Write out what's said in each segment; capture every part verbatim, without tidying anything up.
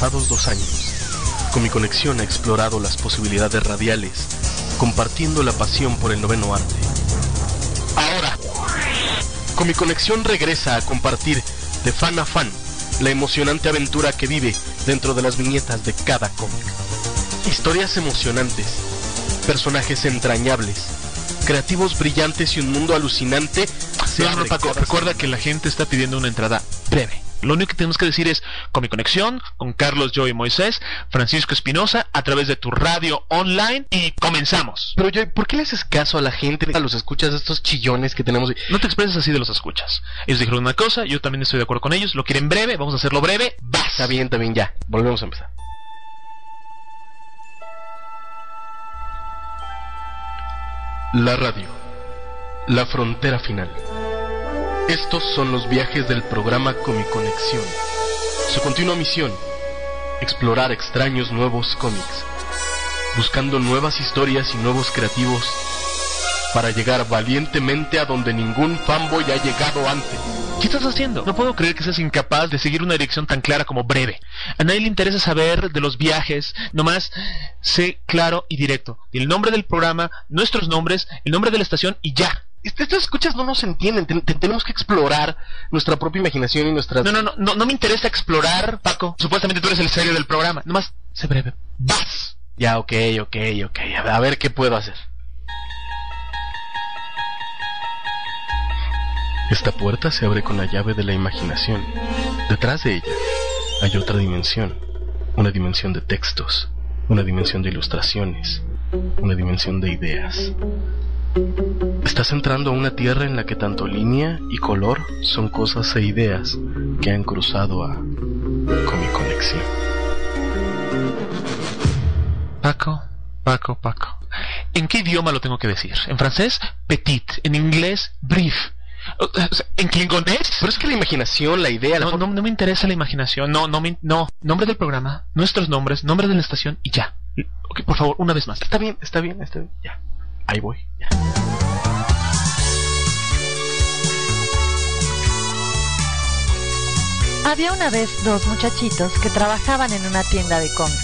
pasados dos años, Comiconexión ha explorado las posibilidades radiales, compartiendo la pasión por el noveno arte. Ahora, Comiconexión regresa a compartir de fan a fan la emocionante aventura que vive dentro de las viñetas de cada cómic. Historias emocionantes, personajes entrañables, creativos brillantes y un mundo alucinante. Se No, no, Paco, recuerda que la gente está pidiendo una entrada breve. Lo único que tenemos que decir es Comiconexión con Carlos, Joe y Moisés, Francisco Espinosa, a través de tu radio online, y comenzamos. Pero Joe, ¿por qué le haces caso a la gente, a los escuchas, estos chillones que tenemos? No te expreses así de los escuchas. Ellos dijeron una cosa, yo también estoy de acuerdo con ellos, lo quieren breve, vamos a hacerlo breve, vas. Está bien, está bien, ya, volvemos a empezar. La radio, la frontera final. Estos son los viajes del programa Comiconexión. Su continua misión: explorar extraños nuevos cómics, buscando nuevas historias y nuevos creativos para llegar valientemente a donde ningún fanboy ha llegado antes. ¿Qué estás haciendo? No puedo creer que seas incapaz de seguir una dirección tan clara como breve. A nadie le interesa saber de los viajes, nomás sé claro y directo. El nombre del programa, nuestros nombres, el nombre de la estación y ya. Estas escuchas no nos entienden. Ten- ten- tenemos que explorar nuestra propia imaginación y nuestras... No, no, no, no, no me interesa explorar, Paco. Supuestamente tú eres el serio del programa. Nomás sé breve. ¡Vas! Ya, ok, ok, ok. A ver, a ver qué puedo hacer. Esta puerta se abre con la llave de la imaginación. Detrás de ella hay otra dimensión. Una dimensión de textos. Una dimensión de ilustraciones. Una dimensión de ideas. Estás entrando a una tierra en la que tanto línea y color son cosas e ideas que han cruzado a Comiconexión. Paco, Paco, Paco. ¿En qué idioma lo tengo que decir? ¿En francés? Petit. ¿En inglés? Brief. ¿En klingonés? Pero es que la imaginación, la idea... La No, no, no me interesa la imaginación. No, no, me, no. Nombre del programa, nuestros nombres, nombre de la estación y ya. Ok, por favor, una vez más. Está bien, está bien, está bien. Ya. Ahí voy. Ya. Había una vez dos muchachitos que trabajaban en una tienda de cómics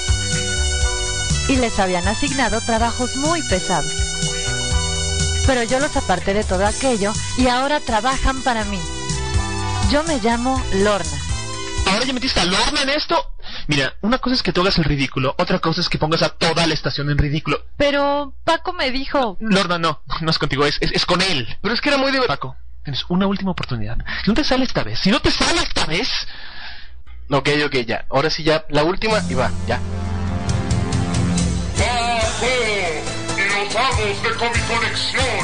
y les habían asignado trabajos muy pesados. Pero yo los aparté de todo aquello y ahora trabajan para mí. Yo me llamo Lorna. ¿Ahora ya metiste a Lorna en esto? Mira, una cosa es que tú hagas el ridículo, otra cosa es que pongas a toda la estación en ridículo. Pero Paco me dijo... Lorna, no, no es contigo, es, es, es con él. Pero es que era muy divertido. Paco, tienes una última oportunidad. Si no te sale esta vez, si no te sale esta vez... Ok, ok, ya. Ahora sí ya. La última y va, ya. ¡Paco! ¡Y los amos de Comiconexión!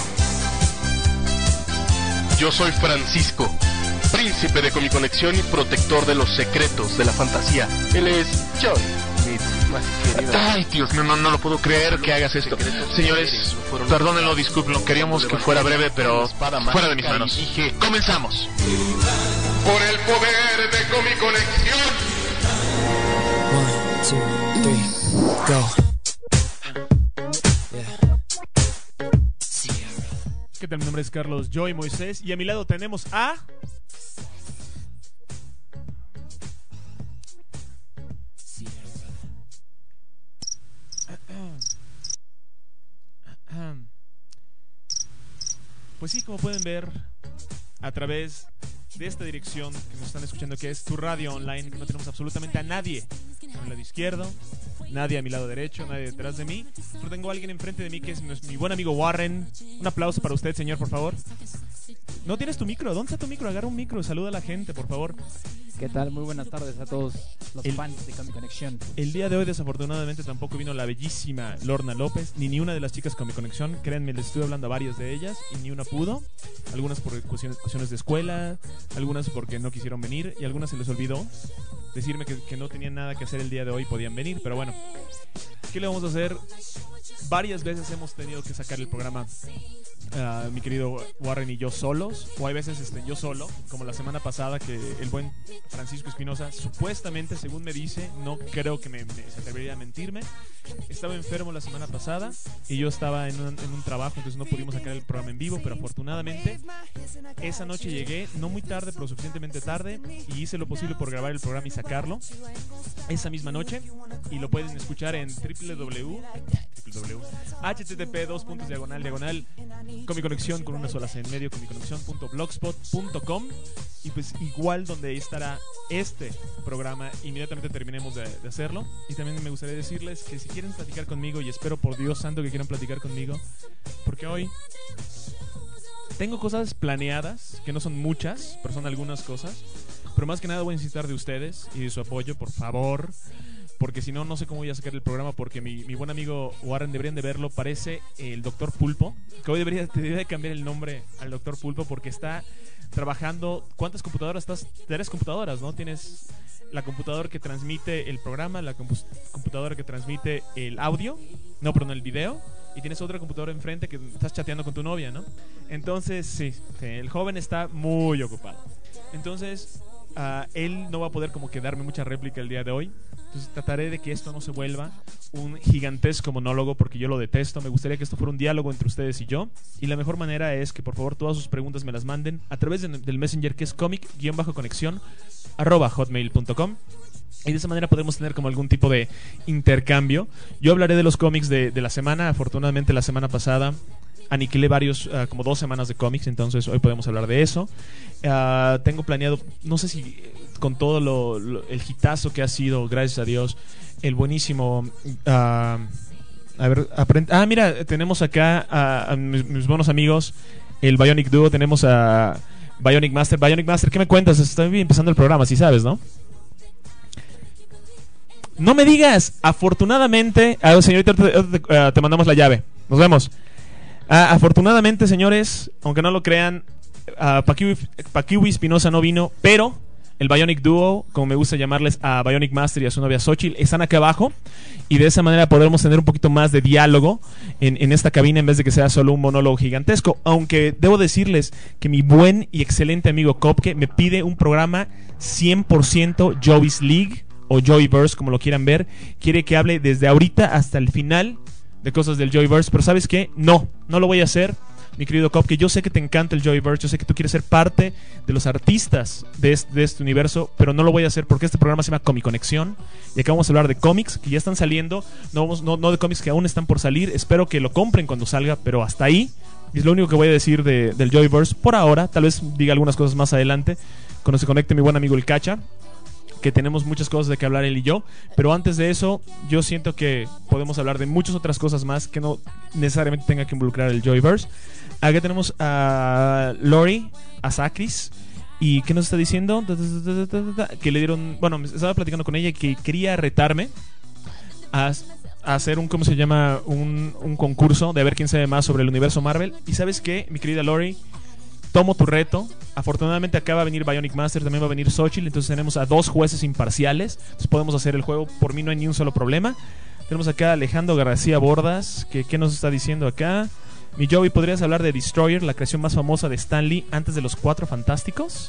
Yo soy Francisco, príncipe de Comiconexión y protector de los secretos de la fantasía. Él es Joy, mi más querido. Ay, Dios, no, no, no lo puedo creer que hagas esto. Señores, perdónenlo, discúlpenlo, queríamos que fuera breve, pero fuera de mis manos. Comenzamos. Por el poder de Comiconexión. One, two, three, go. ¿Qué tal? Mi nombre es Carlos, Joy Moisés, y a mi lado tenemos a... Pues sí, como pueden ver a través de esta dirección que nos están escuchando, que es tu radio online, que no tenemos absolutamente a nadie a mi lado izquierdo, nadie a mi lado derecho, nadie detrás de mí. Solo tengo a alguien enfrente de mí que es mi buen amigo Warren. Un aplauso para usted, señor, por favor. No tienes tu micro, ¿dónde está tu micro? Agarra un micro, saluda a la gente, por favor. ¿Qué tal? Muy buenas tardes a todos los El- fans de Comiconexión. El día de hoy, desafortunadamente, tampoco vino la bellísima Lorna López, ni ni una de las chicas con mi conexión. Créanme, les estuve hablando a varias de ellas y ni una pudo. Algunas por cuestiones, cuestiones de escuela, algunas porque no quisieron venir y algunas se les olvidó decirme que, que no tenían nada que hacer el día de hoy y podían venir. Pero bueno, ¿qué le vamos a hacer? Varias veces hemos tenido que sacar el programa, uh, mi querido Warren y yo solos, o hay veces este, yo solo, como la semana pasada que el buen Francisco Espinosa, supuestamente, según me dice, no creo que me, me, se atrevería a mentirme, estaba enfermo la semana pasada y yo estaba en un, en un trabajo, entonces no pudimos sacar el programa en vivo, pero afortunadamente esa noche llegué, no muy tarde, pero suficientemente tarde, y hice lo posible por grabar el programa y sacarlo esa misma noche, y lo pueden escuchar en www http dos puntos diagonal diagonal comiconexión con una sola c en medio comiconexión punto blogspot punto com, y pues igual donde estará este programa inmediatamente terminemos de, de hacerlo. Y también me gustaría decirles que si quieren platicar conmigo, y espero por Dios santo que quieran platicar conmigo, porque hoy tengo cosas planeadas, que no son muchas, pero son algunas cosas, pero más que nada voy a necesitar de ustedes y de su apoyo, por favor, porque si no, no sé cómo voy a sacar el programa, porque mi, mi buen amigo Warren, deberían de verlo, parece el Doctor Pulpo, que hoy debería, debería de cambiar el nombre al Doctor Pulpo, porque está trabajando. ¿Cuántas computadoras estás? Tres computadoras, ¿no? Tienes la computadora que transmite el programa, la compu- computadora que transmite el audio, no, perdón, el video, y tienes otra computadora enfrente que estás chateando con tu novia, ¿no? Entonces, sí, sí, el joven está muy ocupado. Entonces, uh, él no va a poder como que darme mucha réplica el día de hoy. Entonces trataré de que esto no se vuelva un gigantesco monólogo, porque yo lo detesto. Me gustaría que esto fuera un diálogo entre ustedes y yo, y la mejor manera es que por favor todas sus preguntas me las manden a través de, del Messenger, que es comic-conexión arroba hotmail punto com, y de esa manera podemos tener como algún tipo de intercambio. Yo hablaré de los cómics de, de la semana. Afortunadamente la semana pasada aniquilé varios, uh, como dos semanas de cómics, entonces hoy podemos hablar de eso. Uh, tengo planeado, no sé si con todo lo, lo, el hitazo que ha sido, gracias a Dios, el buenísimo... Uh, a ver, aprend- ah, mira, tenemos acá a, a mis, mis buenos amigos, el Bionic Duo, tenemos a Bionic Master. Bionic Master, ¿qué me cuentas? Estoy empezando el programa, sí sabes, ¿no? No me digas, afortunadamente... Ah, señorita, te, te, te mandamos la llave. Nos vemos. Ah, afortunadamente, señores, aunque no lo crean, uh, Pakiwi, Pakiwi Espinosa no vino, pero el Bionic Duo, como me gusta llamarles a Bionic Master y a su novia Xochitl, están acá abajo, y de esa manera podremos tener un poquito más de diálogo en, en esta cabina, en vez de que sea solo un monólogo gigantesco. Aunque debo decirles que mi buen y excelente amigo Kopke me pide un programa cien por ciento Joey's League o Joeyverse, como lo quieran ver. Quiere que hable desde ahorita hasta el final de cosas del Joeyverse, pero ¿sabes qué? No, no lo voy a hacer, mi querido Kopke. Yo sé que te encanta el Joeyverse, yo sé que tú quieres ser parte de los artistas de este, de este universo, pero no lo voy a hacer porque este programa se llama Comiconexión, y acá vamos a hablar de cómics que ya están saliendo, no, vamos, no, no de cómics que aún están por salir. Espero que lo compren cuando salga, pero hasta ahí es lo único que voy a decir de, del Joeyverse por ahora. Tal vez diga algunas cosas más adelante cuando se conecte mi buen amigo el Cacha, que tenemos muchas cosas de que hablar él y yo. Pero antes de eso, yo siento que podemos hablar de muchas otras cosas más que no necesariamente tenga que involucrar el Joeyverse. Acá tenemos a Lori, a Sacris. ¿Y qué nos está diciendo? Que le dieron... Bueno, estaba platicando con ella que quería retarme a, a hacer un... ¿Cómo se llama? Un, un concurso de ver quién sabe más sobre el universo Marvel. Y ¿sabes qué, mi querida Lori? Tomo tu reto. Afortunadamente acá va a venir Bionic Master, también va a venir Xochitl, entonces tenemos a dos jueces imparciales, entonces podemos hacer el juego. Por mí no hay ni un solo problema. Tenemos acá a Alejandro García Bordas, que ¿qué nos está diciendo acá? Mi Joey, ¿podrías hablar de Destroyer, la creación más famosa de Stan Lee antes de los Cuatro Fantásticos?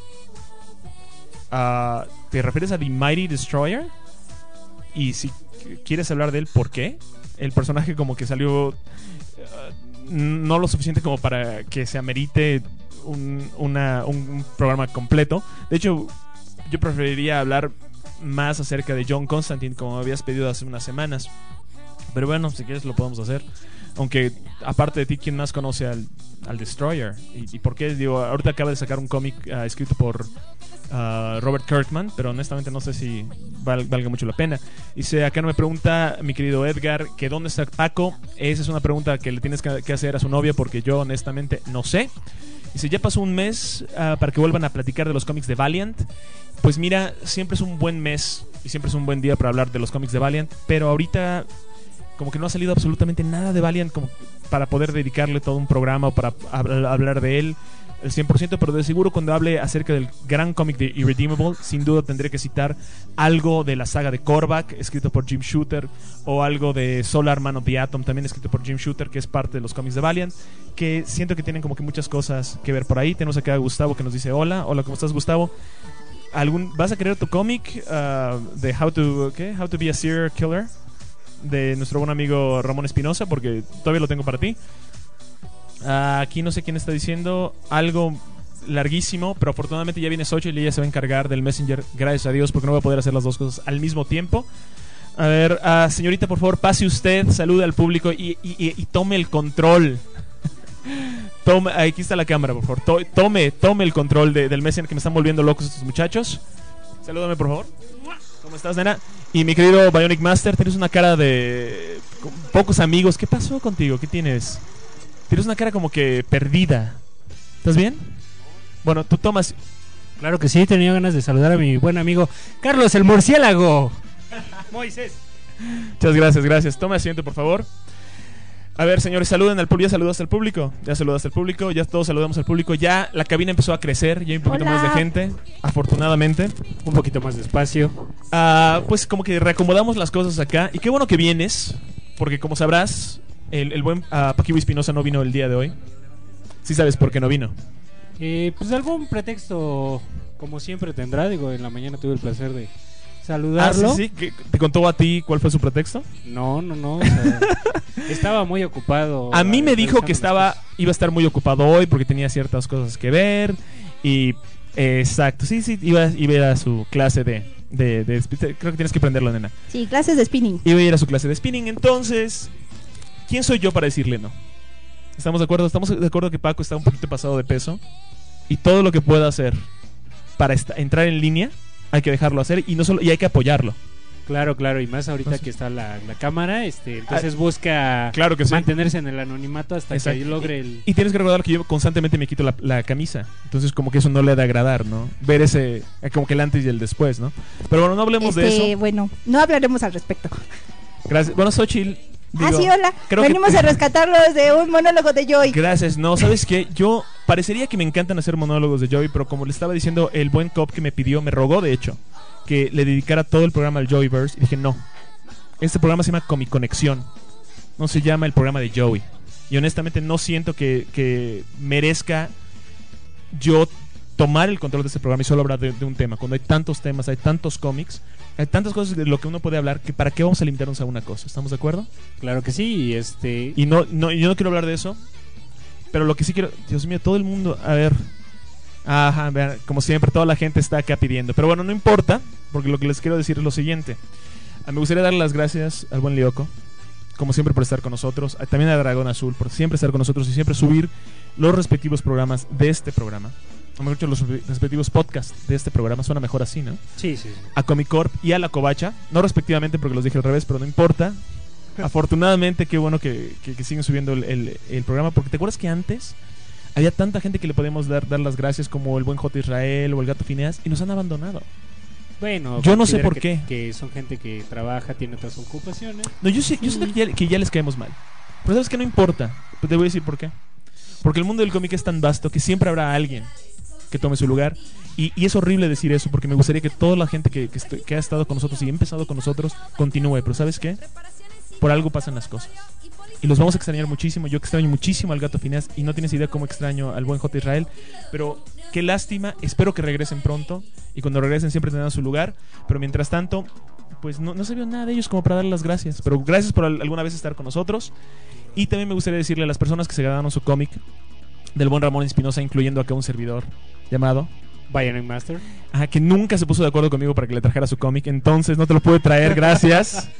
Uh, ¿Te refieres a The Mighty Destroyer? Y si quieres hablar de él, ¿por qué? El personaje como que salió... Uh, no lo suficiente como para que se amerite un, una, un programa completo. De hecho, yo preferiría hablar más acerca de John Constantine, como me habías pedido hace unas semanas. Pero bueno, si quieres lo podemos hacer. Aunque, aparte de ti, ¿quién más conoce al, al Destroyer? ¿Y, y por qué? Digo, ahorita acaba de sacar un cómic uh, escrito por uh, Robert Kirkman, pero honestamente no sé si val, valga mucho la pena. Dice, acá me pregunta mi querido Edgar, que ¿dónde está Paco? Esa es una pregunta que le tienes que, que hacer a su novia, porque yo honestamente no sé. Dice, ya pasó un mes uh, para que vuelvan a platicar de los cómics de Valiant. Pues mira, siempre es un buen mes y siempre es un buen día para hablar de los cómics de Valiant, pero ahorita... como que no ha salido absolutamente nada de Valiant como para poder dedicarle todo un programa o para hab- hablar de él. el cien por ciento, pero de seguro cuando hable acerca del gran cómic de Irredeemable, sin duda tendré que citar algo de la saga de Korvac, escrito por Jim Shooter, o algo de Solar Man of the Atom, también escrito por Jim Shooter, que es parte de los cómics de Valiant, que siento que tienen como que muchas cosas que ver por ahí. Tenemos acá a Gustavo que nos dice hola, hola, ¿cómo estás, Gustavo? ¿Algún, ¿Vas a querer tu cómic uh, de How to, ¿qué? How to be a Serial Killer? De nuestro buen amigo Ramón Espinosa, porque todavía lo tengo para ti. Uh, aquí no sé quién está diciendo algo larguísimo, pero afortunadamente ya viene Xochitl y ella se va a encargar del Messenger, gracias a Dios, porque no voy a poder hacer las dos cosas al mismo tiempo. A ver, uh, señorita, por favor, pase usted, salude al público y, y, y, y tome el control. Tome, aquí está la cámara, por favor. To, tome, tome el control de, del Messenger, que me están volviendo locos estos muchachos. Salúdame, por favor. ¿Cómo estás, nena? Y mi querido Bionic Master, tienes una cara de pocos amigos. ¿Qué pasó contigo? ¿Qué tienes? Tienes una cara como que perdida. ¿Estás bien? Bueno, tú tomas... Claro que sí, tenía ganas de saludar a mi buen amigo Carlos el Murciélago. Moisés. Muchas gracias, gracias. Toma asiento, por favor. A ver, señores, saluden al público. ¿Ya saludaste al público? Ya saludaste al público. Ya todos saludamos al público. Ya la cabina empezó a crecer. Ya hay un poquito Hola. más de gente, afortunadamente. Un poquito más despacio. Ah, pues como que reacomodamos las cosas acá. Y qué bueno que vienes, porque como sabrás, el, el buen uh, Paquibo Espinosa no vino el día de hoy. Sí sabes por qué no vino. Eh, pues algún pretexto, como siempre tendrá. Digo, en la mañana tuve el placer de saludarlo. Ah, sí, sí. ¿Qué- ¿Te contó a ti cuál fue su pretexto? No, no, no. O sea, estaba muy ocupado. A mí me dijo realizando que las estaba cosas. iba a estar muy ocupado hoy porque tenía ciertas cosas que ver. Y eh, exacto, sí, sí, iba, iba a ir a su clase de, de, de- creo que tienes que prenderlo, nena. Sí, clases de spinning. Iba a ir a su clase de spinning. Entonces, ¿quién soy yo para decirle no? ¿Estamos de acuerdo? Estamos de acuerdo que Paco está un poquito pasado de peso. Y todo lo que pueda hacer para esta- entrar en línea, hay que dejarlo hacer y no solo y hay que apoyarlo. Claro, claro, y más ahorita Entonces- que está la, la cámara, este, entonces busca Claro que sí. mantenerse en el anonimato hasta Exacto. que logre el... Y tienes que recordar que yo constantemente me quito la, la camisa. Entonces como que eso no le ha de agradar, ¿no? Ver ese, eh, como que el antes y el después, ¿no? Pero bueno, no hablemos de Este, eso. bueno, no hablaremos al respecto. Gracias. Bueno, Xochitl. ah, digo, sí, hola. creo que- Venimos a rescatarlos de un monólogo de Joy. Gracias. No, ¿sabes qué? Yo parecería que me encantan hacer monólogos de Joey, pero como le estaba diciendo, el buen cop que me pidió, me rogó de hecho, que le dedicara todo el programa al Joeyverse. Y dije, no. Este programa se llama Comic Conexión. No se llama el programa de Joey. Y honestamente no siento que, que merezca yo tomar el control de este programa y solo hablar de, de un tema. Cuando hay tantos temas, hay tantos cómics, hay tantas cosas de lo que uno puede hablar, que para qué vamos a limitarnos a una cosa. ¿Estamos de acuerdo? Claro que sí, y este... Y no, no, yo no quiero hablar de eso. Pero lo que sí quiero, Dios mío, todo el mundo, a ver. Ajá, vean, como siempre, toda la gente está acá pidiendo. Pero bueno, no importa, porque lo que les quiero decir es lo siguiente. Ah, me gustaría darle las gracias al buen Lyoko, como siempre, por estar con nosotros. Ah, también a Dragón Azul, por siempre estar con nosotros y siempre subir los respectivos programas de este programa. O mejor dicho, los respectivos podcasts de este programa. Suena mejor así, ¿no? Sí, sí, sí. A Comic Corp y a La Covacha. No respectivamente porque los dije al revés, pero no importa. Afortunadamente, qué bueno que, que, que siguen subiendo el, el, el programa. Porque te acuerdas que antes había tanta gente que le podíamos dar, dar las gracias, como el buen J. Israel o el Gato Phineas, y nos han abandonado. Bueno, Yo no sé considera por que, qué. que son gente que trabaja, tiene otras ocupaciones. No, yo sé, yo siento que ya, que ya les caemos mal. Pero sabes que no importa. Pues te voy a decir por qué. Porque el mundo del cómic es tan vasto que siempre habrá alguien que tome su lugar. Y, y es horrible decir eso, porque me gustaría que toda la gente que, que, estoy- que ha estado con nosotros y ha empezado con nosotros continúe. Pero ¿sabes qué? Por algo pasan las cosas. Y los vamos a extrañar muchísimo. Yo extraño muchísimo al Gato Phineas y no tienes idea cómo extraño al buen J. Israel. Pero qué lástima. Espero que regresen pronto. Y cuando regresen siempre tendrán su lugar. Pero mientras tanto, pues no, no se vio nada de ellos como para darles las gracias. Pero gracias por al- alguna vez estar con nosotros. Y también me gustaría decirle a las personas que se ganaron su cómic del buen Ramón Espinosa, incluyendo acá un servidor llamado... Bionic Master. Ajá, que nunca se puso de acuerdo conmigo para que le trajera su cómic. Entonces no te lo pude traer, gracias.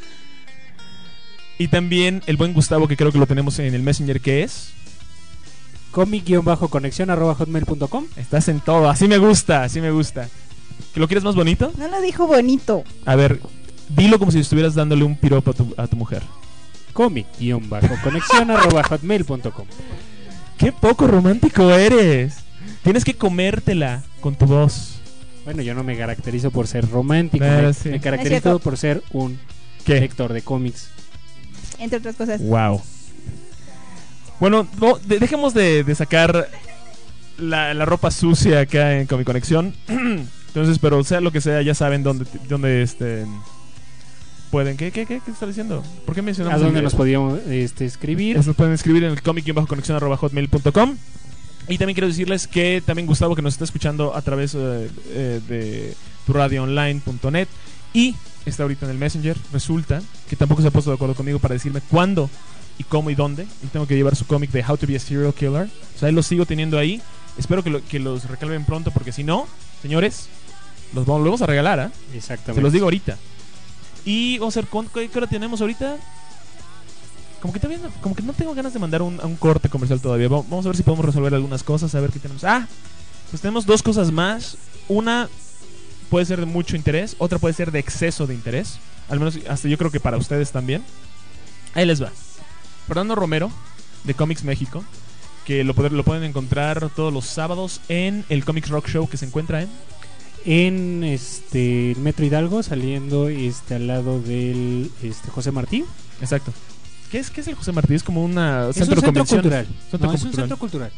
Y también el buen Gustavo, que creo que lo tenemos en el Messenger, que es... Comic-conexión arroba hotmail punto com. Estás en todo, así me gusta, así me gusta. ¿Que lo quieres más bonito? No lo dijo bonito. A ver, dilo como si estuvieras dándole un piropo a tu, a tu mujer. Comic-conexión arroba hotmail punto com. ¡Qué poco romántico eres! Tienes que comértela con tu voz. Bueno, yo no me caracterizo por ser romántico, Claro, me, sí. me No es caracterizo cierto. por ser un ¿Qué? lector de cómics. Entre otras cosas. Wow. Bueno, no, de- dejemos de, de sacar la, la ropa sucia acá en Comic Conexión. Entonces, pero sea lo que sea, ya saben dónde, dónde este, pueden. ¿Qué, qué, qué, qué está diciendo? ¿Por qué mencionamos? ¿A dónde el, nos podíamos este, escribir? Nos pueden escribir en el comic-conexión arroba hotmail punto com. Y también quiero decirles que también Gustavo, que nos está escuchando a través eh, eh, de tu radio online punto net y está ahorita en el Messenger, resulta que tampoco se ha puesto de acuerdo conmigo para decirme cuándo y cómo y dónde. Y tengo que llevar su cómic de How to be a Serial Killer. O sea, él lo sigo teniendo ahí. Espero que, lo, que los recalven pronto, porque si no, señores, los vamos, lo vamos a regalar, ¿eh? Exactamente. Se los digo ahorita. Y vamos a ver, ¿qué, qué hora tenemos ahorita? Como que todavía no, como que no tengo ganas de mandar un, un corte comercial todavía. Vamos a ver si podemos resolver algunas cosas, a ver qué tenemos. Ah, pues tenemos dos cosas más. Una puede ser de mucho interés, otra puede ser de exceso de interés. Al menos hasta yo creo que para ustedes también. Ahí les va. Fernando Romero, de Comics México, que lo, poder, lo pueden encontrar todos los sábados en el Comics Rock Show, que se encuentra en... En este Metro Hidalgo, saliendo este al lado del este José Martí. Exacto. ¿Qué es, ¿Qué es el José Martí? Es como una es centro, un centro de cultural. Centro no, cultural. Es un centro cultural.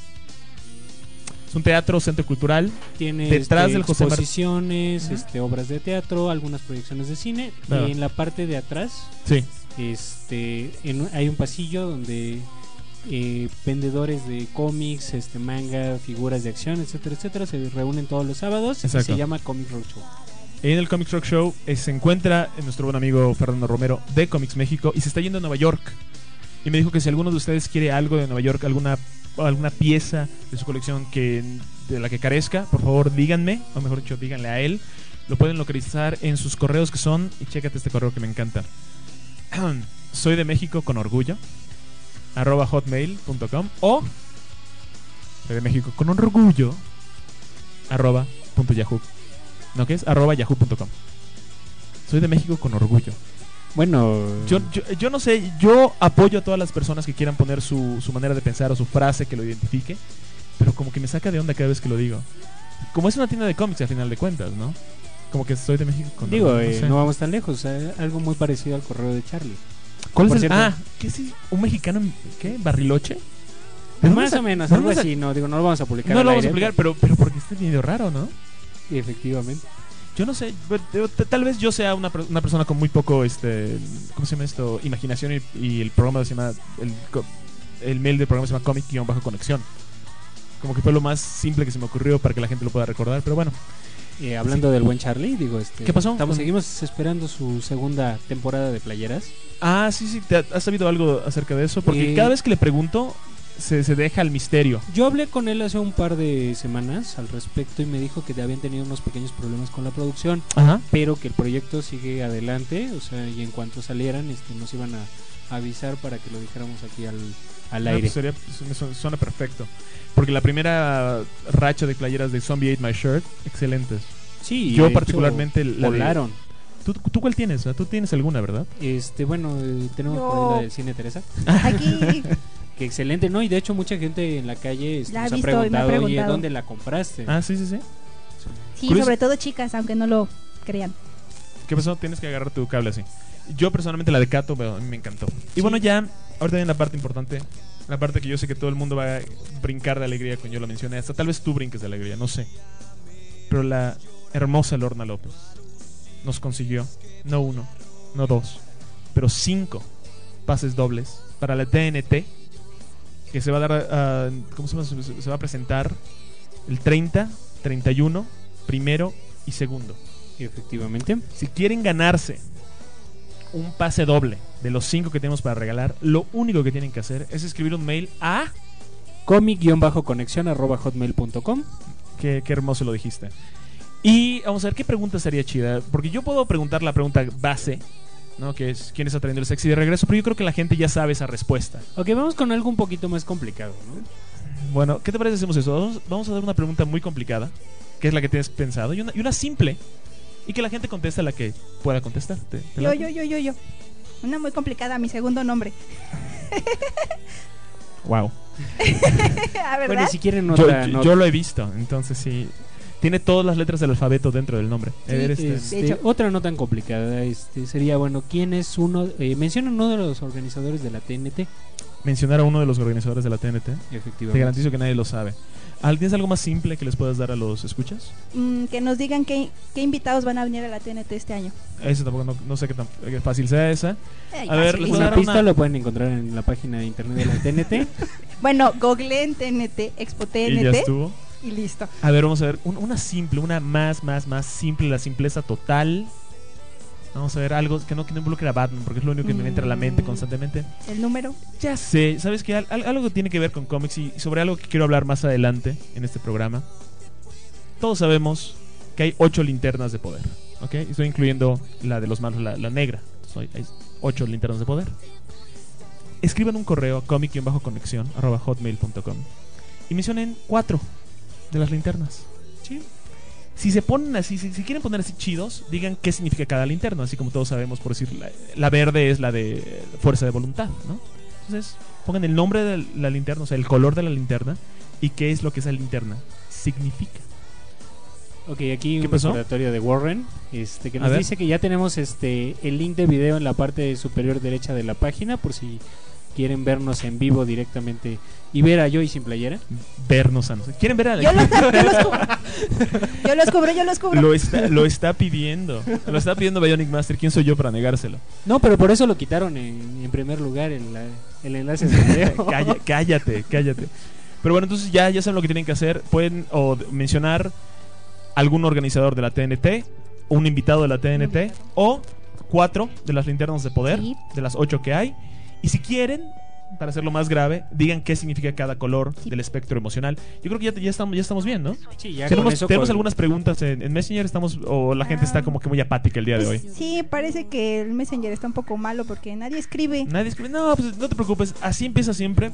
Es un teatro, centro cultural. Tiene detrás este, del José Martí. exposiciones, Uh-huh. este, obras de teatro, algunas proyecciones de cine. Claro. Y en la parte de atrás, sí. este, en, hay un pasillo donde eh, vendedores de cómics, este, manga, figuras de acción, etcétera, etcétera, se reúnen todos los sábados. Exacto. Y se llama Comic Rock Show. En el Comics Rock Show eh, se encuentra nuestro buen amigo Fernando Romero de Comics México y se está yendo a Nueva York. Y me dijo que si alguno de ustedes quiere algo de Nueva York, alguna alguna pieza de su colección que de la que carezca, por favor díganme, o mejor dicho, díganle a él. Lo pueden localizar en sus correos, que son, y chécate este correo que me encanta. Soy de México con orgullo arroba hotmail punto com o soy de México con orgullo arroba punto yahoo. ¿No qué es? Arroba yahoo punto com. Soy de México con orgullo. Bueno, yo, yo, yo no sé, yo apoyo a todas las personas que quieran poner su, su manera de pensar o su frase que lo identifique, pero como que me saca de onda cada vez que lo digo. Como es una tienda de cómics al final de cuentas, ¿no? Como que soy de México con digo, orgullo, no, eh, sé. no vamos tan lejos, eh, algo muy parecido al correo de Charlie. ¿Cuál Por es el? cierto, Ah, ¿qué es? ¿Un mexicano en qué? ¿Barriloche? más o menos, algo vamos a- así, no, digo, no lo vamos a publicar. No al lo vamos a aire, publicar, pero, pero porque está medio raro, ¿no? y efectivamente. Yo no sé, pero, pero, t- tal vez yo sea una, per- una persona con muy poco, este, ¿cómo se llama esto? Imaginación y, y el programa se llama, el, co- el mail del programa se llama Comic-Conexión. Como que fue lo más simple que se me ocurrió para que la gente lo pueda recordar, pero bueno. Eh, hablando Sí. del buen Charlie, digo, este, ¿Qué pasó? Estamos, Con- seguimos esperando su segunda temporada de playeras. Ah, sí, sí, ¿te ha- ¿has sabido algo acerca de eso? Porque Eh, cada vez que le pregunto, se, se deja el misterio. Yo hablé con él hace un par de semanas al respecto y me dijo que habían tenido unos pequeños problemas con la producción, Ajá. pero que el proyecto sigue adelante, o sea, y en cuanto salieran, este, nos iban a avisar para que lo dijéramos aquí al, al Ah, aire. pues sería, pues, me su- suena perfecto. Porque la primera racha de playeras de Zombie Ate My Shirt, excelentes. Sí, Yo de hecho, particularmente la de- volaron. ¿Tú, ¿Tú cuál tienes? ¿Tú tienes alguna, verdad? Este, bueno, eh, tenemos No. por ahí la del cine Teresa. Aquí. Que excelente, ¿no? Y de hecho mucha gente en la calle este, La ha nos ha visto y me ha preguntado, oye, preguntado". ¿dónde la compraste? Ah, sí, sí, sí. Sí, Curioso. sobre todo chicas, aunque no lo crean. ¿Qué pasó? Tienes que agarrar tu cable así. Yo personalmente la de Kato, pero a mí me encantó. Y Sí. bueno, ya, ahorita viene la parte importante. La parte que yo sé que todo el mundo va a brincar de alegría cuando yo la mencioné. Hasta tal vez tú brinques de alegría, no sé. Pero la hermosa Lorna López nos consiguió, no uno, no dos, pero cinco pases dobles para la T N T, que se va a dar, a- ¿cómo se llama? Se se va a presentar el treinta, treinta y uno, primero y segundo. Efectivamente. Si quieren ganarse un pase doble de los cinco que tenemos para regalar, lo único que tienen que hacer es escribir un mail a... comic-conexión arroba hotmail punto com. Qué, qué hermoso lo dijiste. Y vamos a ver qué pregunta sería chida. Porque yo puedo preguntar la pregunta base, ¿no? Que es ¿quién está trayendo el sexy de regreso? Pero yo creo que la gente ya sabe esa respuesta. Ok, vamos con algo un poquito más complicado, ¿no? Bueno, ¿qué te parece si hacemos eso? Vamos, vamos a dar una pregunta muy complicada, que es la que tienes pensado, y una, y una simple, y que la gente conteste la que pueda contestar. ¿Te- te Yo, late? yo, yo, yo, yo. Una muy complicada, mi segundo nombre. Wow. ¿Ah, verdad? Bueno, si quieren Yo, otra yo- nota. yo lo he visto, entonces sí. Tiene todas las letras del alfabeto dentro del nombre. Sí, A ver, este, Este, De hecho. otra no tan complicada este, sería, bueno, ¿quién es uno? Eh, mencionan uno de los organizadores de la T N T. mencionar a uno de los organizadores de la T N T. Efectivamente. Te garantizo que nadie lo sabe. Al- ¿Tienes algo más simple que les puedas dar a los escuchas? Mm, que nos digan qué, qué invitados van a venir a la T N T este año. Eso tampoco, no, no sé qué tan qué fácil sea esa. Ay, A ver, fácil. les voy a Una dar pista una... lo pueden encontrar en la página de internet de la T N T. Bueno, googleen T N T, Expo Y ya T N T estuvo. y listo. A ver, vamos a ver. un- una simple, una más, más, más simple, la simpleza total. Vamos a ver algo que no, que no involucre a Batman, porque es lo único que me entra a la mente Mm. constantemente. El número. Ya sé, ¿sabes qué? Al- al- algo que tiene que ver con cómics y sobre algo que quiero hablar más adelante en este programa. Todos sabemos que hay ocho linternas de poder, ¿ok? Estoy incluyendo la de los malos, la, la negra. Soy, hay ocho linternas de poder. Escriban un correo a comic-conexión arroba hotmail punto com y mencionen cuatro de las linternas. Sí. Si se ponen así, si, si quieren poner así chidos, digan qué significa cada linterna. Así como todos sabemos, por decir, la, la verde es la de fuerza de voluntad, ¿no? Entonces, pongan el nombre de la linterna, o sea, el color de la linterna y qué es lo que esa linterna significa. Ok, aquí ¿Qué un pasó? recordatorio de Warren, este, que A nos ver. dice que ya tenemos este el link de video en la parte superior derecha de la página, por si quieren vernos en vivo directamente y ver a Joy sin playera. Vernos a nosotros. ¿Quieren ver a Yo los, yo los cubro. Yo los cubro, yo los cubro. Lo está, lo está pidiendo. Lo está pidiendo Bionic Master. ¿Quién soy yo para negárselo? No, pero por eso lo quitaron en, en primer lugar el, la- el enlace de video. Calla- cállate, cállate. Pero bueno, entonces ya, ya saben lo que tienen que hacer. Pueden o d- mencionar algún organizador de la T N T, un invitado de la T N T, o cuatro de las linternas de poder, Sí. de las ocho que hay. Y si quieren, para hacerlo más grave, digan qué significa cada color Sí. del espectro emocional. Yo creo que ya, ya, estamos, ya estamos bien, ¿no? Sí, ya con Tenemos, eso tenemos con- algunas preguntas en, en Messenger, estamos o la gente Ah. está como que muy apática el día de hoy. Sí, parece que el Messenger está un poco malo porque nadie escribe. Nadie escribe. No, pues no te preocupes. Así empieza siempre.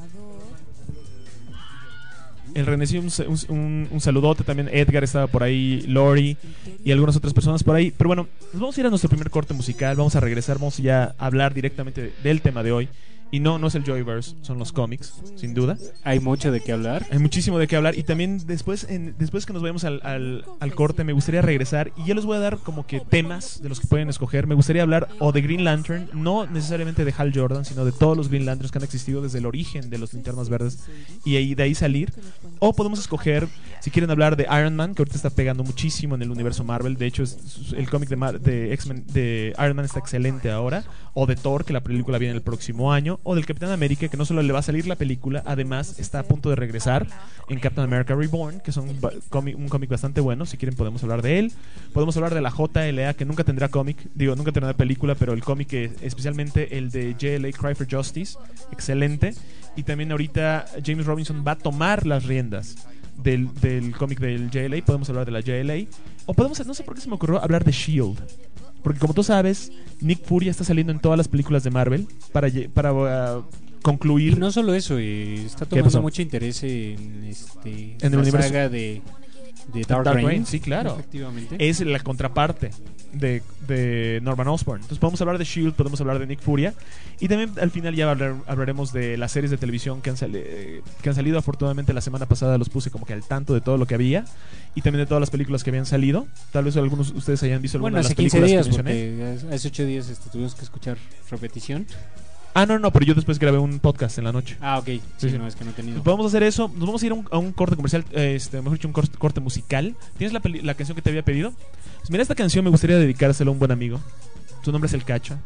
El René, sí, un, un, un- un saludote. También Edgar estaba por ahí, Lori y algunas otras personas por ahí. Pero bueno, nos vamos a ir a nuestro primer corte musical. Vamos a regresar, vamos ya a hablar directamente del tema de hoy. Y no, no es el Joyverse, son los cómics, sin duda. Hay mucho de qué hablar. Hay muchísimo de qué hablar. Y también después en, después que nos vayamos al, al, al corte, me gustaría regresar. Y ya les voy a dar como que temas de los que pueden escoger. Me gustaría hablar o de Green Lantern, no necesariamente de Hal Jordan, sino de todos los Green Lanterns que han existido desde el origen de los linternas verdes. Y ahí, de ahí salir. O podemos escoger, si quieren hablar de Iron Man, que ahorita está pegando muchísimo en el universo Marvel. De hecho, es- es- el cómic de, Mar- de X-Men de Iron Man está excelente ahora. O de Thor, que la película viene el próximo año. O del Capitán América, que no solo le va a salir la película, además está a punto de regresar en Captain America Reborn, que son un, ba- cómic- un cómic bastante bueno. Si quieren podemos hablar de él. Podemos hablar de la J L A, que nunca tendrá cómic, digo, nunca tendrá película, pero el cómic, que- especialmente el de J L A Cry for Justice, excelente. Y también ahorita James Robinson va a tomar las riendas del, del cómic del J L A. Podemos hablar de la J L A. O podemos, no sé por qué se me ocurrió hablar de Shield. Porque como tú sabes, Nick Fury está saliendo en todas las películas de Marvel para, lle- para uh, Y concluir. no solo eso, eh, está ¿Qué tomando pasó? mucho interés en, este, En el la universo- saga de, de Dark, Dark Reign. Reign, sí, claro. Efectivamente. Es la contraparte de, de Norman Osborn. Entonces podemos hablar de Shield, podemos hablar de Nick Furia. Y también al final ya hablar- hablaremos de las series de televisión que han, sali- eh, que han salido. Afortunadamente la semana pasada los puse como que al tanto de todo lo que había. Y también de todas las películas que habían salido. Tal vez algunos de ustedes hayan visto Bueno, algunas de hace las quince películas días, que mencioné. porque hace ocho días este, tuvimos que escuchar repetición. Ah, no, no, pero yo después grabé un podcast en la noche. Ah, ok. Sí, Sí, sí. no, es que no he tenido. Vamos a hacer eso. Nos vamos a ir a un, a un corte comercial, eh, este, mejor dicho, un corte, corte musical. ¿Tienes la, peli- la canción que te había pedido? Pues mira, esta canción me gustaría dedicársela a un buen amigo. Su nombre es El Cacha.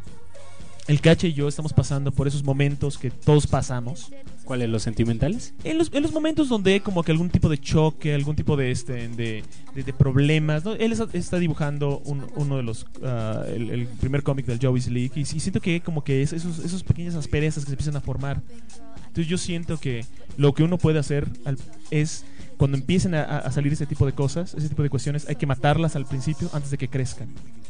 El Cacha y yo estamos pasando por esos momentos que todos pasamos. ¿Cuáles, los sentimentales? En los, en los momentos donde hay como que algún tipo de choque, algún tipo de este de, de- de problemas, ¿no? Él está, está dibujando un- uno de los ah, el, el primer cómic del Joey's League y, y siento que como que es esos, esos pequeñas asperezas que se empiezan a formar. Entonces yo siento que lo que uno puede hacer al- es cuando empiecen a, a salir ese tipo de cosas, ese tipo de cuestiones, hay que matarlas al principio antes de que crezcan.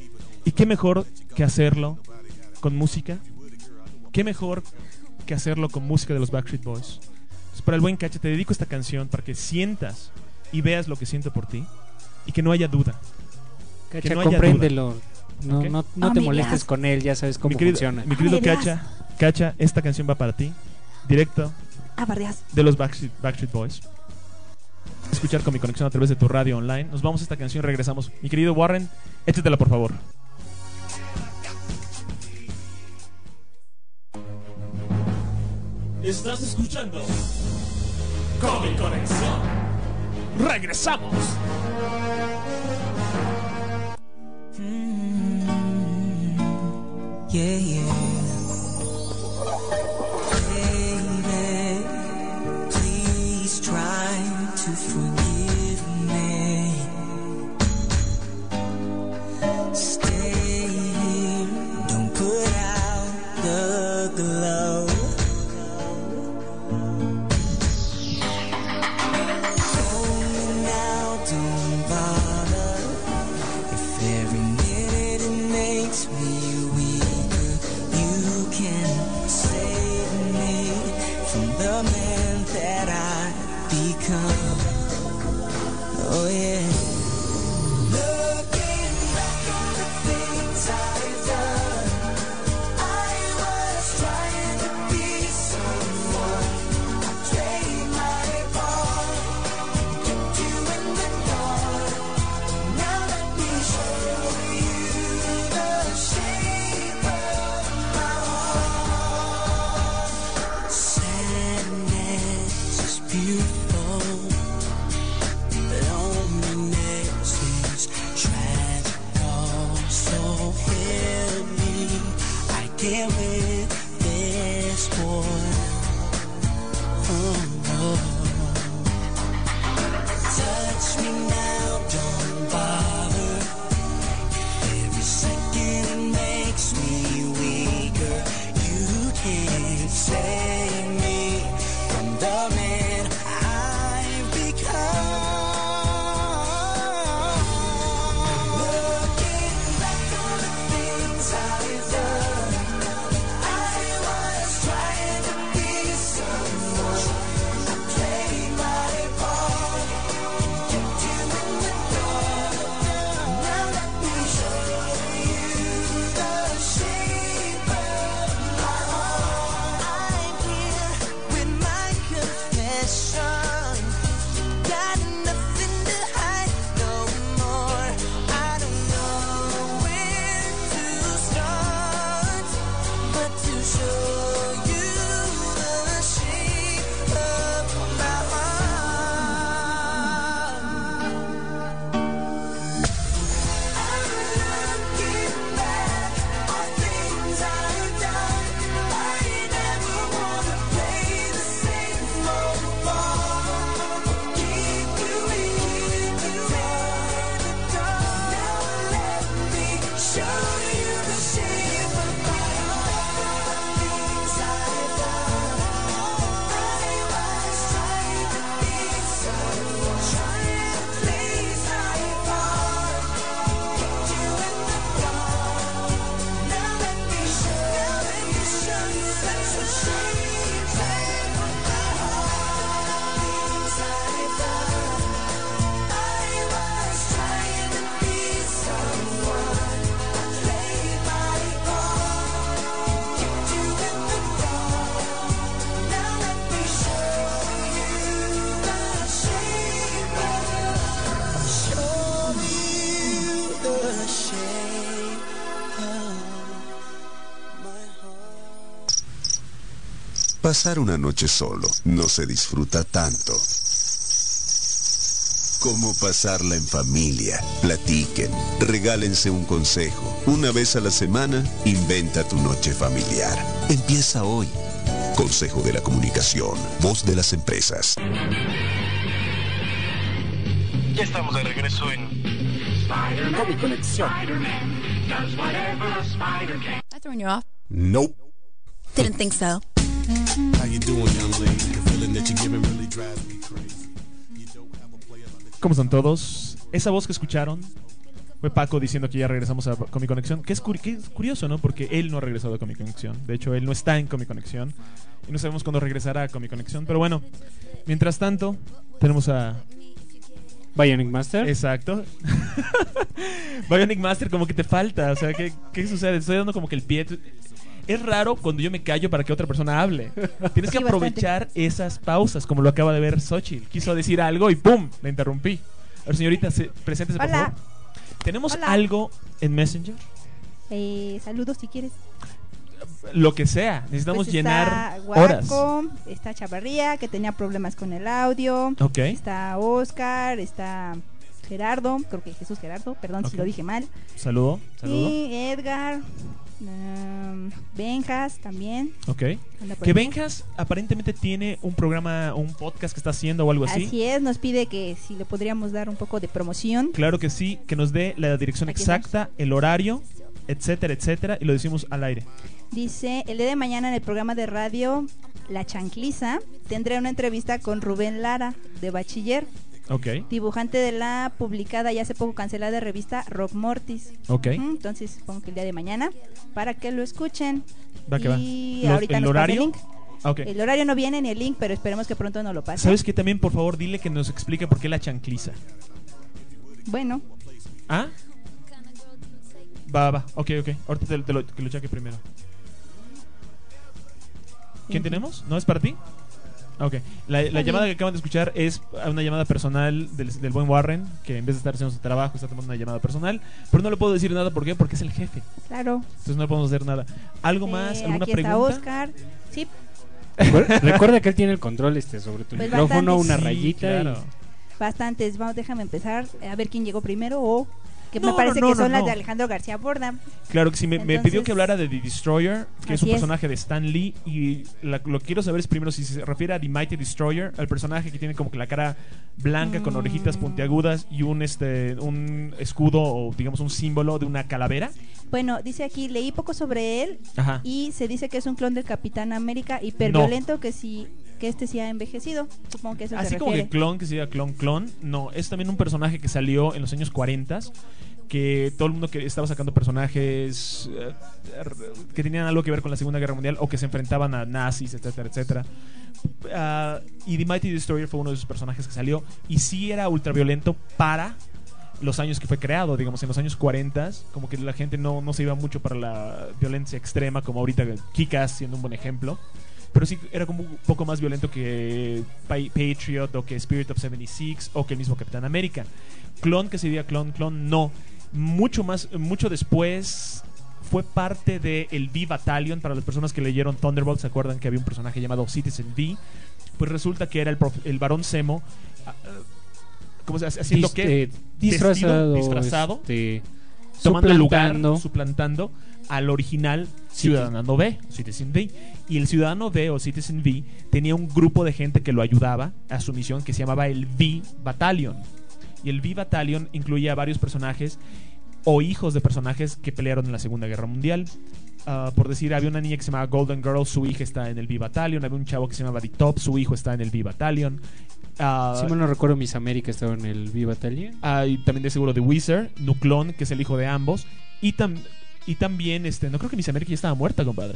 Y qué mejor que hacerlo con música. Qué mejor que hacerlo con música de los Backstreet Boys. Entonces, para el buen Cacha te dedico esta canción para que sientas y veas lo que siento por ti y que no haya duda. Cacha, no haya compréndelo. No, ¿Ok? no, no No te me molestes digas. con él, ya sabes cómo Mi querido, funciona. mi querido Ay, Dios. Cacha, Cacha, esta canción va para ti, directo Ah, bardeas. de los Backstreet, Backstreet Boys. Escuchar con mi conexión a través de tu radio online. Nos vamos a esta canción, regresamos. Mi querido Warren, échatela por favor. Estás escuchando Comic Conexión. Regresamos. Mm-hmm. Yeah, yeah. Baby, please try to forgive me. Stay here, don't put out the glow. Oh yeah. Looking back on the things I've done, I was trying to be someone. I played my part, kept you in the dark. Now let me show you the shape of my heart. Sadness is beautiful. Get with this boy. Oh, oh. Touch me now, don't bother. Every second it makes me weaker. You can't save me from the man I've become. Looking back on the things I've done, Pasar una noche solo no se disfruta tanto como pasarla en familia. Platiquen, regálense un consejo. Una vez a la semana, inventa tu noche familiar. Empieza hoy. Consejo de la Comunicación, voz de las empresas. Ya estamos de regreso en Comic Conexión. I throwing you off? Nope. Didn't think so. How you doing, young lady? The feeling that you're giving really drives me crazy. You don't have a player like ¿Cómo están todos? Esa voz que escucharon fue Paco diciendo que ya regresamos a Comic Conexión, que es, curi que es curioso, ¿no? Porque él no ha regresado a Comic Conexión. De hecho, él no está en Comic Conexión y no sabemos cuándo regresará a Comic Conexión. Pero bueno, mientras tanto, tenemos a Bionic Master. Exacto. Bionic Master, como que te falta. O sea, ¿qué, qué sucede? Estoy dando como que el pie. Es raro cuando yo me callo para que otra persona hable. Tienes que Sí, aprovechar bastante. esas pausas, como lo acaba de ver Xochitl. Quiso decir algo y ¡pum! La interrumpí. A ver, señorita, se, preséntese, por Hola. favor. ¿Tenemos Hola. algo en Messenger? Eh, saludos si quieres. lo que sea. Necesitamos Pues llenar está horas. Guaco, está Chavarría, que tenía problemas con el audio. Ok. Está Oscar, está Gerardo, creo que Jesús Gerardo, perdón Ok. si lo dije mal. Saludo, saludo. Y Edgar, um, Benjas también. Ok. Anda por Que aquí. Benjas aparentemente tiene un programa, un podcast que está haciendo o algo así. Así es, nos pide que si le podríamos dar un poco de promoción. Claro que sí, que nos dé la dirección Aquí exacta, el horario, etcétera, etcétera, y lo decimos al aire. Dice, el día de mañana en el programa de radio La Chancliza tendré una entrevista con Rubén Lara, de Bachiller, Ok. dibujante de la publicada y hace poco cancelada revista Rock Mortis. Ok. Ujú, entonces supongo que el día de mañana, para que lo escuchen. Va que va. Y Los- ahorita ¿el nos pasa horario? el link. Ah, ok. El horario no viene ni el link, pero esperemos que pronto nos lo pase. ¿Sabes qué? También, por favor, dile que nos explique por qué la chancliza. Bueno, ¿Ah? Va, va, ok, ok. Ahorita te, te lo, que lo cheque primero. ¿Quién Ujú. tenemos? ¿No es para ti? Ok. La, la Está llamada bien. que acaban de escuchar es una llamada personal del, del buen Warren, que en vez de estar haciendo su trabajo está tomando una llamada personal. Pero no le puedo decir nada, ¿por qué? Porque es el jefe. claro. Entonces no le podemos hacer nada. ¿Algo más? Eh, ¿Alguna aquí pregunta? está Oscar. Sí, Recuer- Recuerda que él tiene el control este sobre tu Pues micrófono, bastante. una Sí, rayita claro. bastantes. Vamos, déjame empezar a ver quién llegó primero o que No, me parece no, que no, son no, las no. de Alejandro García Borda. Claro que sí, me, me Entonces- pidió que hablara de The Destroyer, que es Así un es. personaje de Stan Lee. Y la- lo que quiero saber es primero si se refiere a The Mighty Destroyer, al personaje que tiene como que la cara blanca con Mm. orejitas puntiagudas y un este un escudo o digamos un símbolo de una calavera. Bueno, dice aquí, leí poco sobre él Ajá. y se dice que es un clon del Capitán América No. hiperviolento que sí que este sí ha envejecido. Supongo que eso Así se como refiere. que clon, que se diga clon, clon. No, es también un personaje que salió en los años cuarenta, que todo el mundo que estaba sacando personajes eh, que tenían algo que ver con la Segunda Guerra Mundial o que se enfrentaban a nazis, etcétera, etcétera. Ah, y The Mighty Destroyer fue uno de esos personajes que salió y sí era ultraviolento para los años que fue creado, digamos en los años cuarenta, como que la gente no, no se iba mucho para la violencia extrema, como ahorita Kick-Ass siendo un buen ejemplo. Pero sí era como un poco más violento que Pa- Patriot o que Spirit of setenta y seis o que el mismo Capitán América. Clon, que se diga clon, clon, no. Mucho más, mucho después fue parte de el V Battalion. Para las personas que leyeron Thunderbolt, se acuerdan que había un personaje llamado Citizen V. Pues resulta que era el, prof- el varón Zemo. ah, ah, ¿Cómo se hace? Haciendo Dis- que eh, disfrazado, disfrazado, este, tomando el lugar, suplantando. suplantando al original Ciudadano V, Citizen V. Y el Ciudadano V o Citizen V tenía un grupo de gente que lo ayudaba a su misión que se llamaba el V Battalion. Y el V Battalion incluía varios personajes o hijos de personajes que pelearon en la Segunda Guerra Mundial. Ah, por decir, había una niña que se llamaba Golden Girl, su hija está en el V Battalion. Había un chavo que se llamaba The Top, su hijo está en el V Battalion. Ah, Si mal no recuerdo, Miss América estaba en el V Battalion. Ah, y también de seguro de Wizard, Nuclon, que es el hijo de ambos. Y, tam- y también, este, no creo que Miss América ya estaba muerta, compadre.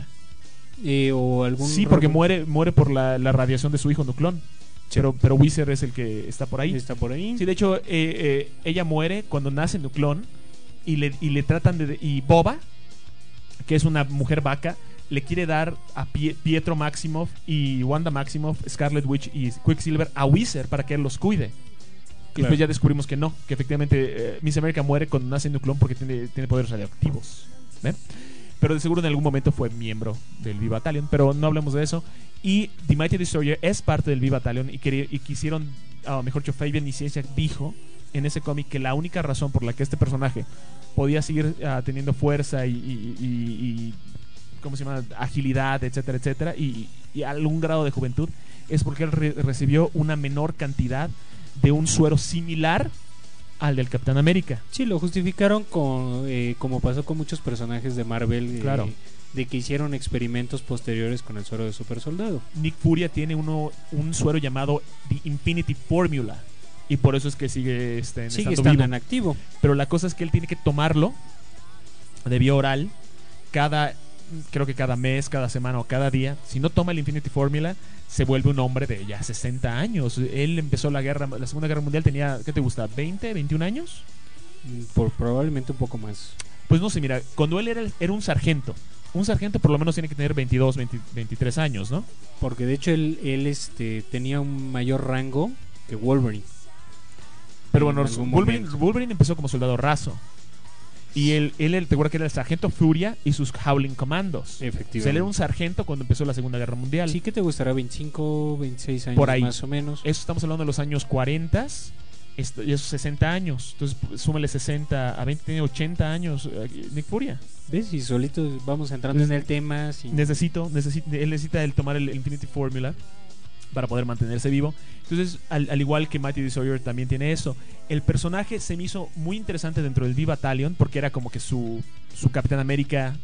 Eh, o algún Sí, porque robot- muere muere por la, la radiación de su hijo Nuclon. Pero, pero Wizard es el que está por ahí. Está por ahí. Sí, de hecho, eh, eh, ella muere cuando nace Nuclon y le, y le tratan de... Y Boba, que es una mujer vaca, le quiere dar a Pie- Pietro Maximoff y Wanda Maximoff, Scarlet Witch y Quicksilver a Wizard para que él los cuide. Y Claro. después ya descubrimos que no, que efectivamente eh, Miss América muere cuando nace Nuclon porque tiene, tiene poderes radioactivos. ¿Ve? Pero de seguro en algún momento fue miembro del V Battalion, pero no hablemos de eso. Y The Mighty Destroyer es parte del V Battalion y, quería- y quisieron, a mejor dicho, Fabian Nicieza dijo en ese cómic que la única razón por la que este personaje podía seguir ah, teniendo fuerza y, y- y- y- ¿cómo se llama? Agilidad, etcétera, etcétera, y, y algún grado de juventud, es porque él re- recibió una menor cantidad de un suero similar al del Capitán América. Sí, lo justificaron con, eh, como pasó con muchos personajes de Marvel, eh, Claro. de que hicieron experimentos posteriores con el suero de super soldado. Nick Furia tiene uno un suero llamado The Infinity Formula y por eso es que sigue este, Sigue estando estando vivo. en activo. Pero la cosa es que él tiene que tomarlo de vía oral cada, creo que cada mes, cada semana o cada día. Si no toma el Infinity Formula, se vuelve un hombre de ya sesenta años. Él empezó la guerra, la Segunda Guerra Mundial, tenía, ¿qué te gusta? ¿veinte, veintiún años? Mm, Por, probablemente un poco más. Pues no sé, mira, cuando él era, era un sargento, un sargento por lo menos tiene que tener veintidós, veinte, veintitrés años, ¿no? Porque de hecho él, él este, tenía un mayor rango que Wolverine. Pero En bueno, algún Wolverine, momento. Wolverine empezó como soldado raso. Y él, él, él, te acuerdas que era el sargento Furia y sus Howling Commandos. Efectivamente. O sea, él era un sargento cuando empezó la Segunda Guerra Mundial. Sí, que te gustará veinticinco, veintiséis años Por ahí. más o menos. Eso estamos hablando de los años cuarenta esto, y esos sesenta años. Entonces, pues, súmale sesenta a veinte, tiene ochenta años eh, Nick Furia. ¿Ves? Y solito vamos entrando en el tema. Sin... Necesito, necesito, él necesita el tomar el Infinity Formula para poder mantenerse vivo. Entonces, al, al igual que Mighty Destroyer también tiene eso. El personaje se me hizo muy interesante dentro del V-Battalion porque era como que su, su Capitán América,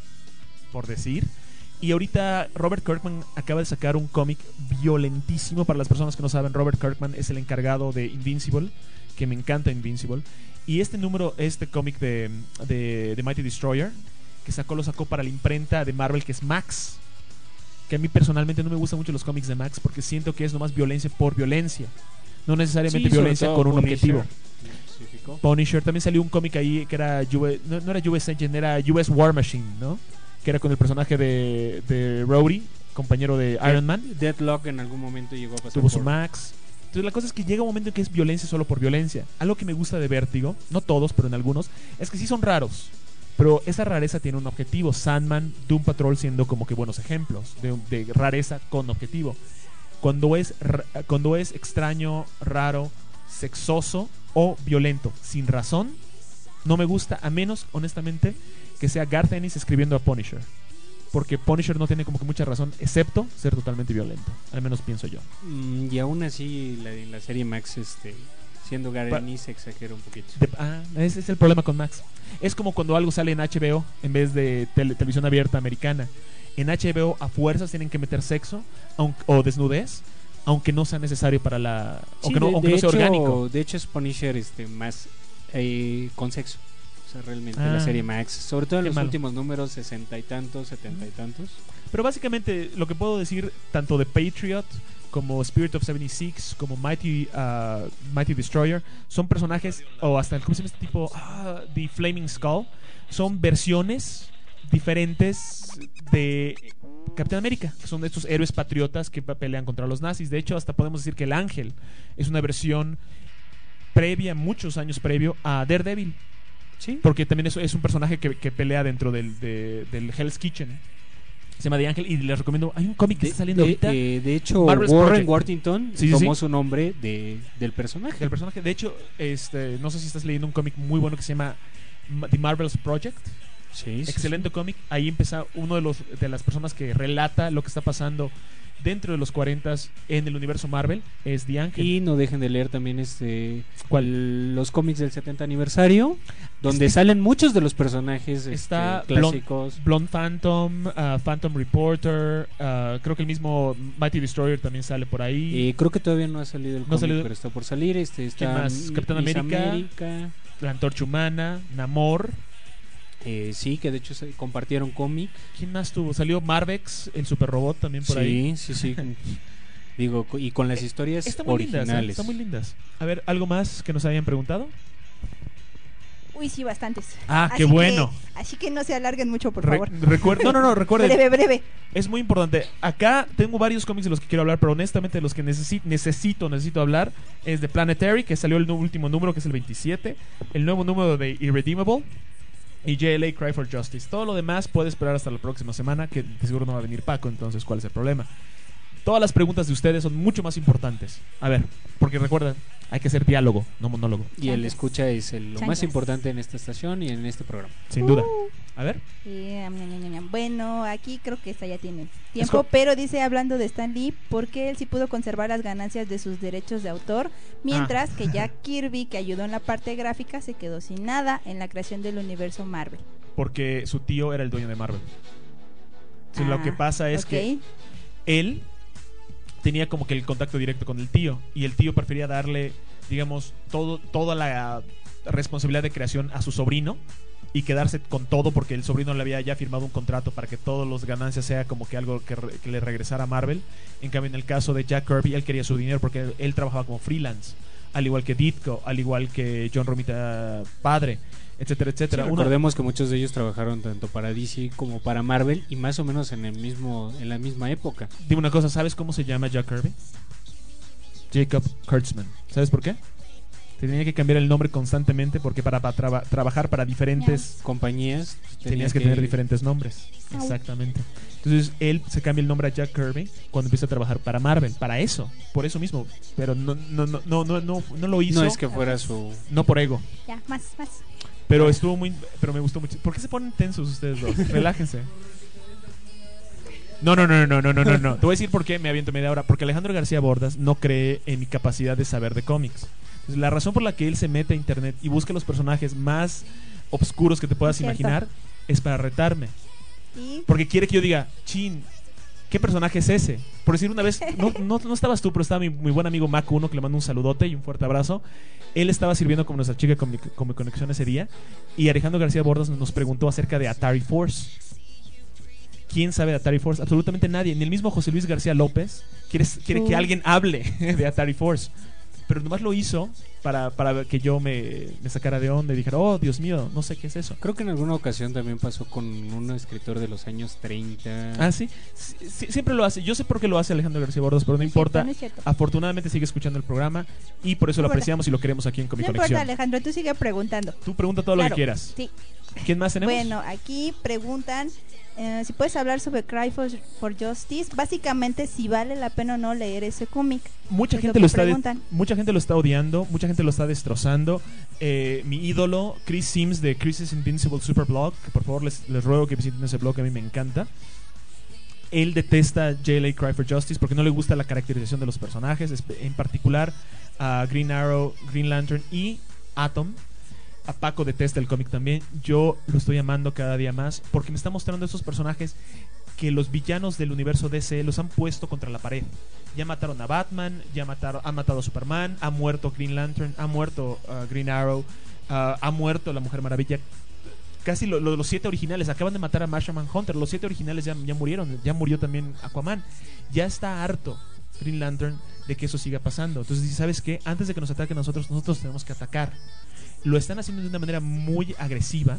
por decir. Y ahorita Robert Kirkman acaba de sacar un cómic violentísimo. Para las personas que no saben, Robert Kirkman es el encargado de Invincible, que me encanta Invincible. Y este número, este cómic de, de, de Mighty Destroyer, que sacó, lo sacó para la imprenta de Marvel, que es Max. Que a mí personalmente no me gustan mucho los cómics de Max porque siento que es nomás violencia por violencia. No necesariamente Sí, violencia con un Punisher. objetivo. Punisher, también salió un cómic ahí que era U S, no, no era U S Agent, era U S War Machine, ¿no? Que era con el personaje de, de Rhodey, compañero de Iron Man. Deathlock en algún momento llegó a pasar Tuvo su por- Max. Entonces la cosa es que llega un momento en que es violencia solo por violencia. Algo que me gusta de Vértigo, no todos, pero en algunos, es que sí son raros. Pero esa rareza tiene un objetivo. Sandman, Doom Patrol siendo como que buenos ejemplos de, de rareza con objetivo. Cuando es, ra- cuando es extraño, raro, sexoso o violento, sin razón, no me gusta, a menos, honestamente, que sea Garth Ennis escribiendo a Punisher. Porque Punisher no tiene como que mucha razón, excepto ser totalmente violento. Al menos pienso yo. Mm, y aún así, la, en la serie Max, este, siendo Pa- Garen se exagera un poquito. De- ah, ese es el problema con Max. Es como cuando algo sale en H B O en vez de tele- televisión abierta americana. En H B O a fuerzas tienen que meter sexo aunque, o desnudez, aunque no sea necesario para la... Sí, aunque no, de, aunque de no sea hecho, orgánico. De hecho es Punisher este, más eh, con sexo. O sea, realmente Ah, la serie Max. Sobre todo en qué los malo. últimos números, sesenta y tantos, setenta y tantos. Pero básicamente lo que puedo decir tanto de Patriot como Spirit of setenta y seis como Mighty, uh, Mighty Destroyer son personajes, o hasta el ¿cómo se llama este tipo? Ah, The Flaming Skull, son versiones diferentes de Capitán América, que son estos héroes patriotas que pe- pelean contra los nazis. De hecho, hasta podemos decir que el Ángel es una versión previa, muchos años previo a Daredevil. Sí. Porque también es, es un personaje que, que pelea dentro del, de- del Hell's Kitchen. Se llama The Ángel y les recomiendo. Hay un cómic que está saliendo de, ahorita. eh, de hecho, Marvel's Warren Project. Worthington Sí, sí, tomó sí. su nombre de, del personaje. El personaje. De hecho, este, no sé si estás leyendo un cómic muy bueno que se llama Ma- The Marvel's Project. Sí, sí, Excelente cómic. Ahí empieza uno de los de las personas que relata lo que está pasando dentro de los cuarenta en el universo Marvel. Es The Ángel. Y no dejen de leer también este ¿Cuál? los cómics del setenta aniversario, donde salen muchos de los personajes Está este, Blonde, clásicos. Blonde Phantom, uh, Phantom Reporter, uh, creo que el mismo Mighty Destroyer también sale por ahí. Eh, creo que todavía no ha salido el No ha cómic, salido. pero está por salir. Este, está ¿Quién más? Capitán Miss América, América. La Antorcha Humana, Namor. Eh, sí, que de hecho se compartieron cómic. ¿Quién más tuvo? Salió Marvex, el super robot también por sí, ahí. Sí, sí, Digo, co- y con las historias Están muy lindas, originales. ¿eh? Están muy lindas. A ver, ¿algo más que nos hayan preguntado? Uy, sí, bastantes. Ah, qué Así bueno. que- así que no se alarguen mucho, por Re- favor. recuer- no, no, no, recuerden. Breve, breve. Es muy importante. Acá tengo varios cómics de los que quiero hablar, pero honestamente de los que necesi- necesito, necesito hablar es de Planetary, que salió el nu- último número, que es el veintisiete. El nuevo número de Irredeemable. Y J L A Cry for Justice. Todo lo demás puede esperar hasta la próxima semana, que de seguro no va a venir Paco, entonces ¿cuál es el problema? Todas las preguntas de ustedes son mucho más importantes. A ver, porque recuerden, hay que hacer diálogo, no monólogo. Y el escucha es el- lo más Chanclas. importante en esta estación y en este programa. Sin duda. Uh. A ver. Eh, ñam, ñam, ñam, ñam. Bueno, aquí creo que esta ya tiene tiempo, co- pero dice hablando de Stan Lee, porque él sí pudo conservar las ganancias de sus derechos de autor, mientras Ah. que Jack Kirby, que ayudó en la parte gráfica, se quedó sin nada en la creación del universo Marvel. Porque su tío era el dueño de Marvel. Sí, lo Ah, que pasa es ok. que él tenía como que el contacto directo con el tío y el tío prefería darle, digamos, todo, toda la responsabilidad de creación a su sobrino y quedarse con todo porque el sobrino le había ya firmado un contrato para que todos los ganancias sea como que algo que, re- que le regresara a Marvel. En cambio, en el caso de Jack Kirby, él quería su dinero porque él, él trabajaba como freelance, al igual que Ditko, al igual que John Romita padre, etcétera, Sí, etcétera. Una- recordemos que muchos de ellos trabajaron tanto para D C como para Marvel y más o menos en el mismo en la misma época. Dime una cosa, ¿sabes cómo se llama Jack Kirby? Jacob Kurtzman. ¿Sabes por qué? te tenía que cambiar el nombre constantemente porque para, para traba- trabajar para diferentes compañías tenías que, que tener diferentes nombres. Exactamente. Entonces él se cambia el nombre a Jack Kirby cuando empieza a trabajar para Marvel, para eso, por eso mismo. Pero no, no, no, no, no, no, no lo hizo. No es que fuera su. No por ego. Ya, más, más. Pero estuvo muy, pero me gustó mucho. ¿Por qué se ponen tensos ustedes dos? Relájense. No, no, no, no, no, no, no, no. Te voy a decir por qué me aviento media hora. Porque Alejandro García Bordas no cree en mi capacidad de saber de cómics. Entonces, la razón por la que él se mete a internet y busca los personajes más oscuros que te puedas Cierto. imaginar es para retarme. ¿Y? Porque quiere que yo diga, chin, ¿qué personaje es ese? Por decir una vez, no, no, no estabas tú, pero estaba mi, mi buen amigo Mac uno, que le mando un saludote y un fuerte abrazo. Él estaba sirviendo como nuestra chica con mi, con mi conexión ese día. Y Alejandro García Bordas nos preguntó acerca de Atari Force. ¿Quién sabe de Atari Force? Absolutamente nadie. Ni el mismo José Luis García López quiere, quiere Uh. que alguien hable de Atari Force. Pero nomás lo hizo para, para que yo me, me sacara de onda y dijera, oh, Dios mío, no sé qué es eso. Creo que en alguna ocasión también pasó con un escritor de los años treinta. Ah, sí. Sí, sí, siempre lo hace. Yo sé por qué lo hace Alejandro García Bordas, pero no No es importa. cierto, no es cierto. Afortunadamente sigue escuchando el programa y por eso No lo importa. apreciamos y lo queremos aquí en Comic No importa, Conexión. Alejandro, tú sigue preguntando. Tú pregunta todo lo Claro, que quieras. Sí. ¿Quién más tenemos? Bueno, aquí preguntan eh, si puedes hablar sobre Cry for, for Justice. Básicamente, si vale la pena o no leer ese cómic. Mucha Es gente que lo está de- preguntan. mucha gente lo está odiando, mucha gente lo está destrozando. Eh, mi ídolo Chris Sims de Chris's Invincible Superblog, que por favor les, les ruego que visiten ese blog, a mí me encanta. Él detesta J L A Cry for Justice porque no le gusta la caracterización de los personajes, espe- en particular a Green Arrow, Green Lantern y Atom. A Paco detesta el cómic también. Yo lo estoy amando cada día más porque me está mostrando esos personajes que los villanos del universo D C los han puesto contra la pared. Ya mataron a Batman, ya mataron, han matado a Superman, ha muerto Green Lantern, ha muerto uh, Green Arrow, uh, ha muerto la Mujer Maravilla. Casi lo- lo- los siete originales acaban de matar a Martian Manhunter. Los siete originales ya, ya murieron. Ya murió también Aquaman. Ya está harto Green Lantern de que eso siga pasando. Entonces dice, ¿sabes qué? Antes de que nos ataquen a nosotros, nosotros tenemos que atacar. Lo están haciendo de una manera muy agresiva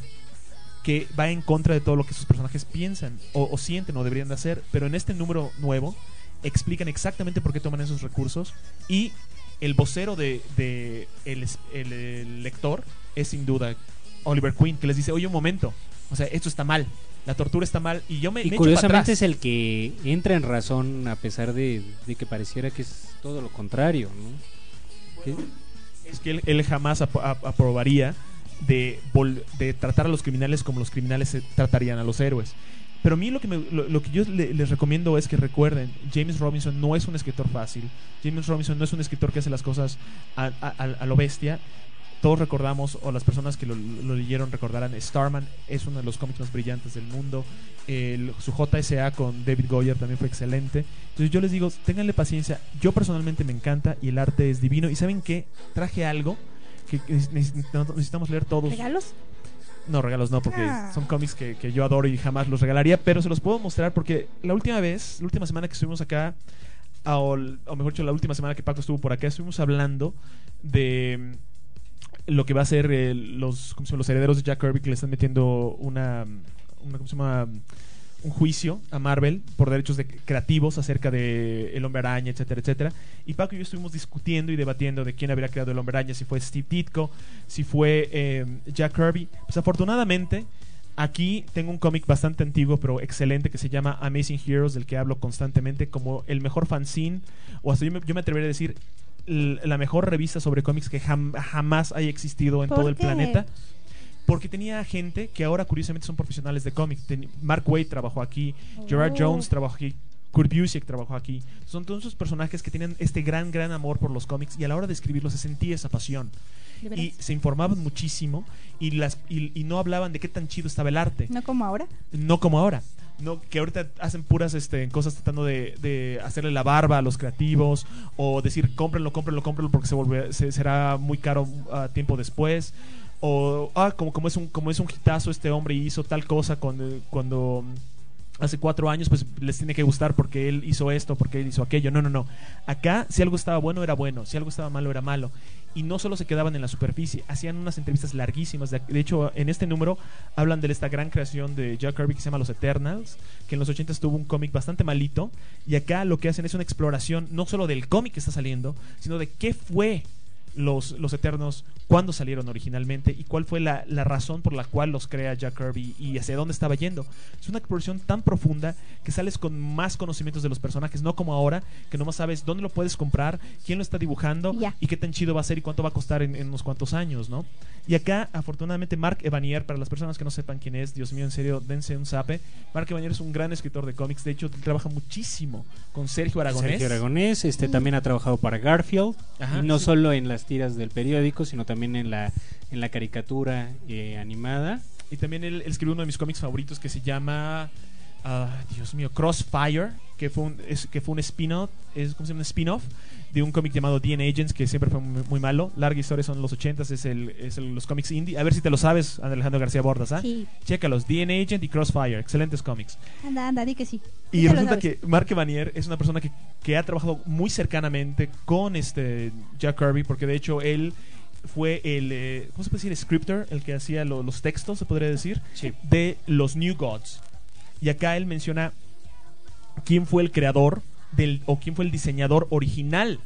que va en contra de todo lo que sus personajes piensan o, o sienten o deberían de hacer. Pero en este número nuevo explican exactamente por qué toman esos recursos y el vocero de, de el, es- el- el lector es sin duda Oliver Queen, que les dice, oye, un momento, o sea, esto está mal, la tortura está mal y yo me, Y me echo para curiosamente atrás. es el que entra en razón a pesar de, de que pareciera que es todo lo contrario, ¿no? Que- Es que él, él jamás ap- ap- aprobaría de, vol- de tratar a los criminales como los criminales se tratarían a los héroes. Pero a mí lo que, me- lo, lo que yo le- les recomiendo es que recuerden, James Robinson no es un escritor fácil. James Robinson no es un escritor que hace las cosas a, a- a- a lo bestia. Todos recordamos, o las personas que lo, lo leyeron recordarán, Starman es uno de los cómics más brillantes del mundo. El- su J S A con David Goyer también fue excelente. Entonces yo les digo, ténganle paciencia. Yo personalmente me encanta y el arte es divino. ¿Y saben qué? Traje algo que que necesitamos necesitamos leer todos. ¿Regalos? No, regalos no, porque Ah. son cómics que, que yo adoro y jamás los regalaría, pero se los puedo mostrar porque la última vez, la última semana que estuvimos acá, a- o, l- o mejor dicho, la última semana que Paco estuvo por acá, estuvimos hablando de mm, lo que va a ser eh, los, ¿cómo se llama? Los herederos de Jack Kirby, que le están metiendo una, una ¿cómo se llama? Un juicio a Marvel por derechos de creativos acerca de El Hombre Araña, etcétera, etcétera. Y Paco y yo estuvimos discutiendo y debatiendo de quién habría creado El Hombre Araña, si fue Steve Ditko, si fue eh, Jack Kirby. Pues afortunadamente aquí tengo un cómic bastante antiguo pero excelente que se llama Amazing Heroes, del que hablo constantemente como el mejor fanzine, o hasta yo me, yo me atrevería a decir l- la mejor revista sobre cómics que jam- jamás haya existido en ¿Por todo el qué? planeta. Porque tenía gente que ahora curiosamente son profesionales de cómics. Ten- Mark Waid trabajó aquí, Gerard Oh. Jones trabajó aquí, Kurt Busiek trabajó aquí. Son todos esos personajes que tienen este gran, gran amor por los cómics y a la hora de escribirlos se sentía esa pasión. ¿De veras? Y se informaban muchísimo y, las, y, y no hablaban de qué tan chido estaba el arte. ¿No como ahora? No como ahora. No, que ahorita hacen puras este, cosas tratando de, de hacerle la barba a los creativos o decir cómprenlo, cómprenlo, cómprenlo porque se, volve, se será muy caro uh, tiempo después. O ah, como, como es un como es un hitazo este hombre y hizo tal cosa cuando, cuando hace cuatro años, pues les tiene que gustar porque él hizo esto, porque él hizo aquello. No, no, no. Acá, si algo estaba bueno, era bueno. Si algo estaba malo, era malo. Y no solo se quedaban en la superficie, hacían unas entrevistas larguísimas. De, de hecho, en este número hablan de esta gran creación de Jack Kirby que se llama Los Eternals, que en los ochentas tuvo un cómic bastante malito. Y acá lo que hacen es una exploración no solo del cómic que está saliendo, sino de qué fue los, los Eternos, cuándo salieron originalmente y cuál fue la, la razón por la cual los crea Jack Kirby y hacia dónde estaba yendo. Es una exploración tan profunda que sales con más conocimientos de los personajes, no como ahora, que nomás sabes dónde lo puedes comprar, quién lo está dibujando Ya. y qué tan chido va a ser y cuánto va a costar en, en unos cuantos años, ¿no? Y acá, afortunadamente, Mark Evanier, para las personas que no sepan quién es, Dios mío, en serio, dense un zape. Mark Evanier es un gran escritor de cómics, de hecho, trabaja muchísimo con Sergio Aragonés. Sergio Aragonés, este también ha trabajado para Garfield, Ajá, y no sí. solo en las tiras del periódico, sino también en la en la caricatura eh, animada. Y también él, él escribió uno de mis cómics favoritos que se llama, ah, Dios mío, Crossfire, que fue un, es, que fue un spin-off, es, ¿cómo se llama? Un spin-off de un cómic llamado D N Agents, que siempre fue muy, muy malo. Larga historia, son los ochentas, es, el, es el, los cómics indie. A ver si te lo sabes, Alejandro García Bordas, ¿ah? Sí. Chécalos, D N Agent y Crossfire, excelentes cómics. Anda, anda, di que sí. Y Ya lo resulta sabes. que Mark Evanier es una persona que, que ha trabajado muy cercanamente con este Jack Kirby, porque de hecho él fue el, eh, ¿cómo se puede decir? Scripter, el que hacía lo- los textos, se podría decir, Sí. de los New Gods. Y acá él menciona quién fue el creador del, o quién fue el diseñador original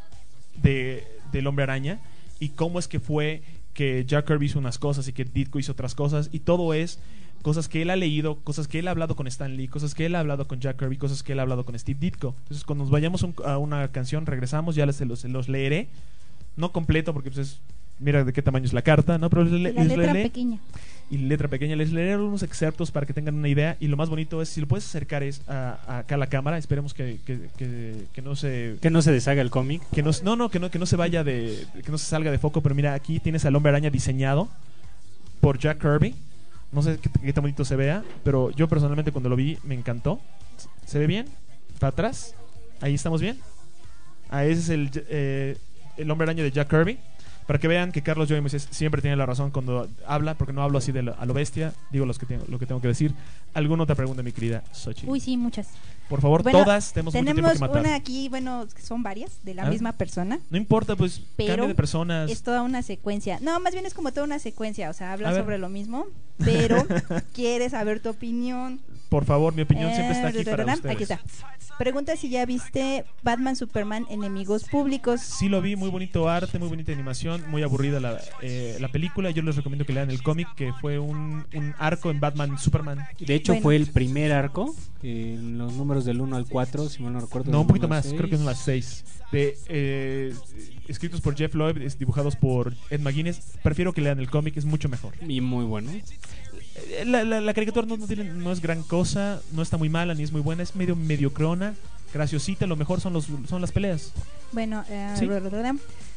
de, del Hombre Araña y cómo es que fue que Jack Kirby hizo unas cosas y que Ditko hizo otras cosas, y todo es cosas que él ha leído, cosas que él ha hablado con Stan Lee, cosas que él ha hablado con Jack Kirby, cosas que él ha hablado con Steve Ditko. Entonces cuando nos vayamos un- a una canción, regresamos, ya les, se los, se los leeré, no completo porque pues es, mira de qué tamaño es la carta, ¿no? Pero les, Y les la letra leeré- pequeña. y letra pequeña, les leeré unos excerptos para que tengan una idea, y lo más bonito es si lo puedes acercar es a, a acá a la cámara, esperemos que, que, que, que no se Que no se deshaga el cómic. que no, no, no, que no, que no se vaya de, que no se salga de foco, pero mira, aquí tienes al Hombre Araña diseñado por Jack Kirby. No sé qué, qué tan bonito se vea, pero yo personalmente cuando lo vi me encantó. ¿Se ve bien? ¿Para atrás? Ahí estamos bien. Ah, ese es el, eh, el Hombre Araña de Jack Kirby. Para que vean que Carlos Joy Moisés siempre tiene la razón cuando habla, porque no hablo así de lo- a lo bestia, digo los que tengo, lo que tengo que decir. ¿Alguna otra pregunta, mi querida Xochitl? Uy, sí, muchas. Por favor, Bueno, todas, tenemos, mucho tiempo tenemos que matar. una aquí, bueno, son varias, de la Ah. misma persona. No importa, pues Pero cambio de personas. es toda una secuencia. No, más bien es como toda una secuencia. O sea, A habla ver. sobre lo mismo, pero quiere saber tu opinión. Por favor, mi opinión siempre está Eh, aquí para ¿verdad? ustedes. Aquí está. Pregunta si ya viste Batman Superman Enemigos Públicos. Sí lo vi, muy bonito arte, muy bonita animación, muy aburrida la, eh, la película. Yo les recomiendo que lean el cómic, que fue un, un arco en Batman Superman. De hecho, Bueno. fue el primer arco, eh, en los números del uno al cuatro, si mal no recuerdo. No, del un poquito uno al más, seis. creo que son las seis. De, eh, escritos por Jeff Loeb, es- dibujados por Ed McGuinness. Prefiero que lean el cómic, es mucho mejor. Y muy bueno. Eh, La, la, la caricatura no, no, tiene- no es gran cosa, no está muy mala ni es muy buena, es medio mediocrona, graciosita. Lo mejor son, los, son las peleas. Bueno, eh, Sí. ¿verdad?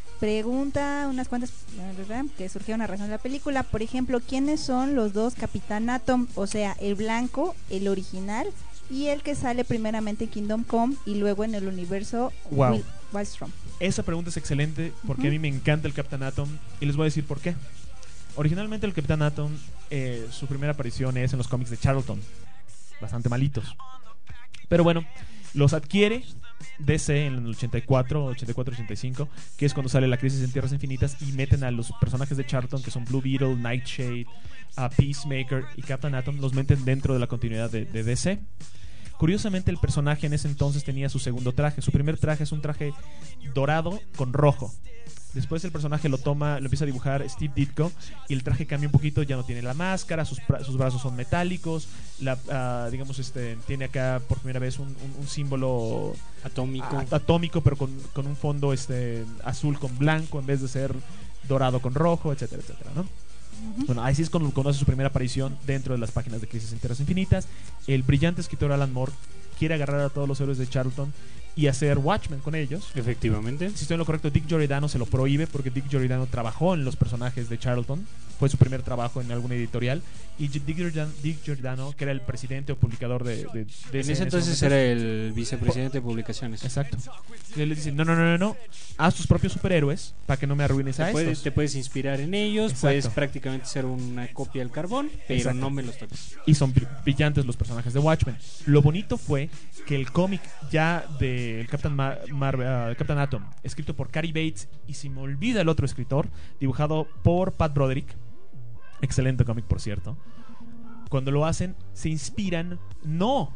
Pregunta unas cuantas ¿verdad? Que surgieron a razón de la película. Por ejemplo, ¿quiénes son los dos Capitán Atom? O sea, el blanco, el original, y el que sale primeramente en Kingdom Come y luego en el universo Wow. Will- Wildstrom. Esa pregunta es excelente porque Ujú. a mí me encanta el Capitán Atom y les voy a decir por qué. Originalmente el Capitán Atom, eh, su primera aparición es en los cómics de Charlton, bastante malitos. Pero bueno, los adquiere D C en el ochenta y cuatro, ochenta y cuatro, ochenta y cinco, que es cuando sale la Crisis en Tierras Infinitas, y meten a los personajes de Charlton, que son Blue Beetle, Nightshade, a Peacemaker y Captain Atom, los meten dentro de la continuidad de, de D C. Curiosamente, el personaje en ese entonces tenía su segundo traje. Su primer traje es un traje dorado con rojo. Después el personaje lo toma, lo empieza a dibujar Steve Ditko, y el traje cambia un poquito, ya no tiene la máscara, sus, pra- sus brazos son metálicos, la, ah, digamos, este, tiene acá por primera vez un, un- un símbolo Atómico. a- atómico, pero con, con un fondo este azul con blanco en vez de ser dorado con rojo, etcétera, etcétera, ¿no? Bueno, así es cuando conoce su primera aparición dentro de las páginas de Crisis en Tierras Infinitas. El brillante escritor Alan Moore quiere agarrar a todos los héroes de Charlton y hacer Watchmen con ellos. Efectivamente. Si estoy en lo correcto, Dick Giordano se lo prohíbe porque Dick Giordano trabajó en los personajes de Charlton. Fue su primer trabajo en alguna editorial. Y Dick Giordano, Dick Giordano, que era el presidente o publicador de, de, de En ese entonces momento. era el vicepresidente de publicaciones. Exacto. Y él le dice, no, no, no, no, no, haz tus propios superhéroes para que no me arruines a Te puedes, estos. te puedes inspirar en ellos, Exacto. puedes prácticamente ser una copia del carbón, pero Exacto. no me los toques. Y son br- brillantes los personajes de Watchmen. Lo bonito fue que el cómic ya del Captain, Ma- Mar- uh, Captain Atom, escrito por Cary Bates, y si me olvida el otro escritor, dibujado por Pat Broderick, excelente cómic por cierto, cuando lo hacen se inspiran no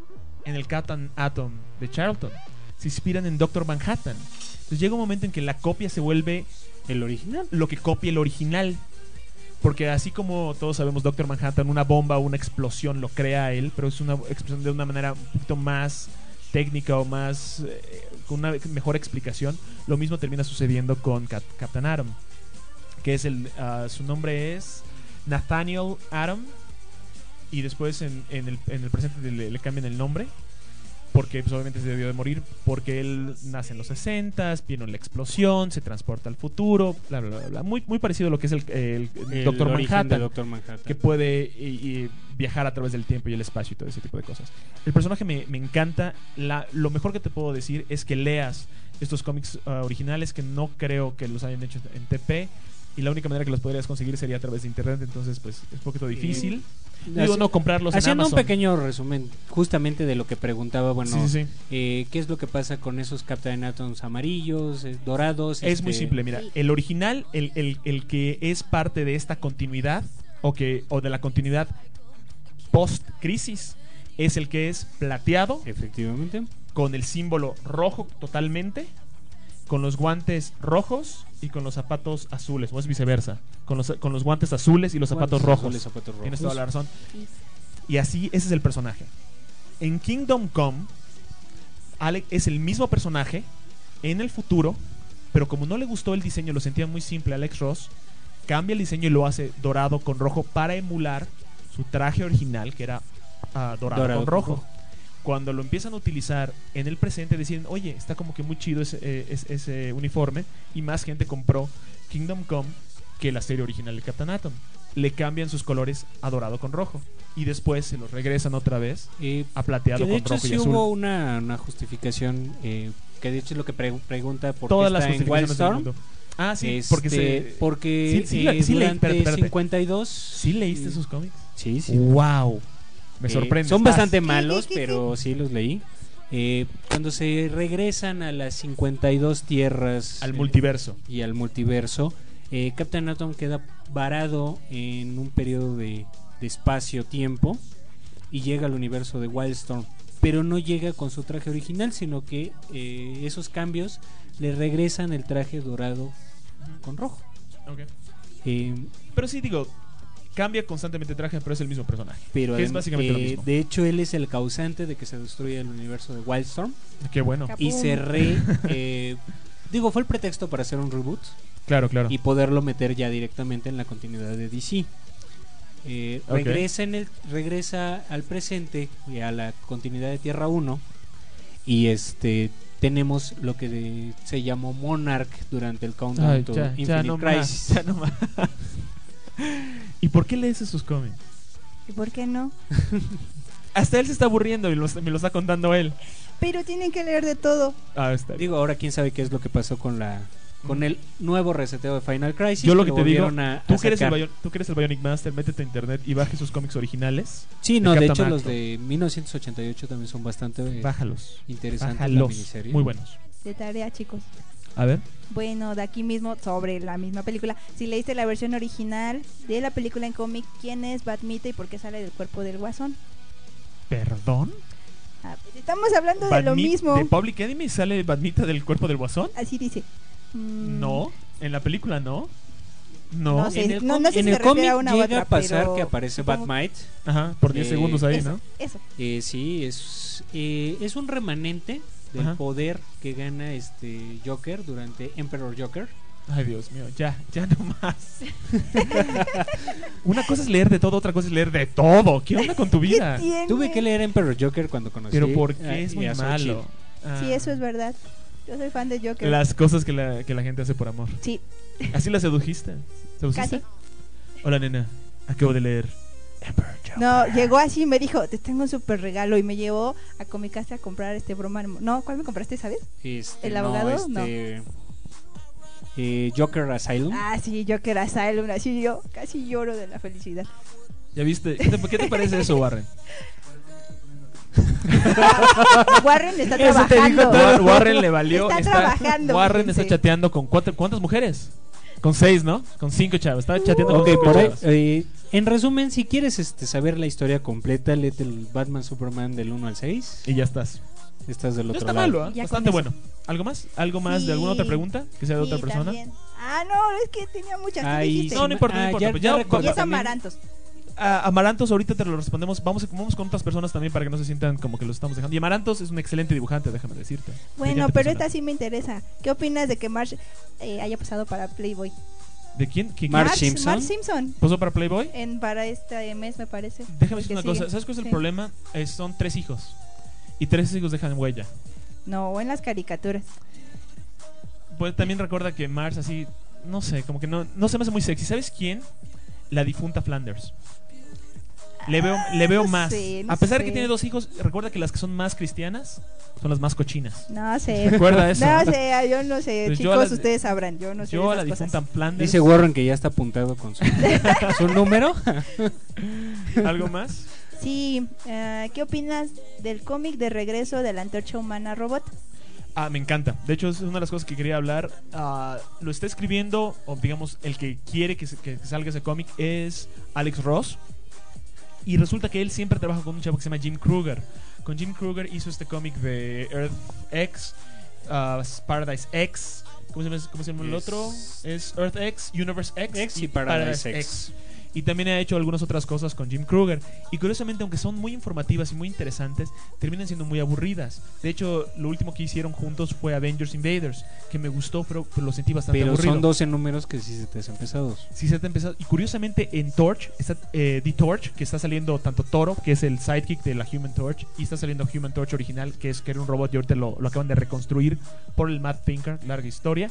en el Captain Atom de Charlton, se inspiran en Doctor Manhattan. Entonces llega un momento en que la copia se vuelve el original. Lo que copia el original. Porque así como todos sabemos, Doctor Manhattan, una bomba o una explosión lo crea él, pero es una explosión de una manera un poquito más técnica o más eh, con una mejor explicación. Lo mismo termina sucediendo con Cap Captain Atom, que es el uh, su nombre es Nathaniel Atom, y después en, en, el, en el presente le, le cambian el nombre porque pues, obviamente se debió de morir, porque él nace en los sesentas, vino la explosión, se transporta al futuro, bla bla bla, bla. Muy, muy parecido a lo que es el, el, El Doctor origen Manhattan, de Doctor Manhattan. que puede y, y viajar a través del tiempo y el espacio y todo ese tipo de cosas. El personaje me, me encanta. La, lo mejor que te puedo decir es que leas estos cómics uh, originales, que no creo que los hayan hecho en T P, y la única manera que los podrías conseguir sería a través de internet, entonces pues es un poquito difícil. Eh, Digo, no comprarlos en Haciendo Amazon. un pequeño resumen justamente de lo que preguntaba, bueno, Sí, sí, sí. Eh, ¿qué es lo que pasa con esos Captain Atoms amarillos, eh, dorados? Es este... muy simple, mira, el original, el, el, el que es parte de esta continuidad, o que o de la continuidad post-crisis, es el que es plateado, efectivamente, con el símbolo rojo totalmente, con los guantes rojos y con los zapatos azules, o es viceversa, con los, con los guantes azules y los zapatos Guantes rojos. azules, zapatos rojos. Tienes toda la razón. Y así, ese es el personaje. En Kingdom Come, Alec es el mismo personaje en el futuro, pero como no le gustó el diseño, lo sentía muy simple a Alex Ross, cambia el diseño y lo hace dorado con rojo para emular su traje original, que era uh, dorado, Dorado con con rojo. rojo. Cuando lo empiezan a utilizar en el presente, deciden, oye, está como que muy chido ese, eh, ese, ese uniforme, y más gente compró Kingdom Come que la serie original de Captain Atom. Le cambian sus colores a dorado con rojo, y después se los regresan otra vez Eh, a plateado que de con hecho rojo y sí azul. hubo una, una justificación, eh, que de hecho es lo que pre- pregunta por Todas qué las está en justificaciones del Wildstorm. mundo. Ah, sí, Este, porque se- porque Sí, sí, la- eh, sí leí, durante espérate, espérate. cincuenta y dos. ¿Sí leíste esos cómics? Sí, sí. Wow. Me Eh, sorprende. son Estás- bastante malos, pero sí los leí. Eh, cuando se regresan a las cincuenta y dos tierras, Al eh, multiverso. y al multiverso, eh, Captain Atom queda varado en un periodo de, de espacio-tiempo y llega al universo de Wildstorm, pero no llega con su traje original, sino que eh, esos cambios le regresan el traje dorado con rojo. Ok. Eh, Pero sí, digo, cambia constantemente de traje, pero es el mismo personaje. pero que es adem- básicamente lo eh, mismo. de hecho él es el causante de que se destruya el universo de Wildstorm. Qué bueno. Y se re eh, digo, fue el pretexto para hacer un reboot. Claro, claro. Y poderlo meter ya directamente en la continuidad de D C. Eh, Ok. regresa, en el, regresa al presente y a la continuidad de Tierra uno. Y este tenemos lo que de- se llamó Monarch durante el Countdown Ay, to ya, Infinite ya no Crisis. más, ya no más. ¿Y por qué lees esos cómics? ¿Y por qué no? Hasta él se está aburriendo y lo- me lo está contando él. Pero tienen que leer de todo. Ah, está bien. Digo, ahora quién sabe qué es lo que pasó con la con el nuevo reseteo de Final Crisis. Yo lo que lo te digo, volvieron a- tú, a que eres el sacar. Bion- tú que eres el Bionic Master, métete a internet y baje sus cómics originales. Sí, no, de Captain hecho los Atom. de mil novecientos ochenta y ocho también son bastante eh, Bájalos. interesantes la Bájalos. miniserie. Muy buenos. De tarea, chicos. A ver. Bueno, de aquí mismo, sobre la misma película. Si leíste la versión original de la película en cómic, ¿quién es Batmita y por qué sale del cuerpo del Guasón? ¿Perdón? Ah, pues estamos hablando de lo Batmi- mismo. ¿De Public Enemy sale Batmita del cuerpo del guasón? Así dice. Mm, No, en la película no. No, No sé, En el, no- cómic- no sé en si el se refiere cómic a una u llega otra, a pasar pero que aparece supongo- Batmite. Ajá, por diez segundos ahí, eso, ¿no? Eso. Eh, sí, es, eh, es un remanente del Ajá. poder que gana este Joker durante Emperor Joker. Ay, Dios mío, ya, ya no más. Una cosa es leer de todo, otra cosa es leer de todo. ¿Qué onda con tu vida? Tuve que leer Emperor Joker cuando conocí Pero ¿por a- qué es muy a Xochitl. malo? Ah, Sí, eso es verdad. Yo soy fan de Joker. Las cosas que la, que la gente hace por amor. Sí. ¿Así la sedujiste? ¿Sedujiste? Casi. Hola, nena. Acabo de leer. No, llegó así y me dijo, te tengo un súper regalo. Y me llevó a Comicasa a comprar este broma. No, ¿cuál me compraste, sabes? Este, ¿El no, abogado? No. este, eh, Joker Asylum. Ah, sí, Joker Asylum. Así yo casi lloro de la felicidad. ¿Ya viste? ¿Qué te, qué te parece eso, Warren? Warren está Eso te dijo trabajando. todo. Warren le valió. Está trabajando, Warren fíjense. está chateando con cuatro, ¿cuántas mujeres? Con seis, ¿no? Con cinco chavos. Estaba chateando con Ok, cinco por ahí, chavas. eh, en resumen, si quieres este, saber la historia completa, léete el Batman Superman del uno al seis. Y ya estás. estás del No otro está lado. malo, ¿eh? Ya Bastante con eso. bueno. ¿Algo más? ¿Algo más de alguna otra pregunta? Que sea de Sí, otra persona. también. Ah, no, es que tenía muchas. ¿Qué Ay, dijiste? No, no importa, no Ah, importa. ya- pues ya ya- recordé Y es también. amarantos. A Amarantos ahorita te lo respondemos. Vamos, vamos con otras personas también para que no se sientan como que los estamos dejando. Y Amarantos es un excelente dibujante, déjame decirte. Bueno, Brillante pero persona. esta sí me interesa. ¿Qué opinas de que Marge eh, haya pasado para Playboy? ¿De quién? ¿Quién- Marge Marge- Simpson. Marge Simpson. ¿Posó para Playboy? En, para este mes, me parece. Déjame El decir que una cosa. sigue. ¿Sabes cuál es el Sí. problema? Eh, son tres hijos. Y tres hijos dejan huella. No, en las caricaturas. Pues también recuerda que Mars así, no sé, como que no, no se me hace muy sexy. ¿Sabes quién? La difunta Flanders. Le veo, le veo no más. sé, no A pesar de que sé. tiene dos hijos, recuerda que las que son más cristianas son las más cochinas. No sé. Recuerda eso. No sé, yo no sé. Pues yo Chicos, a la- ustedes sabrán. Yo no sé. Yo de a la esas difunta cosas. Flanders. Dice Warren que ya está apuntado con su, su número. ¿Algo más? Sí, eh, ¿qué opinas del cómic de regreso de la Antorcha Humana Robot? Ah, me encanta. De hecho, es una de las cosas que quería hablar. Ah, lo está escribiendo, o digamos, el que quiere que, se- que salga ese cómic es Alex Ross. Y resulta que él siempre trabaja con un chavo que se llama Jim Kruger. Con Jim Kruger hizo este cómic de Earth X, ah, Paradise X. ¿Cómo se llama, cómo se llama el Es- otro? Es Earth X, Universe X, X y Paradise X. Y también ha hecho algunas otras cosas con Jim Kruger. Y curiosamente, aunque son muy informativas y muy interesantes, terminan siendo muy aburridas. De hecho, lo último que hicieron juntos fue Avengers Invaders, que me gustó, pero, pero lo sentí bastante Pero aburrido. son doce números que sí se te hacen pesados. Sí, se te ha empezado. Y curiosamente en Torch está eh, The Torch, que está saliendo tanto Toro, que es el sidekick de la Human Torch, y está saliendo Human Torch original, que es que era un robot y ahorita lo, lo acaban de reconstruir por el Matt Pinker, larga historia.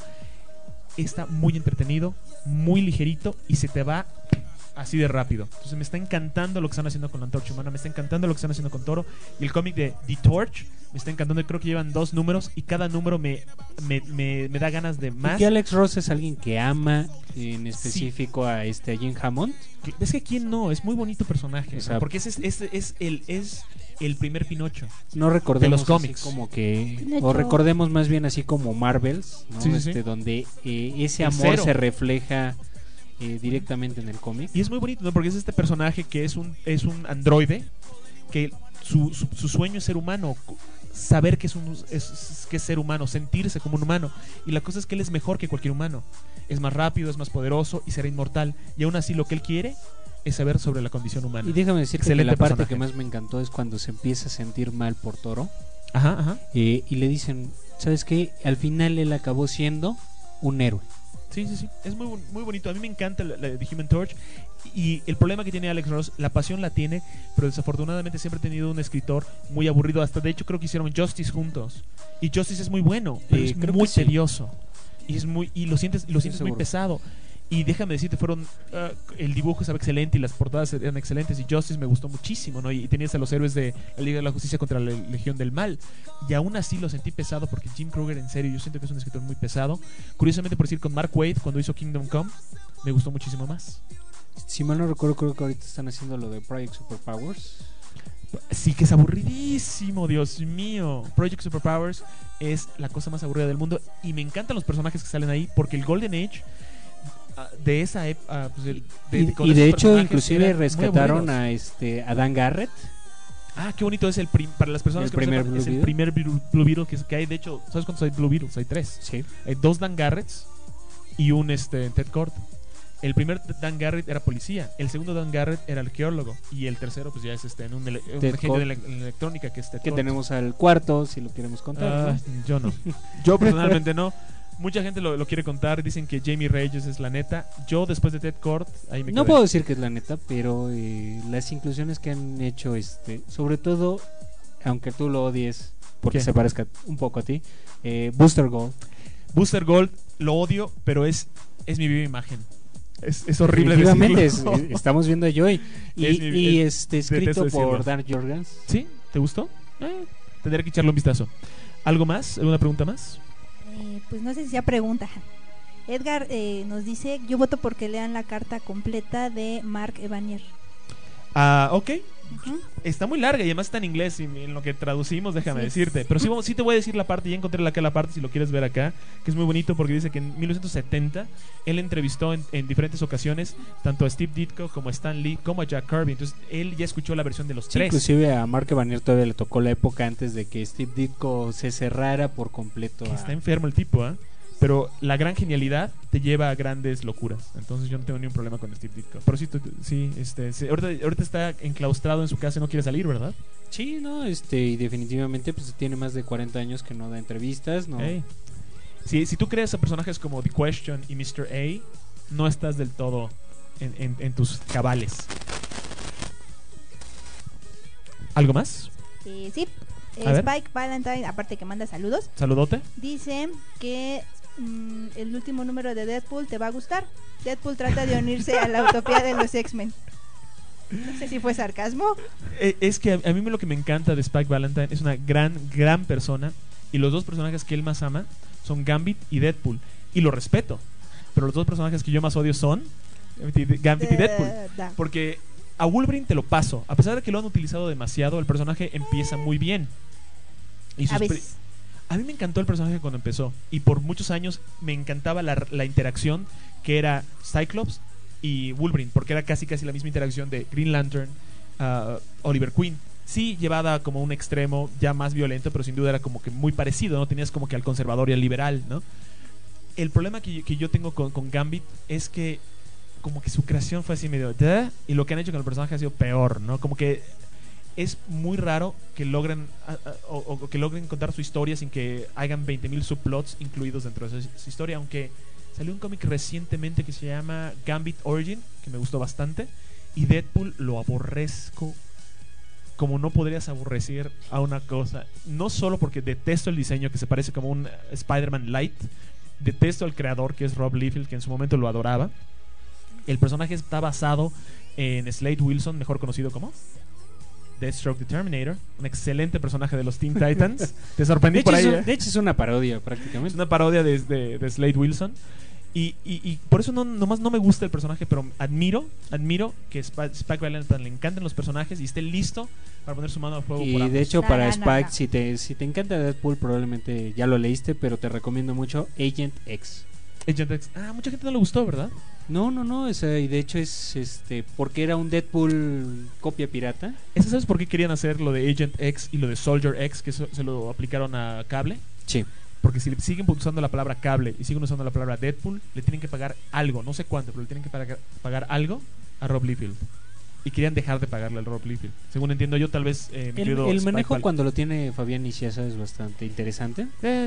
Está muy entretenido, muy ligerito y se te va así de rápido. Entonces me está encantando lo que están haciendo con la Antorcha Humana, me está encantando lo que están haciendo con Toro. Y el cómic de The Torch me está encantando. Creo que llevan dos números y cada número me, me, me, me da ganas de Y más. que Alex Ross es alguien que ama en específico a este a Jim Hammond. Que- Es que quién no, es muy bonito personaje, O ¿no? sea, porque ese es, es, es el es el primer Pinocho. No recordemos de los así cómics. como que Pinocho. o recordemos más bien así como Marvels, ¿no? Sí, sí, este sí. donde eh, ese El amor cero. se refleja eh, directamente en el cómic. Y es muy bonito, ¿no? Porque es este personaje que es un es un androide que su, su, su sueño es ser humano, cu- saber que es un es, es- que es ser humano, sentirse como un humano. Y la cosa es que él es mejor que cualquier humano. Es más rápido, es más poderoso y será inmortal. Y aún así lo que él quiere es saber sobre la condición humana. Y déjame decirte Excelente que la parte personaje. que más me encantó es cuando se empieza a sentir mal por Toro Ajá, ajá. eh, y le dicen, ¿sabes qué? Al final él acabó siendo un héroe. Sí, sí, sí. Es muy, bon- muy bonito. A mí me encanta la, la de Human Torch. Y el problema que tiene Alex Ross, la pasión la tiene, pero desafortunadamente siempre ha tenido un escritor muy aburrido. Hasta de hecho creo que hicieron Justice juntos. Y Justice es muy bueno, pero Eh, es creo muy que sí. tedioso. Y es muy y lo sientes lo sientes muy seguro. pesado. Y déjame decirte, fueron ah, el dibujo estaba excelente y las portadas eran excelentes. Y Justice me gustó muchísimo, ¿no? Y, y tenías a los héroes de la Liga de la Justicia contra la Legión del Mal. Y aún así lo sentí pesado porque Jim Kruger, en serio, yo siento que es un escritor muy pesado. Curiosamente, por decir, con Mark Waid, cuando hizo Kingdom Come, me gustó muchísimo más. Si mal no recuerdo, creo que ahorita están haciendo lo de Project Superpowers. Sí, que es aburridísimo, Dios mío. Project Superpowers es la cosa más aburrida del mundo. Y me encantan los personajes que salen ahí porque el Golden Age ah, de esa época. Pues, el- de- Y, con y de esos hecho, personajes inclusive eran muy rescataron aburridos. a este a Dan Garrett. Ah, qué bonito es el prim- para las personas El que no primer sepan, Blue es el Beetle. primer Blue, Blue Beetle que, es- que hay. De hecho, ¿sabes cuántos hay Blue Beetles? Hay tres. Sí. Hay dos Dan Garretts y un este Ted Kord. El primer Dan Garrett era policía, el segundo Dan Garrett era arqueólogo y el tercero pues ya es este en un, ele- un Ted genio Kord. de la, en la electrónica que es Ted Que Kord. tenemos al cuarto, si lo queremos contar. Ah, ¿no? yo no. Yo personalmente no. Mucha gente lo, lo quiere contar, dicen que Jamie Reyes es la neta. Yo después de Ted Kord, ahí me No quedé. puedo decir que es la neta, pero eh, las inclusiones que han hecho, este, sobre todo, aunque tú lo odies, porque ¿Qué? se parezca un poco a ti, eh, Booster Gold. Booster Gold lo odio, pero es es mi viva imagen. Es, es horrible Definitivamente, decirlo. es- eh, estamos viendo a Joy. Y, Es mi- y, es- este detesto escrito decirlo. por Dan Jorgens. ¿Sí? ¿Te gustó? Eh, tendré que echarle un vistazo. ¿Algo más? ¿Alguna pregunta más? Eh, pues no sé si sea pregunta. Edgar eh, nos dice, yo voto porque lean la carta completa de Mark Evanier. Ah, ok. Está muy larga y además está en inglés y en lo que traducimos, déjame Sí. decirte. Pero sí, vamos- sí te voy a decir la parte, ya encontré acá la parte si lo quieres ver acá, que es muy bonito porque dice que en mil novecientos setenta él entrevistó en, en diferentes ocasiones tanto a Steve Ditko como a Stan Lee como a Jack Kirby. Entonces él ya escuchó la versión de los Sí, tres. inclusive a Mark Evanier todavía le tocó la época antes de que Steve Ditko se cerrara por completo. Que a- está enfermo el tipo, ¿ah? Pero la gran genialidad te lleva a grandes locuras. Entonces yo no tengo ningún problema con Steve Ditko. Pero sí, tú- sí, este, sí, ahorita, ahorita está enclaustrado en su casa y no quiere salir, ¿verdad? Sí, no, este, y definitivamente pues tiene más de cuarenta años que no da entrevistas, ¿no? Ey. Si, si tú crees a personajes como The Question y mister A, no estás del todo en, en- en tus cabales. ¿Algo más? Eh, sí. Eh, A ver. Spike Valentine, aparte que manda saludos, Saludote. dice que mm, el último número de Deadpool te va a gustar. Deadpool trata de unirse a la utopía de los X-Men. No sé si fue sarcasmo. Eh, es que a, a mí me- lo que me encanta de Spike Valentine es una gran, gran persona. Y los dos personajes que él más ama son Gambit y Deadpool. Y lo respeto. Pero los dos personajes que yo más odio son Gambit y Deadpool. Da. Porque a Wolverine te lo paso. A pesar de que lo han utilizado demasiado, el personaje empieza muy bien. Y sus A pri- veces. a mí me encantó el personaje cuando empezó. Y por muchos años me encantaba la, la interacción que era Cyclops y Wolverine. Porque era casi casi la misma interacción de Green Lantern, uh, Oliver Queen. Sí, llevada como a un extremo ya más violento, pero sin duda era como que muy parecido, ¿no? Tenías como que al conservador y al liberal, ¿no? El problema que, que yo tengo con, con Gambit es que como que su creación fue así medio "Duh", y lo que han hecho con el personaje ha sido peor, ¿no? Como que es muy raro que logren a- a- o, o que logren contar su historia sin que hagan veinte mil subplots incluidos dentro de esa, su historia, aunque salió un cómic recientemente que se llama Gambit Origin, que me gustó bastante, y Deadpool lo aborrezco como no podrías aborrecer a una cosa, no solo porque detesto el diseño que se parece como un Spider-Man Light, detesto al creador que es Rob Liefeld, que en su momento lo adoraba. El personaje está basado en Slade Wilson, mejor conocido como Deathstroke the Terminator, un excelente personaje de los Teen Titans. Te sorprendí De por hecho, ahí. es, un- ¿eh? de hecho es una parodia Es prácticamente. una parodia de, de, de Slade Wilson. Y, y, y por eso no nomás no me gusta el personaje, pero admiro, admiro que Sp- Spike Valentine le encanten los personajes y esté listo para poner su mano a fuego por Y ambos. de hecho No, para no, no, Spike, no. si te si te encanta Deadpool probablemente ya lo leíste, pero te recomiendo mucho Agent X. Agent X. Ah, mucha gente no le gustó, ¿verdad? No, no, no, o sea, y de hecho es este porque era un Deadpool copia pirata. ¿Eso sabes por qué querían hacer lo de Agent X y lo de Soldier X, que eso se lo aplicaron a Cable? Sí. Porque si siguen usando la palabra Cable y siguen usando la palabra Deadpool, le tienen que pagar algo, no sé cuánto, pero le tienen que pagar, pagar algo a Rob Liefeld. Y querían dejar de pagarle al Rob Liefeld. Según entiendo yo, tal vez eh, mi El, querido el Spike manejo Val- cuando lo tiene Fabián Nicieza es bastante interesante.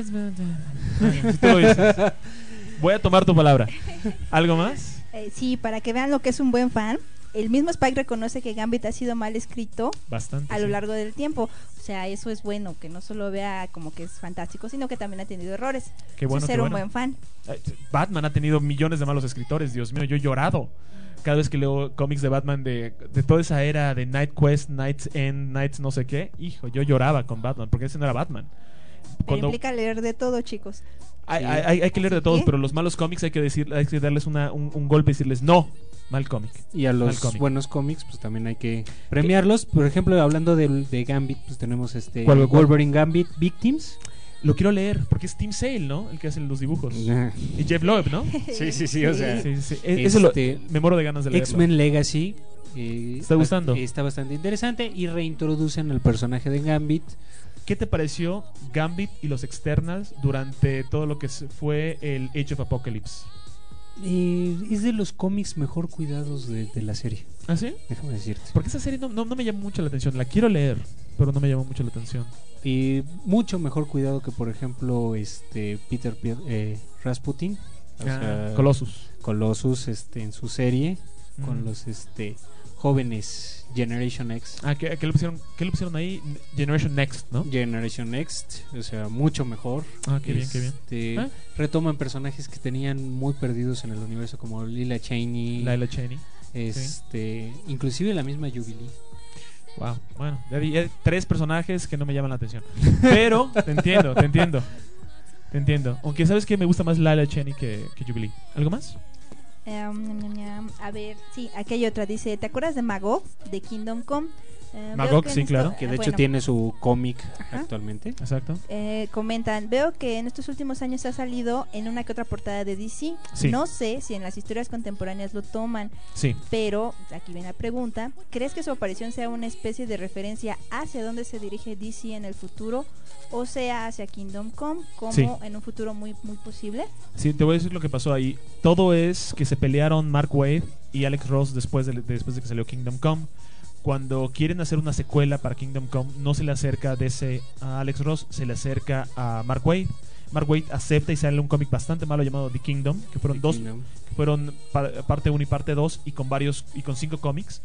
Si tú lo dices. Voy a tomar tu palabra. ¿Algo más? Eh, sí, para que vean lo que es un buen fan. El mismo Spike reconoce que Gambit ha sido mal escrito Bastante. a lo sí. largo del tiempo. O sea, eso es bueno, que no solo vea como que es fantástico, sino que también ha tenido errores. Qué Eso bueno, es qué ser un bueno. buen fan. Eh, Batman ha tenido millones de malos escritores, Dios mío, yo he llorado cada vez que leo cómics de Batman de, de toda esa era de Night Quest, Night's End, Nights no sé qué. Hijo, yo lloraba con Batman porque ese no era Batman. Pero Cuando implica leer de todo, chicos. hay, hay- hay que leer de todos, ¿Qué? pero los malos cómics hay que decir, hay que darles una, un, un golpe y decirles no, mal cómic. Y a Mal los cómic. buenos cómics pues también hay que premiarlos. Por ejemplo, hablando del- de, Gambit, pues tenemos este ¿Cuál, cuál? Wolverine Gambit Victims. Lo quiero leer porque es Tim Sale, ¿no? El que hace los dibujos. Ajá. Y Jeff Loeb, ¿no? Sí, sí, sí, o sea, Sí, sí, sí. E- Ese lo, este, me muero de ganas de leerlo. X-Men Legacy. eh, ¿Está gustando? Está bastante interesante y reintroducen al personaje de Gambit. ¿Qué te pareció Gambit y los Externals durante todo lo que se- fue el Age of Apocalypse? Eh, es de los cómics mejor cuidados de, de la serie, ¿Ah, sí? déjame decirte. Porque esa serie no, no, no me llama mucho la atención. La quiero leer, pero no me llama mucho la atención. Y mucho mejor cuidado que, por ejemplo, este Peter Pi- eh, Rasputin. O Ah, sea, Colossus. Colossus este, en su serie con Mm. los este jóvenes Generation X. Ah, ¿qué, qué le pusieron, ¿qué le pusieron ahí? Generation Next, ¿no? Generation Next, o sea, mucho mejor. Ah, qué bien, qué bien. Este, ¿Eh? Retoman personajes que tenían muy perdidos en el universo como Lila Cheney, Lila Cheney. este, inclusive la misma Jubilee. Wow, bueno, ya di- ya tres personajes que no me llaman la atención. Pero, te entiendo, te entiendo. Te entiendo. Aunque sabes que me gusta más Lila Cheney que, que Jubilee. ¿Algo más? Em, ñam, ñam. A ver, sí, aquí hay otra. Dice, ¿te acuerdas de Magog de Kingdom Come? Eh, veo Magog, que en sí, esto- claro. ah, Que de hecho bueno, tiene su cómic Ajá. actualmente. Exacto. eh, comentan, veo que en estos últimos años ha salido en una que otra portada de D C. Sí. No sé si en las historias contemporáneas lo toman, Sí. pero aquí viene la pregunta. ¿Crees que su aparición sea una especie de referencia hacia dónde se dirige D C en el futuro? O sea, hacia Kingdom Come, como Sí. en un futuro muy, muy posible. Sí, te voy a decir lo que pasó ahí. Todo es que se pelearon Mark Waid y Alex Ross después de, después de que salió Kingdom Come. Cuando quieren hacer una secuela para Kingdom Come, no se le acerca D C a Alex Ross, se le acerca a Mark Waid. Mark Waid acepta y sale un cómic bastante malo llamado The Kingdom, que fueron The dos, Kingdom. que fueron pa- parte uno y parte dos y con varios y con cinco cómics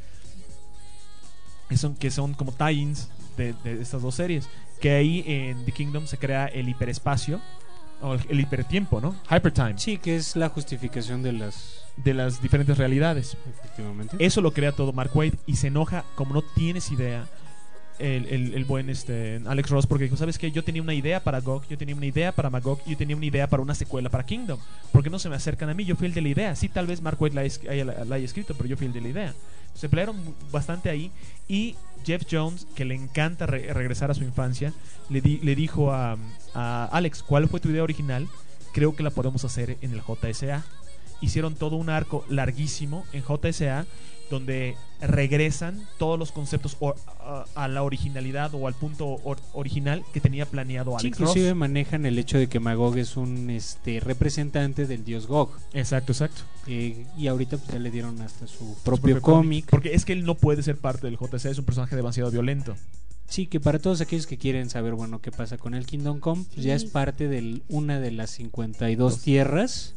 que son, que son como tie-ins de, de estas dos series. Que ahí en The Kingdom se crea el hiperespacio o el, el hipertiempo, ¿no? Hypertime. Sí, que es la justificación de las... De las diferentes realidades. Efectivamente. Eso lo crea todo Mark Waid y se enoja como no tienes idea el, el, el buen este Alex Ross, porque dijo, ¿sabes qué? Yo tenía una idea para G O G, yo tenía una idea para Magog, yo tenía una idea para una secuela para Kingdom. ¿Por qué no se me acercan a mí? Yo fui el de la idea. Sí, tal vez Mark Waid la, es- haya- la- la haya escrito, pero yo fui el de la idea. Se pelearon bastante ahí y Jeff Jones, que le encanta re- regresar a su infancia, le, di- le dijo a, a Alex, ¿cuál fue tu idea original? Creo que la podemos hacer en el J S A. Hicieron todo un arco larguísimo en J S A donde regresan todos los conceptos o- a, a la originalidad o al punto or- original que tenía planeado Sí, Alex Ross. inclusive manejan el hecho de que Magog es un este representante del dios Gog. Exacto, exacto. Eh, y ahorita pues, ya le dieron hasta su Su propio cómic. Porque es que él no puede ser parte del J S A, es un personaje demasiado violento. Sí, que para todos aquellos que quieren saber, bueno, qué pasa con el Kingdom Come, pues ya es parte de una de las cincuenta y dos tierras.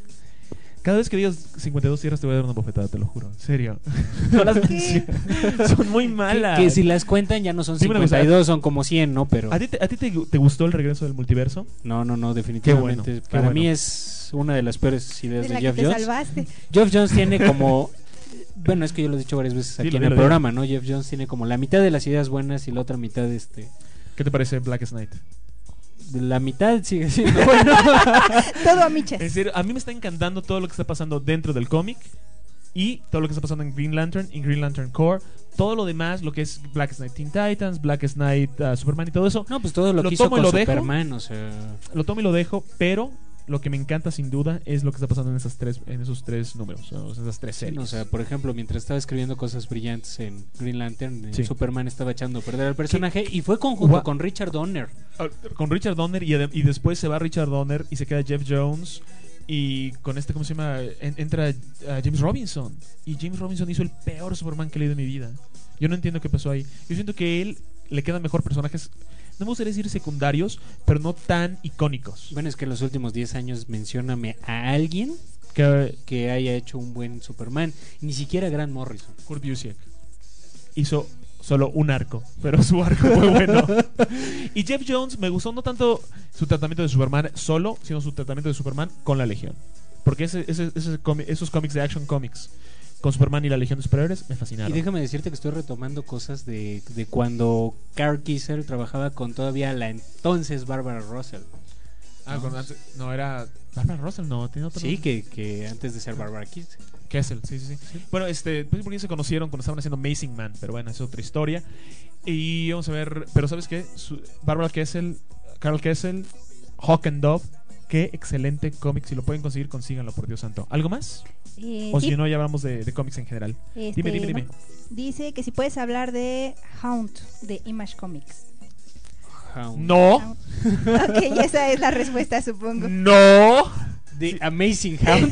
Cada vez que digas cincuenta y dos tierras te voy a dar una bofetada, te lo juro. En serio. No las menciones. Son muy malas. Que, que si las cuentan ya no son Dime una cosa, cincuenta y dos, son como cien, ¿no? Pero ¿A ti, te, a ti te, te gustó el regreso del multiverso? no, no, no, definitivamente. Qué bueno, qué para bueno. mí es una de las peores ideas De de, la que Jeff te Jones. salvaste. Jeff Jones tiene como... Bueno, es que yo lo he dicho varias veces aquí Dilo, en dilo, el dilo. programa, ¿no? Jeff Jones tiene como la mitad de las ideas buenas y la otra mitad, este... ¿Qué te parece Blackest Night? La mitad sigue siendo bueno. Todo a michas. En serio, a mí me está encantando todo lo que está pasando dentro del cómic y todo lo que está pasando en Green Lantern, en Green Lantern Corps. Todo lo demás, lo que es Blackest Night Teen Titans, Blackest Night uh, Superman y todo eso. No, pues todo lo, Lo que hizo tomo y con lo dejo. Superman, o sea... Lo tomo y lo dejo, pero lo que me encanta sin duda es lo que está pasando en esas tres, en esos tres números, o sea, esas tres Sí, series. no, o sea, por ejemplo, mientras estaba escribiendo cosas brillantes en Green Lantern, en Sí. Superman estaba echando a perder al personaje y fue conjunto Gua- con Richard Donner. Ah, con Richard Donner y, ade- y después se va Richard Donner y se queda Jeff Jones y con este, ¿cómo se llama? En- entra ah, James Robinson y James Robinson hizo el peor Superman que he leído en mi vida. Yo no entiendo qué pasó ahí. Yo siento que él le quedan mejor personajes, no me gustaría decir secundarios, pero no tan icónicos. Bueno, es que en los últimos diez años mencióname a alguien Que que haya hecho un buen Superman. Ni siquiera Grant Morrison. Kurt Busiek hizo solo un arco, pero su arco fue bueno. Y Jeff Jones me gustó no tanto su tratamiento de Superman solo, sino su tratamiento de Superman con la Legión. Porque ese, ese, ese cómic- esos cómics de Action Comics con Superman y la Legión de Superhéroes me Y fascinaron. déjame decirte que estoy retomando cosas de, de cuando Carl Kisser trabajaba con todavía la entonces Barbara Russell. Ah, con antes- no era Barbara Russell, no, tenía otro Sí, nombre. que, que antes de ser Barbara Kisser. Kessel, sí, sí, sí. Bueno, este, pues porque se conocieron cuando estaban haciendo Amazing Man, pero bueno, es otra historia. Y vamos a ver, pero ¿sabes qué? Su- Barbara Kessel, Carl Kessel, Hawk and Dove, qué excelente cómic. Si lo pueden conseguir, consíganlo, por Dios santo. ¿Algo más? Eh, O sí. si no, ya hablamos de, de cómics en general. Este, Dime, dime, dime. ¿no? Dice que si puedes hablar de Hound de Image Comics. No. Ok, esa es la respuesta, supongo. No. The Amazing Hound.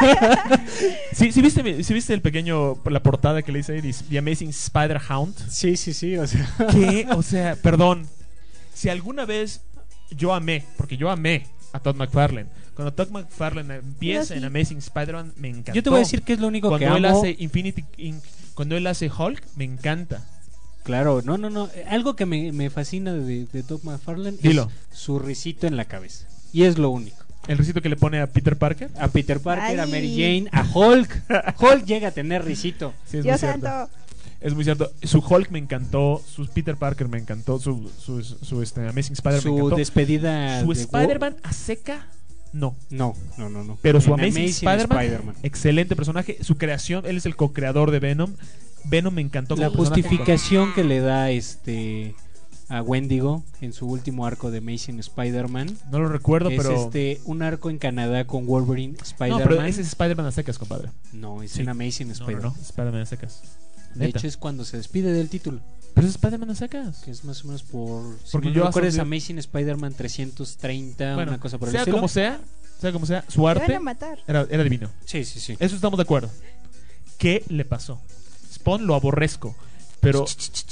¿Sí, sí viste, mi- sí viste el pequeño, la portada que le hice ahí, dice, The Amazing Spider Hound? Sí, sí, sí, o sea. ¿Qué? O sea, perdón. Si alguna vez yo amé, porque yo amé a Todd McFarlane. Cuando Todd McFarlane empieza Pero sí. en Amazing Spider-Man, me encantó. Yo te voy a decir que es lo único cuando que él amo. hace Infinity Inc- cuando él hace Hulk, me encanta. Claro, no, no, no. eh, Algo que me, me fascina de, de Todd McFarlane Dilo. es su risito en la cabeza. Y es lo único. El risito que le pone a Peter Parker. A Peter Parker, a Ay. Mary Jane, a Hulk. Hulk llega a tener risito. Sí, es Dios muy cierto. santo. Es muy cierto. Su Hulk me encantó, su Peter Parker me encantó, su, su, su, este, Amazing Spider-Man me Su encantó. despedida Su de Spider-Man a seca No. No, no, no, no. Pero su En Amazing, Amazing Spider-Man, Spider-Man. excelente personaje. Su creación, él es el co-creador de Venom. Venom me encantó. La como personaje. justificación que le da este a Wendigo en su último arco de Amazing Spider-Man. No lo recuerdo, es pero este un arco en Canadá con Wolverine, no, Spider-Man. pero ese es Spider-Man a secas, compadre. No, es Sí. en Amazing No, no, Spider-Man. no, Spider-Man a secas. De Neta. hecho es cuando se despide del título. Pero es Spider-Man a secas. Que es más o menos por... Si Porque no yo recuerdas asocio- Amazing Spider-Man trescientos treinta, Bueno, una cosa por el sea estilo. como sea, sea como sea, su Te arte van a matar. era, era divino. Sí, sí, sí. Eso estamos de acuerdo. ¿Qué le pasó? Spawn lo aborrezco, pero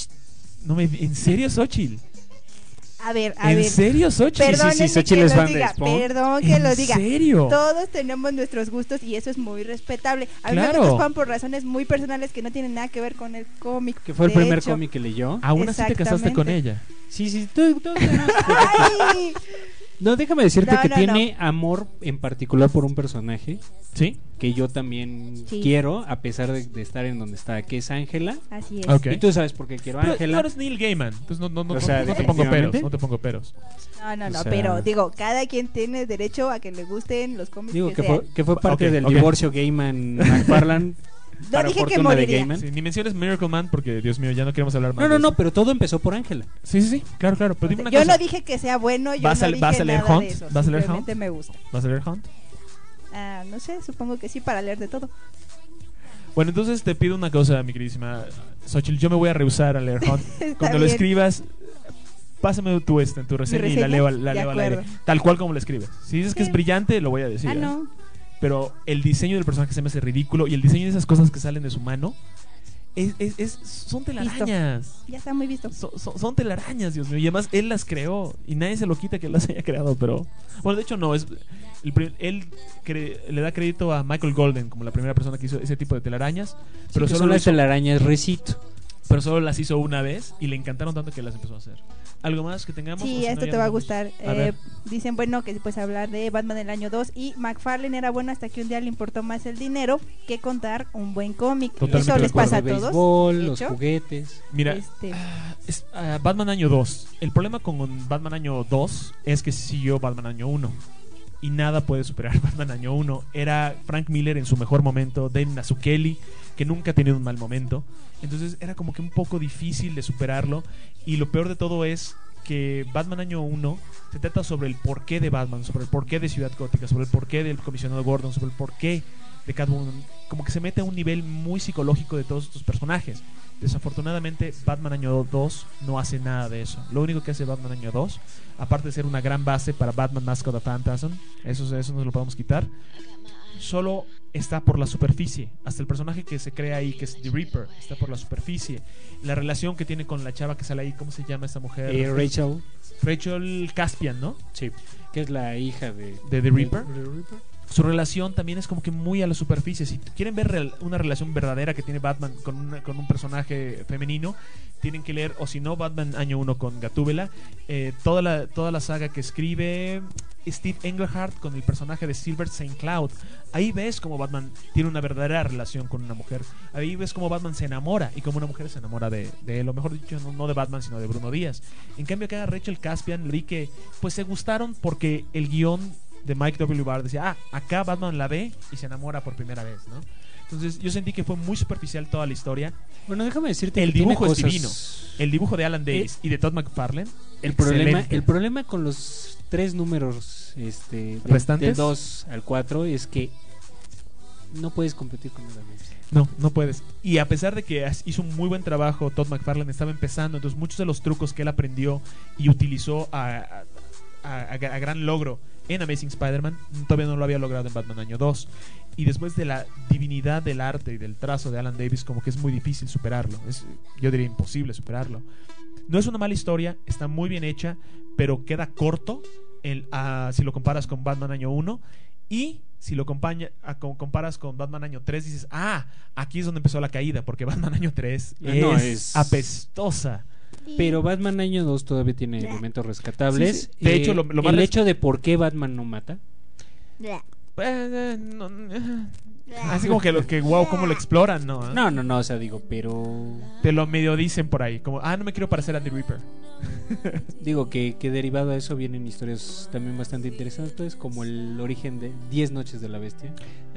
no me en serio, Xochitl. A ver, a ¿En ver. serio, Xochitl? Perdónenme Sí, sí, Xochitl que es lo fan de diga, Spawn. perdón que ¿En lo diga. serio? Todos tenemos nuestros gustos y eso es muy respetable. A mí Claro. me gusta Spawn por razones muy personales que no tienen nada que ver con el cómic. Que fue el De primer hecho, cómic que leyó. Aún así te casaste con Exactamente. ella. Sí, sí, tú, tú- Ay, No, déjame decirte No, que no, tiene amor en particular por un personaje ¿Sí? que yo también Sí. quiero, a pesar de, de estar en donde está, que es Ángela. así es. Ok. Y tú sabes por qué quiero a Pero Ángela. no eres Neil Gaiman, entonces no, no, no, O sea, no- no te pongo peros, definitivamente. no te pongo peros. No, no, no, O sea- pero digo, cada quien tiene derecho a que le gusten los cómics Digo que, que sean. fue, que fue parte Ok, del ok. divorcio Gaiman-McFarlane. No para dije que fortuna de moriría. Gaiman. Sí, ni menciones Miracle Man porque, Dios mío, ya no queremos hablar más. No, no, de no, eso. pero todo empezó por Ángela. Sí, sí, sí, claro, claro. Pero dime una Yo cosa. no dije que sea bueno, yo ¿Va a no sal- dije va a salir nada Hunt? de eso. ¿Va a salir Simplemente Hunt? me gusta. ¿Vas a leer Hunt? Ah, no sé, supongo que sí para leer de todo. Bueno, entonces te pido una cosa, mi queridísima Xochitl. Yo me voy a rehusar a leer Hunt. Está Cuando lo bien. escribas, pásame tu, este, tu reseña y la reseña? leo, la De leo al aire. acuerdo. Tal cual como lo escribes. Si dices que Sí. es brillante, lo voy a decir. Ah, ¿eh? no. Pero el diseño del personaje se me hace ridículo y el diseño de esas cosas que salen de su mano es, es, es- son telarañas. Ya está muy visto. Son, son- son telarañas, Dios mío. Y además él las creó y nadie se lo quita que él las haya creado. Pero bueno, de hecho no. es el pri- Él cre- le da crédito a Michael Golden como la primera persona que hizo ese tipo de telarañas. Pero Pero solo son lo las hizo- telarañas recito. pero solo las hizo una vez y le encantaron tanto que las empezó a hacer. ¿Algo más que tengamos? O Sí, si no, esto ya te va a nos vamos. gustar. A Eh, ver. dicen, bueno, que pues hablar de Batman del año dos y McFarlane era bueno hasta que un día le importó más el dinero que contar un buen cómic. Totalmente Eso de les acuerdo. pasa a El todos. béisbol, de los hecho. juguetes. Mira, Este, es, ah, Batman año dos. El problema con Batman año dos es que siguió Batman año uno. Y nada puede superar Batman año uno. Era Frank Miller en su mejor momento, Dave Mazzucchelli, que nunca ha tenido un mal momento. Entonces era como que un poco difícil de superarlo. Y lo peor de todo es que Batman año uno se trata sobre el porqué de Batman, sobre el porqué de Ciudad Gótica, sobre el porqué del comisionado Gordon, sobre el porqué de Catwoman. Como que se mete a un nivel muy psicológico de todos estos personajes. Desafortunadamente, Batman año dos no hace nada de eso. Lo único que hace Batman año dos, aparte de ser una gran base para Batman Mask of the Phantasm, eso, eso nos lo podemos quitar, solo está por la superficie. Hasta el personaje que se crea ahí, que es The Reaper, está por la superficie. La relación que tiene con la chava que sale ahí, ¿cómo se llama esa mujer? Eh, Rachel. Rachel Caspian, ¿no? Sí, que es la hija de, De The Reaper. de- de Reaper. Su relación también es como que muy a la superficie. Si quieren ver real- una relación verdadera que tiene Batman con, una- con un personaje femenino, tienen que leer, o si no, Batman año uno con Gatúbela, eh, toda, la, toda la saga que escribe Steve Englehart con el personaje de Silver Saint Cloud. Ahí ves como Batman tiene una verdadera relación con una mujer. Ahí ves como Batman se enamora y como una mujer se enamora de, de él, o mejor dicho, no, no de Batman, sino de Bruno Díaz. En cambio, acá Rachel Caspian leí que pues se gustaron porque el guión de Mike W. Barr decía, ah, acá Batman la ve y se enamora por primera vez, ¿no? Entonces yo sentí que fue muy superficial toda la historia. Bueno, déjame decirte El que tiene dibujo es cosas- divino. El dibujo de Alan Davis y de Todd McFarlane. El problema, excelente. el problema con los tres números este, de- ¿Restantes? del dos al cuatro es que no puedes competir con Alan Davis. No, no puedes. Y a pesar de que has- hizo un muy buen trabajo, Todd McFarlane estaba empezando, entonces muchos de los trucos que él aprendió y utilizó a, a, a- a gran logro en Amazing Spider-Man, todavía no lo había logrado en Batman año dos. Y después de la divinidad del arte y del trazo de Alan Davis, como que es muy difícil superarlo. Es, yo diría imposible superarlo. No es una mala historia, está muy bien hecha, pero queda corto el, ah, si lo comparas con Batman año uno. Y si lo compaña- a- co- comparas con Batman año tres, dices, ah, aquí es donde empezó la caída, porque Batman año tres es, No, es- apestosa. Pero Batman año dos todavía tiene elementos rescatables. Sí, sí. De hecho, lo- lo más el res- hecho de por qué Batman no mata. Eh, eh, no, eh. Así como que lo que wow, cómo lo exploran, ¿no? ¿Eh? No, no, no, o sea, digo, pero... Te lo medio dicen por ahí, como, ah, no me quiero parecer a The Reaper. Digo que, que derivado a eso vienen historias también bastante interesantes, como el origen de Diez Noches de la Bestia.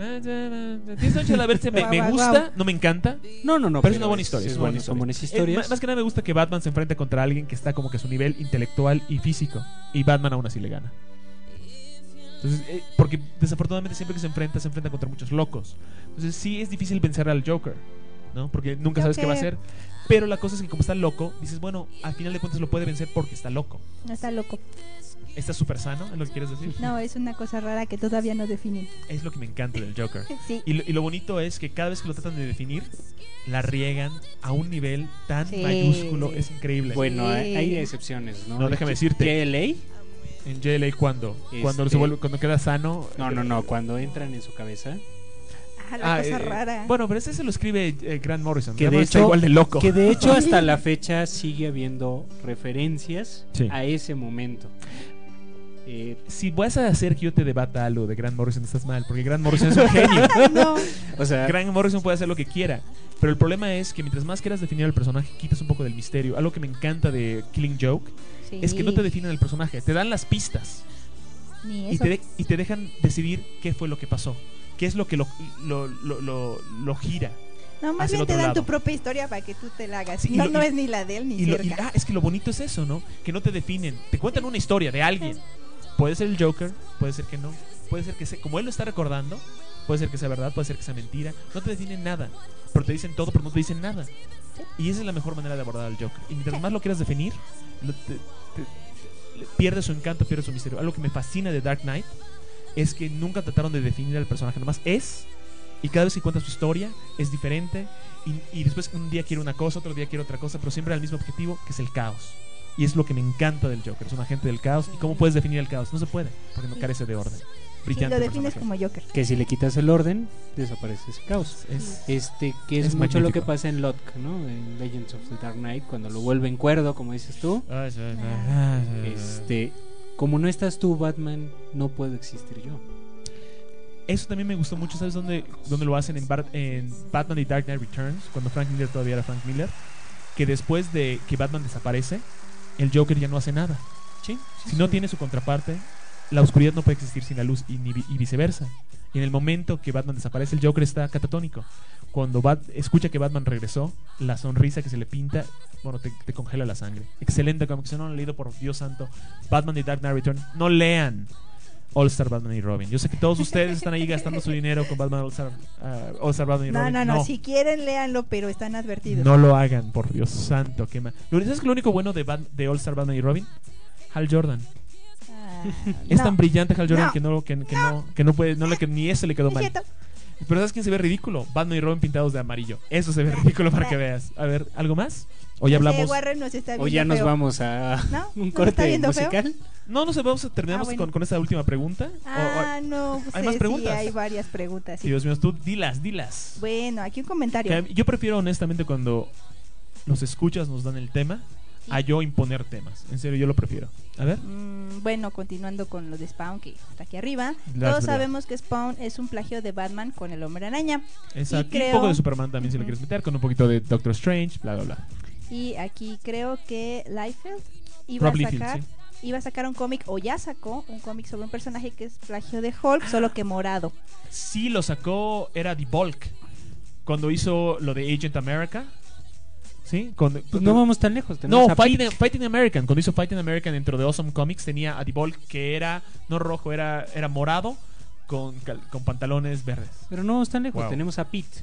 Diez Noches de la Bestia me, me gusta, no me encanta. No, no, no. Pero es una buena historia. Es es una buena bueno, son buenas historia. historias. Eh, más, más que nada me gusta que Batman se enfrente contra alguien que está como que a su nivel intelectual y físico. Y Batman aún así le gana. Entonces, eh, porque desafortunadamente siempre que se enfrenta, se enfrenta contra muchos locos. Entonces sí es difícil vencer al Joker, ¿no? Porque nunca sabes qué va a hacer. Pero la cosa es que como está loco, dices, bueno, al final de cuentas lo puede vencer porque está loco. No está loco. ¿Está súper sano? ¿Es lo que quieres decir? No, es una cosa rara que todavía no definen. Es lo que me encanta del Joker. Sí. Y, lo, y lo bonito es que cada vez que lo tratan de definir, la riegan a un nivel tan Sí. mayúsculo. Es increíble. Bueno, hay, hay excepciones, ¿no? No, déjame decirte. J L A. ¿En J L A cuándo? Este- Cuando se vuelve, cuando queda sano. No, no, no, cuando entran en su cabeza. Ah, la Ah, cosa eh, rara. Bueno, pero ese se lo escribe eh, Grant Morrison. Que Grant de, Morrison está hecho, igual de loco. que de hecho hasta la fecha sigue habiendo referencias Sí. a ese momento. Eh, Si vas a hacer que yo te debata algo de Grant Morrison, estás mal, porque Grant Morrison es un genio. No. o sea, Grant Morrison puede hacer lo que quiera, pero el problema es que mientras más quieras definir al personaje, quitas un poco del misterio. Algo que me encanta de Killing Joke Sí. es que no te definen el personaje, te dan las pistas Ni y eso. te, de- y te dejan decidir qué fue lo que pasó, qué es lo que lo, lo, lo, lo- lo gira. No, más hacia el bien te otro dan lado. tu propia historia para que tú te la hagas. Sí, y no, lo- no y- es ni la de él ni Y lo- cerca. y- ah, es que lo bonito es eso, ¿no? Que no te definen, te cuentan una historia de alguien. Puede ser el Joker, puede ser que no, puede ser que sea, como él lo está recordando, puede ser que sea verdad, puede ser que sea mentira. No te definen nada, pero te dicen todo, pero no te dicen nada. Y esa es la mejor manera de abordar al Joker. Y mientras más lo quieras definir, lo- te- te- le- pierde su encanto, pierde su misterio. Algo que me fascina de Dark Knight es que nunca trataron de definir al personaje, nomás es. Y cada vez que cuenta su historia es diferente. Y, y después un día quiere una cosa, otro día quiere otra cosa, pero siempre al mismo objetivo, que es el caos. Y es lo que me encanta del Joker, es un agente del caos. ¿Y cómo puedes definir el caos? No se puede, porque no carece de orden. Sí, Brillante lo defines personaje. como Joker. que si le quitas el orden, desaparece ese caos. Es- Este, que es, es mucho lo que magnífico. pasa en Locke, ¿no? En Legends of the Dark Knight, cuando lo vuelven cuerdo, como dices tú. Ay, sí, sí, sí. Este, como no estás tú, Batman, no puedo existir yo. Eso también me gustó mucho. ¿Sabes dónde, dónde lo hacen? En, Bar- en Batman y Dark Knight Returns, cuando Frank Miller todavía era Frank Miller. Que después de que Batman desaparece, el Joker ya no hace nada. Sí. Si no tiene su contraparte, la oscuridad no puede existir sin la luz y, ni vi- y viceversa. Y en el momento que Batman desaparece, el Joker está catatónico. Cuando Bat escucha que Batman regresó, la sonrisa que se le pinta, bueno, te, te congela la sangre. Excelente, como que si no lo han leído, por Dios santo, Batman y Dark Knight Returns, no lean All Star Batman y Robin. Yo sé que todos ustedes están ahí gastando su dinero con Batman All Star, uh, All Star Batman y No, Robin. no, no, si quieren léanlo, pero están advertidos. No lo hagan, por Dios santo. Qué ma- Lo ¿Sabes que lo único bueno de, Bat- de All Star Batman y Robin? Hal Jordan. Ah, Es no. tan brillante Hal Jordan No. que no que, que no que no puede no le que ni ese le quedó Es mal. cierto. Pero ¿sabes quién se ve ridículo? Batman y Robin pintados de amarillo. Eso se ve ridículo para que veas. A ver, ¿algo más? O ya No sé, hablamos. Warren nos está O viendo ya nos feo. vamos a ¿No? un ¿Nos corte está viendo feo? musical. No, no sé, vamos a terminamos Ah, bueno. con, con esta última pregunta. O- o- Ah, no, ¿Hay sé, más preguntas? Sí, hay varias preguntas. sí. Dios mío, tú dilas, dilas. Bueno, aquí un comentario. Que yo prefiero honestamente cuando los escuchas nos dan el tema a yo imponer temas. En serio, yo lo prefiero. A ver. Mm, bueno, continuando con lo de Spawn, que está aquí arriba. Las Todos verdad. sabemos que Spawn es un plagio de Batman con el Hombre Araña. Exacto. Y Y creo- un poco de Superman también si lo quieres meter, con un poquito de Doctor Strange, bla bla bla. Y aquí creo que Liefeld iba Rob a Liefeld, sacar, sí. iba a sacar un cómic, o ya sacó un cómic sobre un personaje que es plagio de Hulk, solo que morado. Sí, lo sacó, era The Bulk. Cuando hizo lo de Agent America. ¿Sí? Con- Pues no vamos tan lejos. tenemos No, a Fighting, Fighting American. Cuando hizo Fighting American dentro de Awesome Comics tenía a The Bulk que era, no rojo, era, era morado con, cal- con pantalones verdes. Pero no vamos tan lejos. Wow. Tenemos a Pete.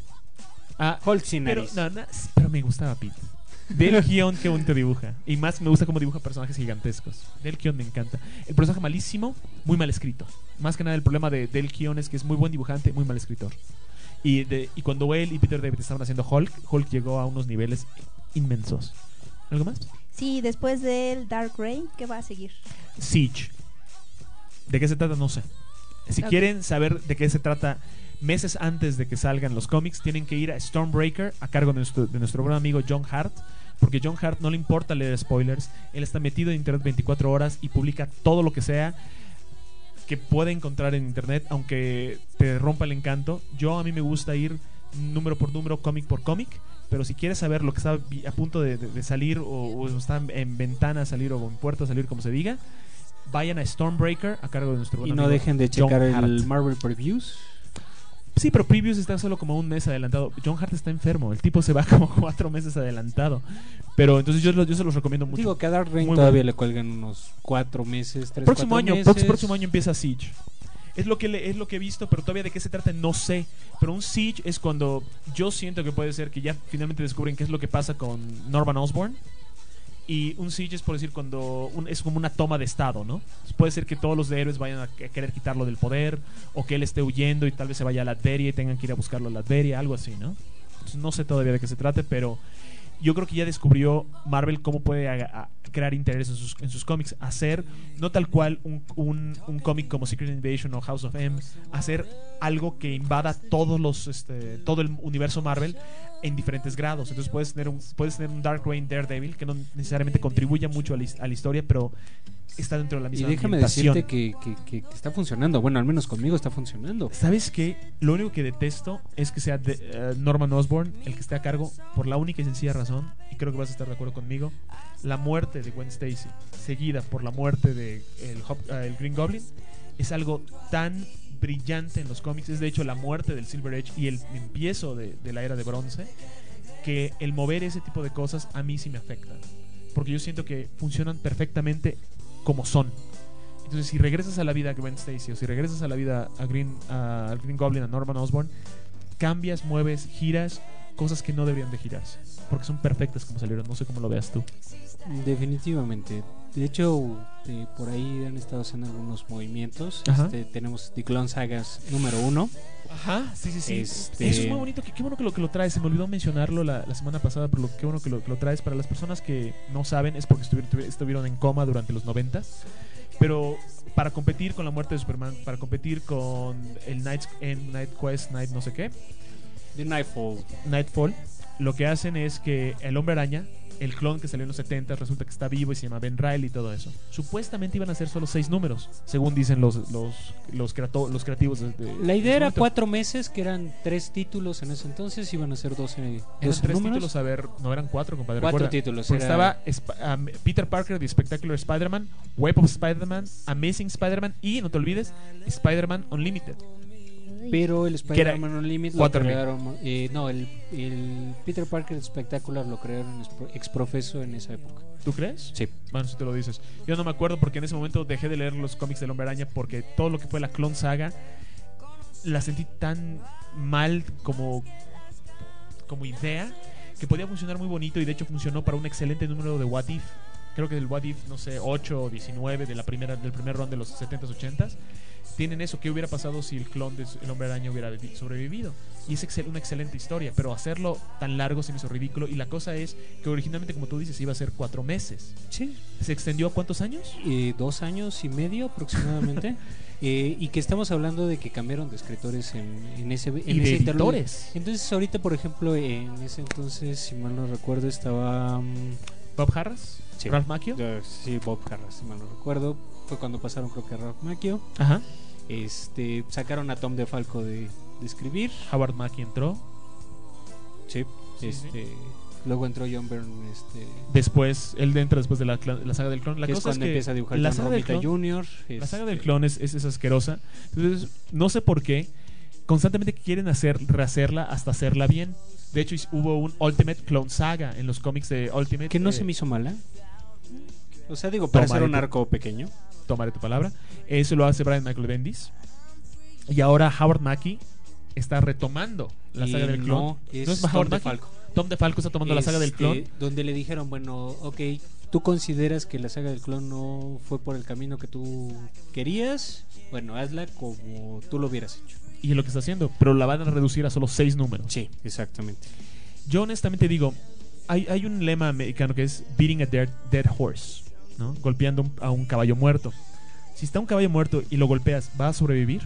Ah, Hulk sin pero, nariz. no, no, pero me gustaba Pete. Del guión que bonito dibuja. Y más me gusta cómo dibuja personajes gigantescos. Del guión me encanta. El personaje malísimo, muy mal escrito. Más que nada el problema de Del guión es que es muy buen dibujante, muy mal escritor. Y, de, y cuando él y Peter David estaban haciendo Hulk, Hulk llegó a unos niveles inmensos. ¿Algo más? Sí, después del Dark Reign, ¿qué va a seguir? Siege. ¿De qué se trata? No sé. Si Ok. quieren saber de qué se trata meses antes de que salgan los cómics, tienen que ir a Stormbreaker a cargo de nuestro, de nuestro buen amigo John Hart. Porque John Hart no le importa leer spoilers. Él está metido en internet veinticuatro horas y publica todo lo que sea. que puede encontrar en internet, aunque te rompa el encanto. Yo a mí me gusta ir número por número, cómic por cómic, pero si quieres saber lo que está a punto de, de, de salir o, o está en, en ventana a salir o en puerta a salir, como se diga, vayan a Stormbreaker a cargo de nuestro buen Y no amigo dejen de John checar el Hart. Marvel Previews. Sí, pero Previews está solo como un mes adelantado. John Hart está enfermo, el tipo se va como cuatro meses adelantado. Pero entonces yo, yo se los recomiendo mucho. Digo que a Dark Reign Muy todavía bueno. le cuelgan unos cuatro meses, tres, próximo cuatro año, meses. próximo año empieza Siege. Es lo que le, es lo que he visto, pero todavía de qué se trata no sé. Pero un Siege es cuando yo siento que puede ser que ya finalmente descubren qué es lo que pasa con Norman Osborn. Y un Siege es por decir cuando un, es como una toma de estado, ¿no? Puede ser que todos los héroes vayan a querer quitarlo del poder, o que él esté huyendo y tal vez se vaya a Latveria y tengan que ir a buscarlo a Latveria, algo así, ¿no? Entonces, no sé todavía de qué se trate, pero yo creo que ya descubrió Marvel cómo puede a, a crear interés en sus, en sus cómics, hacer no tal cual un, un, un cómic como Secret Invasion o House of M, hacer algo que invada todos los este, todo el universo Marvel en diferentes grados. Entonces puedes tener un, puedes tener un Dark Reign Daredevil que no necesariamente contribuya mucho a la, a la historia, pero está dentro de la Y misma déjame ambientación. decirte que, que, que, que está funcionando. Bueno, al menos conmigo está funcionando. ¿Sabes qué? Lo único que detesto es que sea de, uh, Norman Osborn el que esté a cargo, por la única y sencilla razón, y creo que vas a estar de acuerdo conmigo, la muerte de Gwen Stacy, seguida por la muerte de el, uh, el Green Goblin, es algo tan brillante en los cómics. Es de hecho la muerte del Silver Age y el empiezo de, de la era de bronce, que el mover ese tipo de cosas a mí sí me afecta, porque yo siento que funcionan perfectamente como son. Entonces, si regresas a la vida a Gwen Stacy o si regresas a la vida a Green, a Green Goblin, a Norman Osborn, cambias, mueves, giras cosas que no deberían de girarse, porque son perfectas como salieron. No sé cómo lo veas tú. Definitivamente. De hecho, eh, por ahí han estado haciendo algunos movimientos. Este, tenemos The Clone Sagas número uno. Ajá, sí, sí, sí. Este... Eso es muy bonito. Qué, qué bueno que lo, que lo traes. Se me olvidó mencionarlo la, la semana pasada, pero lo, qué bueno que lo, que lo traes. Para las personas que no saben, es porque estuvieron, estuvieron en coma durante los noventas. Pero para competir con la muerte de Superman, para competir con el Night, en Night Quest, Night no sé qué, The Nightfall. Nightfall, lo que hacen es que el Hombre Araña, el clon que salió en los setentas, resulta que está vivo y se llama Ben Reilly y todo eso. Supuestamente iban a ser solo seis números, según dicen los los los, creato, los creativos de, de, La idea de era cuatro meses, que eran tres títulos en ese entonces, iban a ser doce, eran doce tres números. títulos, a ver, no eran cuatro, compadre. Cuatro recuerda. títulos. Porque Era... estaba um, Peter Parker, The Spectacular Spider-Man, Web of Spider-Man, Amazing Spider-Man y, no te olvides, Spider-Man Unlimited. Pero el Spider-Man Era Unlimited lo Waterloo. crearon, eh, no, el, el Peter Parker Spectacular lo crearon exprofeso en esa época. ¿Tú crees? Sí. Bueno, si te lo dices. Yo no me acuerdo porque en ese momento dejé de leer los cómics del Hombre Araña, porque todo lo que fue la Clone Saga la sentí tan mal como, como idea, que podía funcionar muy bonito, y de hecho funcionó para un excelente número de What If. Creo que del What If, no sé, ocho o diecinueve de la primera, del primer round de los setentas, ochentas. Tienen eso. ¿Qué hubiera pasado si el clon del Hombre Araña hubiera sobrevivido? Y es excel, una excelente historia, pero hacerlo tan largo se me hizo ridículo. Y la cosa es que originalmente, como tú dices, iba a ser cuatro meses. Sí. ¿Se extendió a cuántos años? Eh, dos años y medio aproximadamente. eh, y que estamos hablando de que cambiaron de escritores en, en ese en y ese de interludio. editores. Entonces ahorita, por ejemplo, en ese entonces, si mal no recuerdo, estaba um, Bob Harras, sí. Ralph Macchio. Uh, sí, Bob Harras, si mal no recuerdo. Fue cuando pasaron, creo que a Ralph Macchio. Ajá. Este, sacaron a Tom DeFalco de, de escribir. Howard Mackie entró. Sí. Sí, este, sí. Luego entró John Byrne. Este, Después, él entra después de la, la saga del clon. La que cosa es cuando es que empieza a dibujar la John saga del Romita clon, junior La saga este, del clon es, es, es asquerosa. Entonces, no sé por qué constantemente quieren hacer rehacerla hasta hacerla bien. De hecho, hubo un Ultimate Clone Saga en los cómics de Ultimate. que no eh, se me hizo mala. O sea, digo, para Tomaré ser un tu- arco pequeño. Tomaré tu palabra. Eso lo hace Brian Michael Bendis. Y ahora Howard Mackie está retomando la Y saga del clon. no, es ¿No es Tom Howard Mackie? DeFalco. Tom DeFalco está tomando la saga del Este, clon. Donde le dijeron, bueno, ok, ¿tú consideras que la saga del clon no fue por el camino que tú querías? Bueno, hazla como tú lo hubieras hecho. Y es lo que está haciendo. Pero la van a reducir a solo seis números. Sí, exactamente. Yo honestamente digo, hay, hay un lema americano que es beating a dead, dead horse, ¿no? Golpeando un- a un caballo muerto. Si está un caballo muerto y lo golpeas, ¿va a sobrevivir?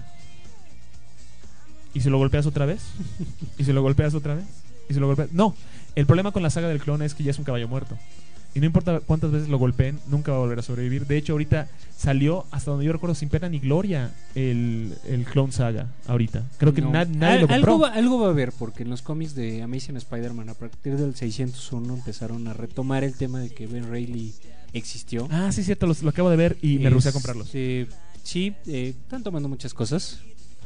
¿Y si lo golpeas otra vez? ¿Y si lo golpeas otra vez? ¿Y si lo golpeas? No, el problema con la saga del clon es que ya es un caballo muerto. Y no importa cuántas veces lo golpeen, nunca va a volver a sobrevivir. De hecho, ahorita salió, hasta donde yo recuerdo, sin pena ni gloria el, el Clone Saga. Ahorita. Creo que No. na- nadie Al- lo compró. algo, va, algo va a haber, porque en los cómics de Amazing Spider-Man, a partir del seiscientos uno, empezaron a retomar el tema de que Ben Reilly existió. Ah, sí, cierto, los- lo acabo de ver y me rehusé a comprarlos. Este, sí, eh, están tomando muchas cosas.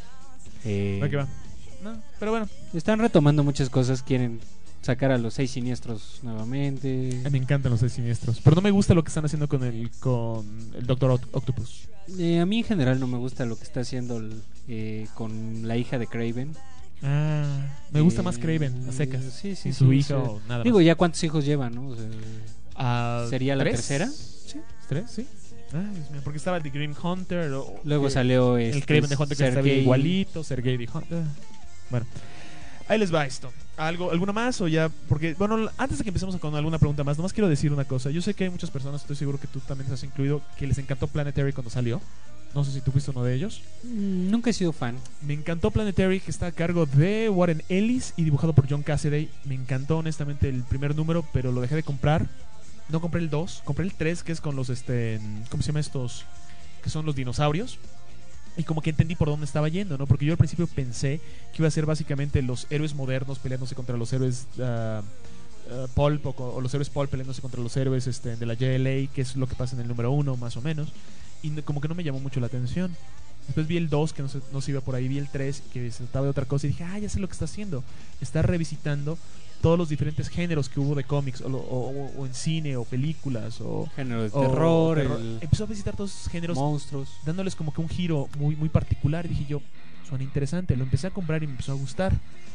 Eh, Va que va. No, pero bueno. Están retomando muchas cosas, quieren sacar a los seis siniestros nuevamente. Me encantan los seis siniestros. Pero no me gusta lo que están haciendo con el, con el Doctor Oct- Octopus. Eh, a mí en general no me gusta lo que está haciendo el, eh, con la hija de Kraven. Ah, me gusta Eh, más Kraven, a secas. Sí, sí, sin sí, su sí. hija o nada Digo, más. ya cuántos hijos lleva, ¿no? O sea, Ah, ¿sería la ¿tres? tercera? Sí, tres, sí. Ah, Dios mío, porque estaba el de Grim Hunter. o- Luego que- salió el este Kraven de Hunter que estaba Sergei. igualito, Sergei de Hunter. Bueno, ahí les va esto. ¿Algo, ¿Alguna más o ya? Porque, bueno, antes de que empecemos con alguna pregunta más, nomás quiero decir una cosa. Yo sé que hay muchas personas, estoy seguro que tú también te has incluido, que les encantó Planetary cuando salió. No sé si tú fuiste uno de ellos. Mm, Nunca he sido fan. Me encantó Planetary, que está a cargo de Warren Ellis y dibujado por John Cassaday. Me encantó honestamente el primer número, pero lo dejé de comprar. No compré el dos, compré el tres, que es con los, este, ¿cómo se llama estos? Que son los dinosaurios. Y como que entendí por dónde estaba yendo, ¿no? Porque yo al principio pensé que iba a ser básicamente los héroes modernos peleándose contra los héroes uh, uh, Pulp o, co- o los héroes Pulp peleándose contra los héroes este, de la J L A, que es lo que pasa en el número uno más o menos. Y no- como que no me llamó mucho la atención. Después vi el dos, que no se, no se iba por ahí, vi el tres, que se trataba de otra cosa y dije, ah, ya sé lo que está haciendo. Está revisitando todos los diferentes géneros que hubo de cómics, o, lo- o- o- o en cine, o películas, o Género de o terror, terror. el- Empezó a visitar todos esos géneros, monstruos. dándoles como que un giro muy, muy particular. Y dije yo, suena interesante. Lo empecé a comprar y me empezó a gustar.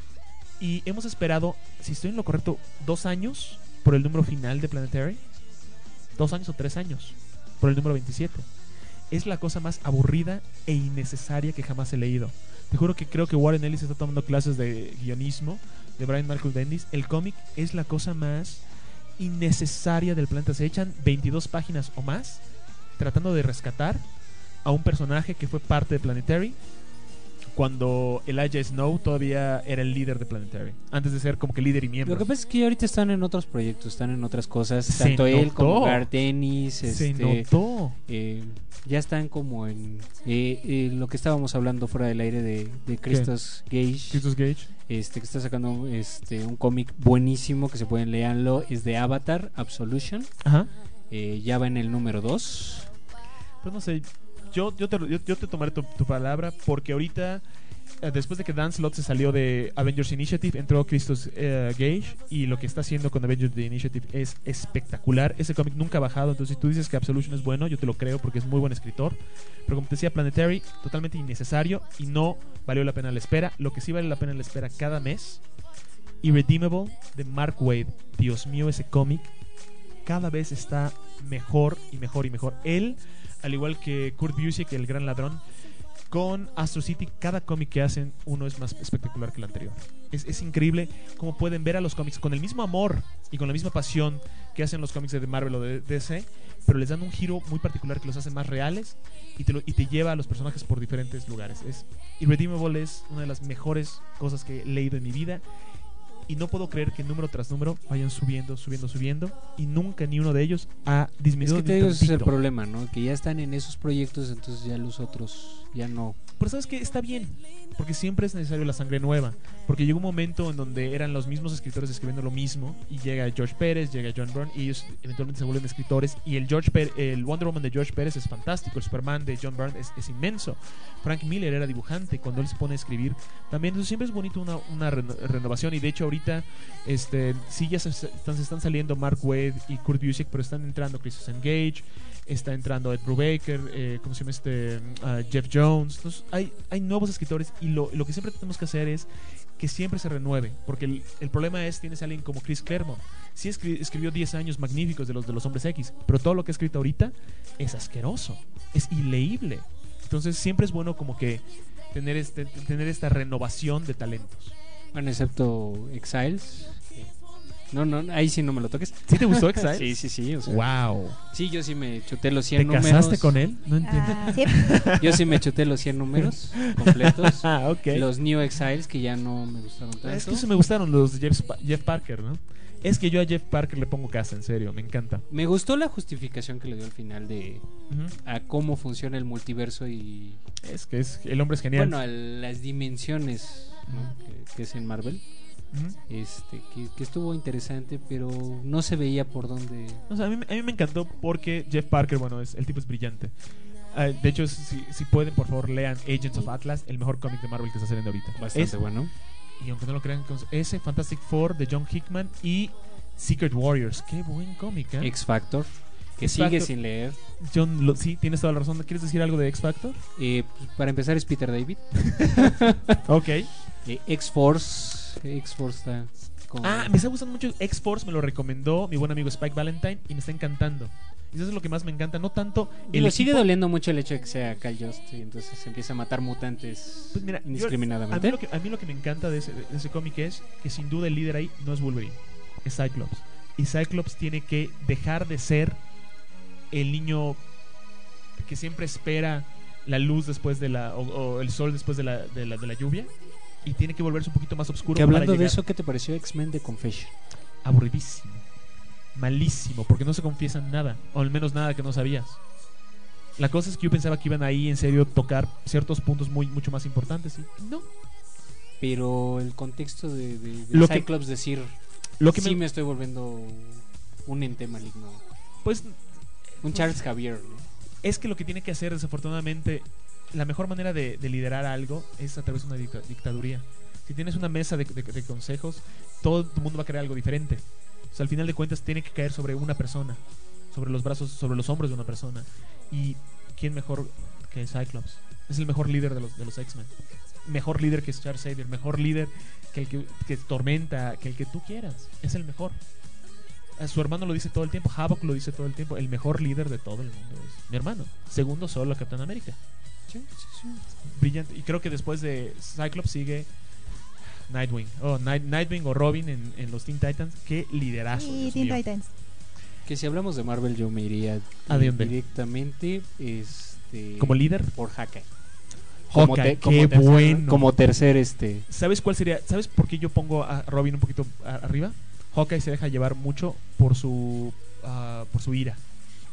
Y hemos esperado, si estoy en lo correcto, dos años por el número final de Planetary. Dos años o tres años por el número veintisiete. Es la cosa más aburrida e innecesaria que jamás he leído. Te juro que creo que Warren Ellis está tomando clases de guionismo de Brian Michael Bendis. El cómic es la cosa más innecesaria del planeta. Se echan veintidós páginas o más tratando de rescatar a un personaje que fue parte de Planetary cuando Elijah Snow todavía era el líder de Planetary, antes de ser como que líder y miembro. Lo que pasa es que ahorita están en otros proyectos, están en otras cosas. Se Tanto él notó. como Garth Ennis. Se este, notó. eh, ya están como en eh, eh, lo que estábamos hablando fuera del aire de, de Christos Gage. Christos Gage. Este, que está sacando este, un cómic buenísimo que se pueden leerlo. Es de Avatar, Absolution. Ajá. Eh, ya va en el número dos. Pues no sé, yo, yo, te, yo, yo te tomaré tu, tu palabra porque ahorita, eh, después de que Dan Slott se salió de Avengers Initiative, entró Christos eh, Gage y lo que está haciendo con Avengers The Initiative es espectacular. Ese cómic nunca ha bajado, entonces si tú dices que Absolution es bueno, yo te lo creo porque es muy buen escritor. Pero como te decía, Planetary, totalmente innecesario y no valió la pena la espera. Lo que sí vale la pena la espera cada mes, Irredeemable de Mark Waid. Dios mío, ese cómic cada vez está mejor y mejor y mejor. Él, al igual que Kurt Busiek, el gran ladrón, con Astro City, cada cómic que hacen, uno es más espectacular que el anterior. Es, es increíble cómo pueden ver a los cómics con el mismo amor y con la misma pasión que hacen los cómics de Marvel o de D C, pero les dan un giro muy particular que los hace más reales y te, lo, y te lleva a los personajes por diferentes lugares. Es, Irredeemable es una de las mejores cosas que he leído en mi vida. Y no puedo creer que número tras número vayan subiendo, subiendo, subiendo. Y nunca ni uno de ellos ha Es disminuido. que te ni digo, ese es el tantito. problema, ¿no? Que ya están en esos proyectos, entonces ya los otros ya no. Pero sabes que está bien, porque siempre es necesario la sangre nueva. Porque llegó un momento en donde eran los mismos escritores escribiendo lo mismo. Y llega George Pérez, llega John Byrne, y ellos eventualmente se vuelven escritores. Y el George Pérez, el Wonder Woman de George Pérez es fantástico. El Superman de John Byrne es, es inmenso. Frank Miller era dibujante cuando él se pone a escribir. También entonces, siempre es bonito una, una reno- renovación. Y de hecho ahorita este, sí ya se, se están, se están saliendo Mark Waid y Kurt Busiek, pero están entrando Christos Gage, está entrando Ed Brubaker, eh, ¿cómo se llama este? Uh, Jeff Jones. Entonces, hay, hay nuevos escritores y lo, lo que siempre tenemos que hacer es que siempre se renueve, porque el, el problema es, tienes a alguien como Chris Claremont. Sí escri- escribió diez años magníficos de los de los Hombres X, pero todo lo que ha escrito ahorita es asqueroso, es ileíble. Entonces siempre es bueno como que tener este tener esta renovación de talentos. Bueno, excepto Exiles. No, no, ahí sí no me lo toques. ¿Sí te gustó Exiles? Sí, sí, sí. O sea, Wow. Sí, yo sí me chuté los cien ¿Te números. casaste con él? No entiendo. Ah, sí. Yo sí me chuté los cien números completos. Ah, ok. Los New Exiles, que ya no me gustaron tanto. Es que eso me gustaron los de Jeff, Sp- Jeff Parker, ¿no? Es que yo a Jeff Parker le pongo casa, en serio, me encanta. Me gustó la justificación que le dio al final de Ujú. a cómo funciona el multiverso y Es que es, el hombre es genial. bueno, a las dimensiones, ¿no? que, que es en Marvel. Ujú. Este, que, que estuvo interesante, pero no se veía por dónde. O sea, a, mí, a mí me encantó porque Jeff Parker, bueno, es, el tipo es brillante. Ah, de hecho, si, si pueden, por favor, lean Agents of Atlas, el mejor cómic de Marvel que está saliendo ahorita. Bastante Es- bueno. Y aunque no lo crean, con- ese Fantastic Four de John Hickman y Secret Warriors. Qué buen cómic, ¿eh? X Factor, que X sigue Factor. sin leer. John, lo- sí, tienes toda la razón. ¿Quieres decir algo de X Factor? Eh, pues, para empezar es Peter David. Ok. Eh, X-Force. X-Force está con... Ah, me está gustando mucho X-Force, me lo recomendó mi buen amigo Spike Valentine y me está encantando. Y eso es lo que más me encanta, no tanto Y el lo sigue equipo- doliendo mucho el hecho de que sea Cal Just y entonces se empieza a matar mutantes Pues mira, yo- indiscriminadamente. a, mí lo que, a mí lo que me encanta de ese, de ese cómic es que sin duda el líder ahí no es Wolverine, es Cyclops. Y Cyclops tiene que dejar de ser el niño que siempre espera la luz después de la o, o el sol después de la, de la de la lluvia y tiene que volverse un poquito más oscuro. Que hablando para de llegar. eso, ¿qué te pareció X-Men The Confession? Aburridísimo, malísimo, porque no se confiesan nada, o al menos nada que no sabías. La cosa es que yo pensaba que iban ahí en serio tocar ciertos puntos muy mucho más importantes y no. Pero el contexto de, de, de Lo que- Cyclops decir lo que sí me- me... estoy volviendo un ente maligno. Pues Un Charles Xavier, ¿no? es que lo que tiene que hacer, desafortunadamente, la mejor manera de, de liderar algo es a través de una dicta- dictaduría. Si tienes una mesa de, de- de consejos, todo el mundo va a querer algo diferente. O sea, al final de cuentas tiene que caer sobre una persona, sobre los brazos, sobre los hombros de una persona. Y ¿quién mejor que Cyclops? Es el mejor líder de los, de los X-Men. Mejor líder que Charles Xavier, mejor líder que el que, que Tormenta, que el que tú quieras. Es el mejor. A su hermano lo dice todo el tiempo, Havok lo dice todo el tiempo. El mejor líder de todo el mundo es mi hermano. Segundo solo a Capitán América. Sí, sí, sí. Brillante. Y creo que después de Cyclops sigue Nightwing. Oh, Night, Nightwing o Robin en, en los Teen Titans. Qué liderazo. Y Dios Teen mío. Titans. Que si hablamos de Marvel yo me iría ¿A dónde? directamente este, ¿Como líder? por Hawkeye. Hawkeye, qué tercer, bueno. Como tercer este ¿Sabes cuál sería? ¿Sabes por qué yo pongo a Robin un poquito a- arriba? Hawkeye se deja llevar mucho por su ah, por su ira.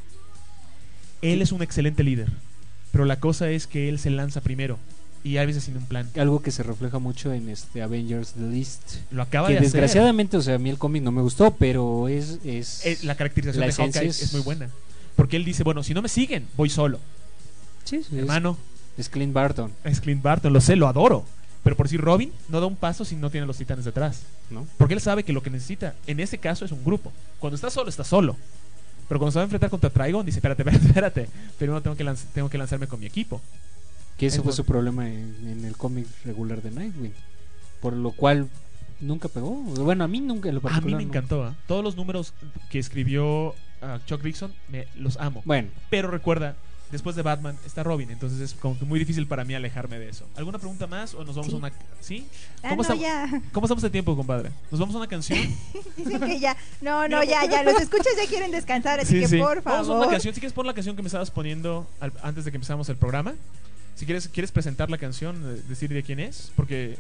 Él es un excelente líder, pero la cosa es que él se lanza primero y a veces sin un plan. algo que se refleja mucho en este Avengers The List. Lo acaba Que de hacer. desgraciadamente, o sea, a mí el cómic no me gustó, pero es es Eh, la caracterización la de esencia Hawkeye es- es... muy buena, porque él dice, bueno, si no me siguen, voy solo. Sí, sí, es- Hermano, es Clint Barton, es Clint Barton, lo sé, lo adoro. Pero por decir Robin no da un paso si no tiene a los titanes detrás. ¿no? Porque él sabe que lo que necesita en ese caso es un grupo. Cuando está solo, está solo. Pero cuando se va a enfrentar contra Trigon, dice, espérate, espérate, espérate. Pero no tengo que, lanz- tengo que lanzarme con mi equipo. Que ese Es fue bueno. su problema en, en el cómic regular de Nightwing. Por lo cual nunca pegó. Bueno, a mí nunca en lo A mí particular. me no. encantó. ¿eh? Todos los números que escribió ah, Chuck Dixon, me, los amo. Bueno, Pero recuerda, después de Batman está Robin, entonces es como que muy difícil para mí alejarme de eso. ¿Alguna pregunta más o nos vamos Sí. a una... ¿Sí? Ah, ¿Cómo, no, estamos, ya. ¿Cómo estamos de tiempo, compadre? ¿Nos vamos a una canción? Dicen que ya. No, no, ya, ya. Los escuchas ya quieren descansar, así Sí, que sí. por Vamos a favor. una canción. Si quieres, pon la canción que me estabas poniendo al- antes de que empezáramos el programa. Si quieres, quieres presentar la canción, eh, decir de quién es, porque...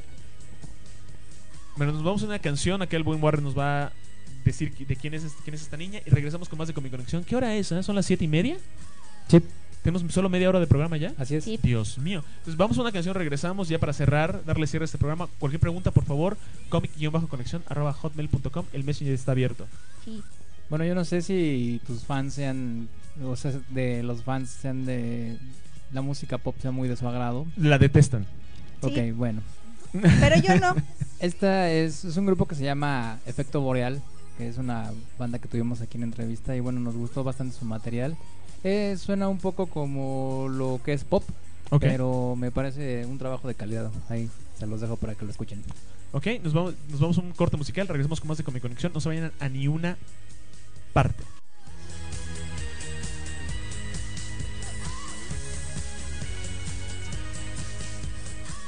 Bueno, nos vamos a una canción. Aquel buen Warren nos va a decir qui- de quién es, quién es esta niña y regresamos con más de Comic Conexión. ¿Qué hora es? eh? ¿Son las siete y media? sí, ¿Tenemos solo media hora de programa ya? así es. Sí. Dios mío. Entonces vamos a una canción, regresamos ya para cerrar, darle cierre a este programa. Cualquier pregunta, por favor, comic-conexión arroba hotmail punto com. El Messenger está abierto. Sí. Bueno, yo no sé si tus fans sean, o sea, de los fans sean de la música pop sea muy de su agrado. La detestan. Sí. Ok, bueno. Pero yo no. Esta es, es un grupo que se llama Efecto Boreal, que es una banda que tuvimos aquí en entrevista y bueno, nos gustó bastante su material. Eh, suena un poco como lo que es pop, Ok. pero me parece un trabajo de calidad. Ahí se los dejo para que lo escuchen. Ok, nos vamos, nos vamos a un corte musical, regresamos con más de Comic Conexión. No se vayan a ni una parte.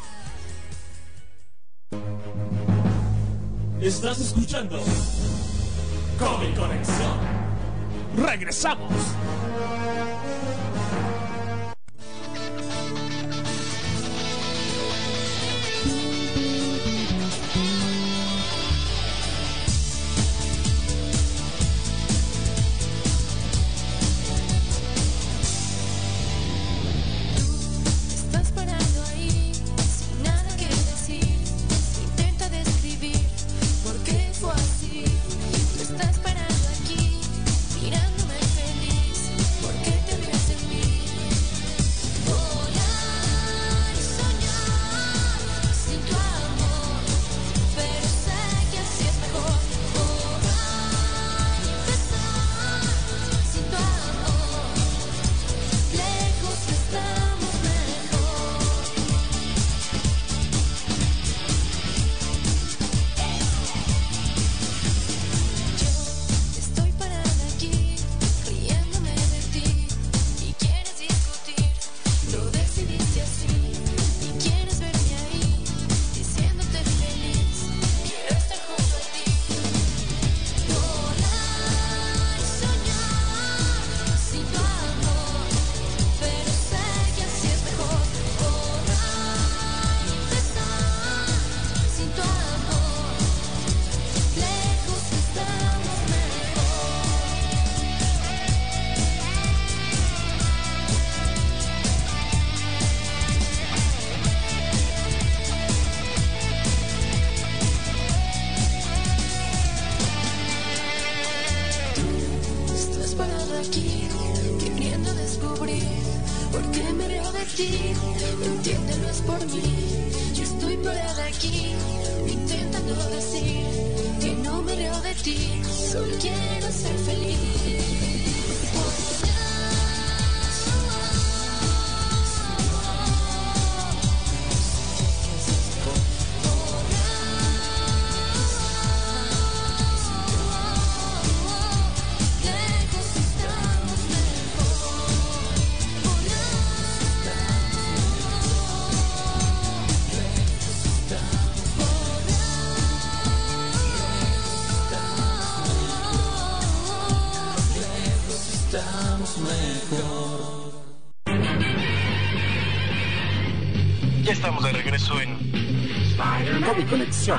Estás escuchando Comic Conexión. Regresamos. Estás parado ahí, sin nada que decir. Intenta describir por qué fue así. Tú estás parado aquí, mirándome feliz. ¿Por qué te ves en mí? Volar y soñar sin tu amor, pero sé que así es mejor. Volar y empezar sin tu amor, lejos estamos mejor. Yo estoy parada aquí, riéndome de ti, y quieres discutir, lo decidiste así, y quieres verme ahí, diciéndote feliz, quiero estar junto a ti. Volar y soñar sin tu amor, pero sé que así es mejor. Volar y empezar sin tu amor, lejos estamos mejor. Tú estás parado aquí, queriendo descubrir por qué me río de ti. Entiéndelo, es por mí. Yo estoy parada aquí, intentando decir que no me río de ti, solo quiero ser feliz. Lejos estamos mejor. Ya estamos de regreso en Comic Conexión.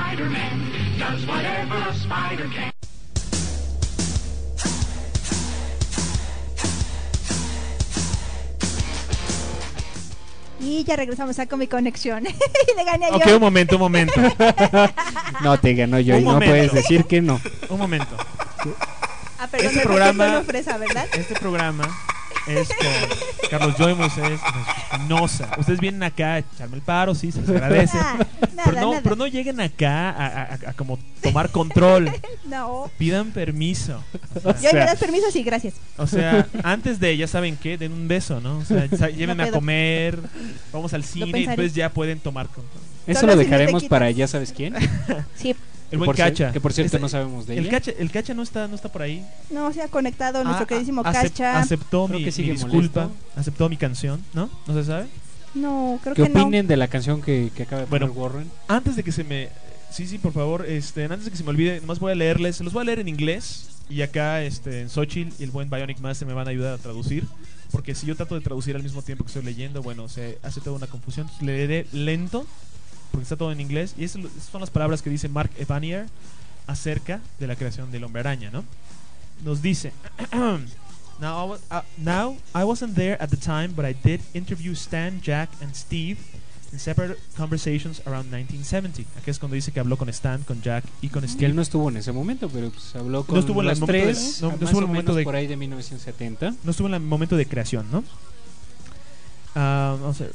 Y ya regresamos a Comic Conexión. Y le gané Ok, yo. un momento, un momento. No te ganó yo Un y no momento. puedes decir que no. Un momento. Ah, perdón, Este me programa- solo fresa, ¿verdad? Este programa es con Carlos Joy Moisés Espinosa. Ustedes vienen acá a echarme el paro, sí, se les agradece. Ah, pero, nada, no, nada. pero no lleguen acá a, a- a- a como tomar control. No. Pidan permiso. O Yo sea, me das permiso, sí, gracias. o sea, antes de, ya saben qué, den un beso, ¿no? O sea, sa- llévenme a puedo. comer, vamos al cine y pensaré. después ya pueden tomar control. Eso Solo lo si no te dejaremos quitas. para ya sabes quién. Sí. El Que buen por cier- Cacha. que por cierto Este- no sabemos de el ella. Cacha, el Cacha no está, no está por ahí. No se ha conectado nuestro Ah, queridísimo acep- Cacha. Aceptó Creo mi, que mi sigue disculpa, molesto. aceptó mi canción, ¿no? ¿No se sabe? No, creo ¿Qué que no. opinen de la canción que, que acaba de Bueno, poner Warren? Antes de que se me... Sí, sí, por favor, este, antes de que se me olvide, nomás voy a leerles, se los voy a leer en inglés y acá este, en Xochitl y el buen Bionic Master me van a ayudar a traducir, porque si yo trato de traducir al mismo tiempo que estoy leyendo, bueno, se hace toda una confusión. Entonces, leeré lento, porque está todo en inglés, y esas son las palabras que dice Mark Evanier acerca de la creación del Hombre Araña, ¿no? Nos dice... Now I, was, uh, now, I wasn't there at the time, but I did interview Stan, Jack, and Steve in separate conversations around nineteen seventy. Aquí es cuando dice que habló con Stan, con Jack y con Que Steve. él no estuvo en ese momento, pero pues habló con No estuvo en el los momento de- tres, no- no más estuvo en el o momento menos de- por ahí de mil novecientos setenta. No estuvo en el momento de creación, ¿no? Ah, vamos a ver.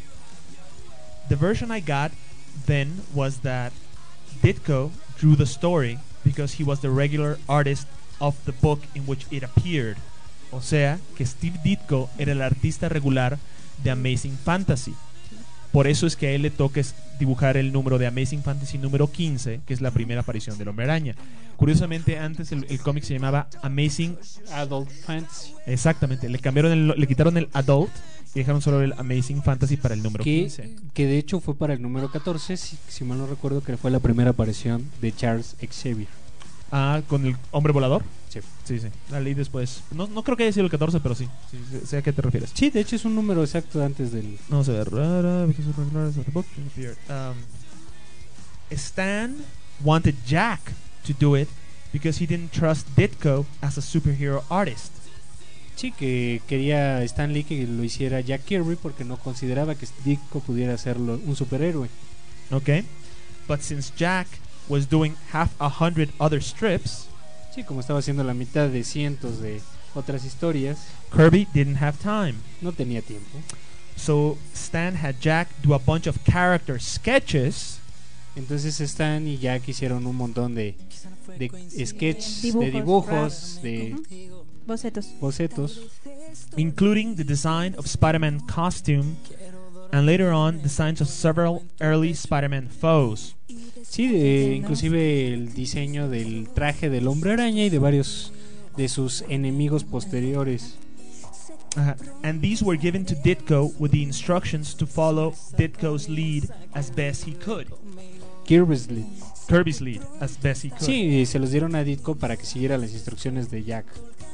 The version I got then was that Ditko drew the story because he was the regular artist of the book in which it appeared. O sea, que Steve Ditko era el artista regular de Amazing Fantasy. Por eso es que a él le toca es dibujar el número de Amazing Fantasy número quince, que es la primera aparición del Hombre Araña. Curiosamente, antes el, el cómic se llamaba Amazing Adult Fantasy. Exactamente, le cambiaron el, le quitaron el Adult y dejaron solo el Amazing Fantasy para el número Que, quince. que de hecho fue para el número catorce, si, si mal no recuerdo, que fue la primera aparición de Charles Xavier. Ah, con el hombre volador. Sí. Sí, sí. La leí después. No, no creo que haya sido el catorce, pero sí. Sí, sí, sé a qué te refieres. Sí, de hecho es un número exacto antes del... Vamos a ver. Rara, because of regulars of the book appeared. Um, Stan wanted Jack to do it because he didn't trust Ditko as a superhero artist. Sí, que quería Stan Lee que lo hiciera Jack Kirby porque no consideraba que Ditko pudiera ser un superhéroe. Okay. But since Jack was doing half a hundred other strips, sí, como estaba haciendo la mitad de cientos de otras historias, Kirby didn't have time. No tenía tiempo. So Stan had Jack do a bunch of character sketches. Entonces Stan y Jack hicieron un montón de, de sketches, Dibujos, de dibujos, rap. de Ujú. bocetos. bocetos, including the design of Spider-Man costume and later on designs of several early Spider-Man foes. Sí, de, inclusive el diseño del traje del Hombre Araña y de varios de sus enemigos posteriores. Uh, and these were given to Ditko with the instructions to follow Ditko's lead as best he could. Kirby's lead. Kirby's lead as best he could. Sí, se los dieron a Ditko para que siguiera las instrucciones de Jack.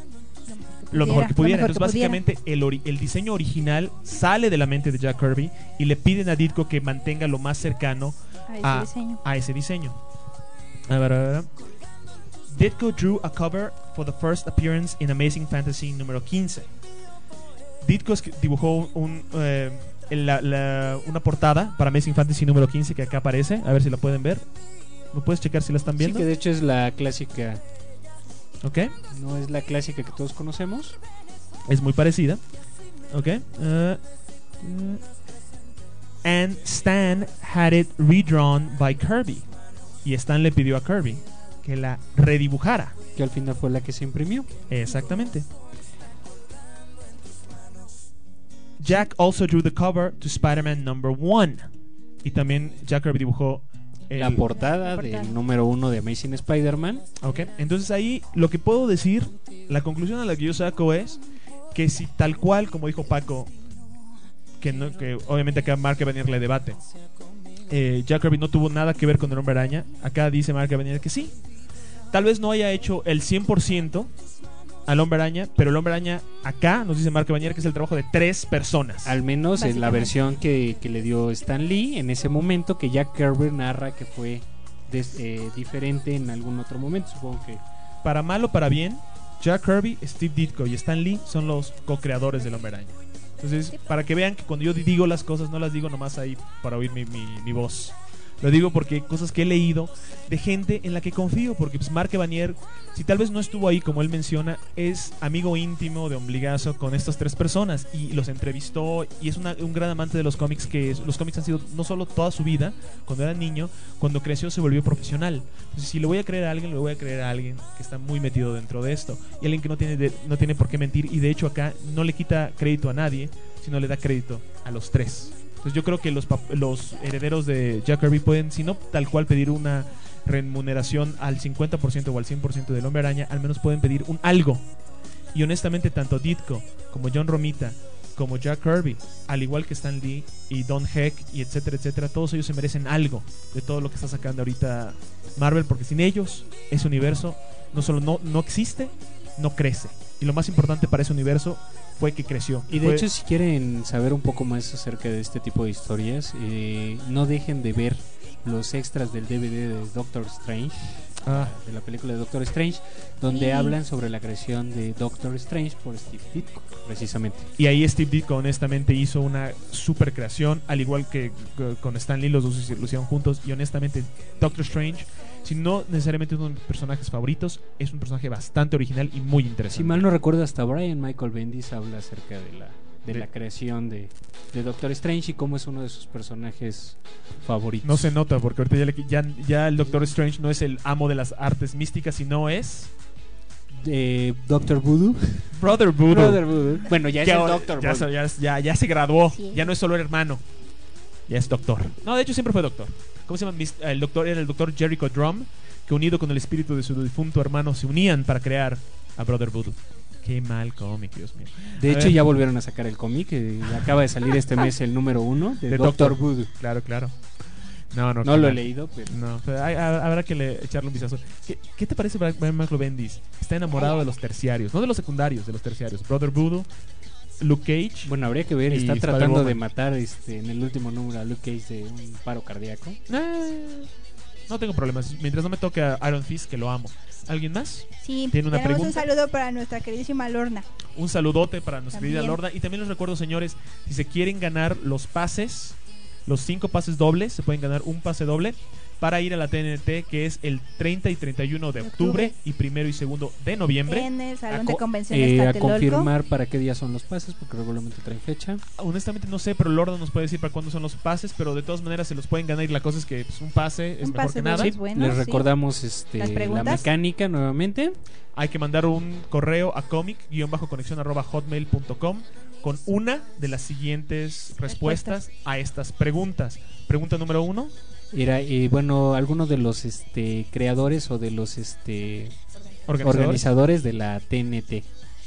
Lo mejor que pudiera. Lo mejor Entonces, que básicamente, el, ori- el diseño original sale de la mente de Jack Kirby y le piden a Ditko que mantenga lo más cercano A ese a, diseño. a ese diseño. A ver, a ver, a ver. Ditko drew a cover for the first appearance in Amazing Fantasy número quince. Ditko es- dibujó un, eh, la- la- una portada para Amazing Fantasy número quince que acá aparece. A ver si la pueden ver. ¿Me puedes checar si la están Sí, viendo? que de hecho es la clásica. Ok. No es la clásica que todos conocemos. Es muy parecida. Ok. Uh, uh, and Stan had it redrawn by Kirby. Y Stan le pidió a Kirby que la redibujara. Que al final fue la que se imprimió. Exactamente. Jack also drew the cover to Spider-Man number one. Y también Jack Kirby dibujó el- La portada del número uno de Amazing Spider-Man. Ok, entonces ahí lo que puedo decir, la conclusión a la que yo saco es que si tal cual, como dijo Paco, que, no, que obviamente acá Mark Evanier le debate, eh, Jack Kirby no tuvo nada que ver con el Hombre Araña, acá dice Mark Evanier que sí, tal vez no haya hecho el cien por ciento al Hombre Araña, pero el Hombre Araña acá nos dice Mark Evanier que es el trabajo de tres personas. Al menos en la versión que, que le dio Stan Lee en ese momento, que Jack Kirby narra que fue des- eh, diferente en algún otro momento, supongo que. Para mal o para bien, Jack Kirby, Steve Ditko y Stan Lee son los co-creadores del Hombre Araña. Entonces, para que vean que cuando yo digo las cosas, no las digo nomás ahí para oír mi, mi, mi voz. Lo digo porque cosas que he leído de gente en la que confío, porque pues Mark Evanier, si tal vez no estuvo ahí como él menciona, es amigo íntimo de ombligazo con estas tres personas y los entrevistó y es una- un gran amante de los cómics, que es- los cómics han sido no solo toda su vida, cuando era niño, cuando creció se volvió profesional. Entonces, si le voy a creer a alguien, le voy a creer a alguien que está muy metido dentro de esto y alguien que no tiene, de- no tiene por qué mentir, y de hecho acá no le quita crédito a nadie, sino le da crédito a los tres. Entonces yo creo que los, pap- los herederos de Jack Kirby pueden, si no tal cual pedir una remuneración al cincuenta por ciento o al cien por ciento del Hombre Araña, al menos pueden pedir un algo. Y honestamente tanto Ditko como John Romita como Jack Kirby, al igual que Stan Lee y Don Heck y etcétera, etcétera, todos ellos se merecen algo de todo lo que está sacando ahorita Marvel, porque sin ellos ese universo no solo no, no existe, no crece. Y lo más importante para ese universo fue que creció. Y de Fue- hecho, si quieren saber un poco más acerca de este tipo de historias, eh, no dejen de ver los extras del D V D de Doctor Strange, Ah. de la película de Doctor Strange, donde Sí. hablan sobre la creación de Doctor Strange por Steve Ditko, precisamente. Y ahí Steve Ditko honestamente hizo una super creación, al igual que que con Stan Lee, los dos lo hicieron juntos. Y honestamente, Doctor Strange, si no necesariamente uno de mis personajes favoritos, es un personaje bastante original y muy interesante. Si mal no recuerdo, hasta Brian Michael Bendis habla acerca de la, de De- la creación de, de Doctor Strange y cómo es uno de sus personajes favoritos. No se nota, porque ahorita ya, le- ya, ya el Doctor Strange no es el amo de las artes místicas, sino es de Doctor Voodoo. Brother Voodoo. Brother Voodoo. Bueno, ya es Que el ahora- Doctor ya, Voodoo. se- ya, ya, ya se graduó, Sí. ya no es solo hermano, ya es doctor. No, de hecho siempre fue doctor. ¿Cómo se llama? Mis- El doctor era el doctor Jericho Drum, que unido con el espíritu de su difunto hermano se unían para crear a Brother Voodoo. Qué mal cómic, Dios mío. De A hecho, ver. ya volvieron a sacar el cómic. eh, acaba de salir este mes el número uno de, De Doctor Doctor. Voodoo. Claro, claro. No, no, No lo he mal. leído, pero... No, pero hay- ha- habrá que le- echarle un vistazo. ¿Qué, qué te parece Brian Michael Bendis? Está enamorado de los terciarios, no de los secundarios, de los terciarios. Brother Voodoo, Luke Cage. Bueno, habría que ver, y está tratando Spider-Woman. de matar este en el último número a Luke Cage de un paro cardíaco. Eh, no tengo problemas. Mientras no me toque a Iron Fist, que lo amo. ¿Alguien más? Sí, ¿Tiene una tenemos pregunta? un saludo para nuestra queridísima Lorna. Un saludote para nuestra También. querida Lorna. Y también les recuerdo, señores, si se quieren ganar los pases, los cinco pases dobles, se pueden ganar un pase doble para ir a la T N T, que es el treinta y treinta y uno de octubre, octubre. y primero y segundo de noviembre. En el Salón A de co- Convenciones eh, a Tlatelolco. confirmar para qué día son los pases, porque regularmente traen fecha. Honestamente no sé, pero Lorna nos puede decir para cuándo son los pases, pero de todas maneras se los pueden ganar y la cosa es que pues, un pase es Un mejor pase que doble nada. es bueno, Les sí. recordamos este, ¿Las la preguntas? mecánica nuevamente. Hay que mandar un correo a comic-conexión arroba hotmail punto com con una de las siguientes respuestas a estas preguntas. Pregunta número uno. Era, eh, bueno, algunos de los este, creadores o de los este, Organizadores. organizadores de la T N T.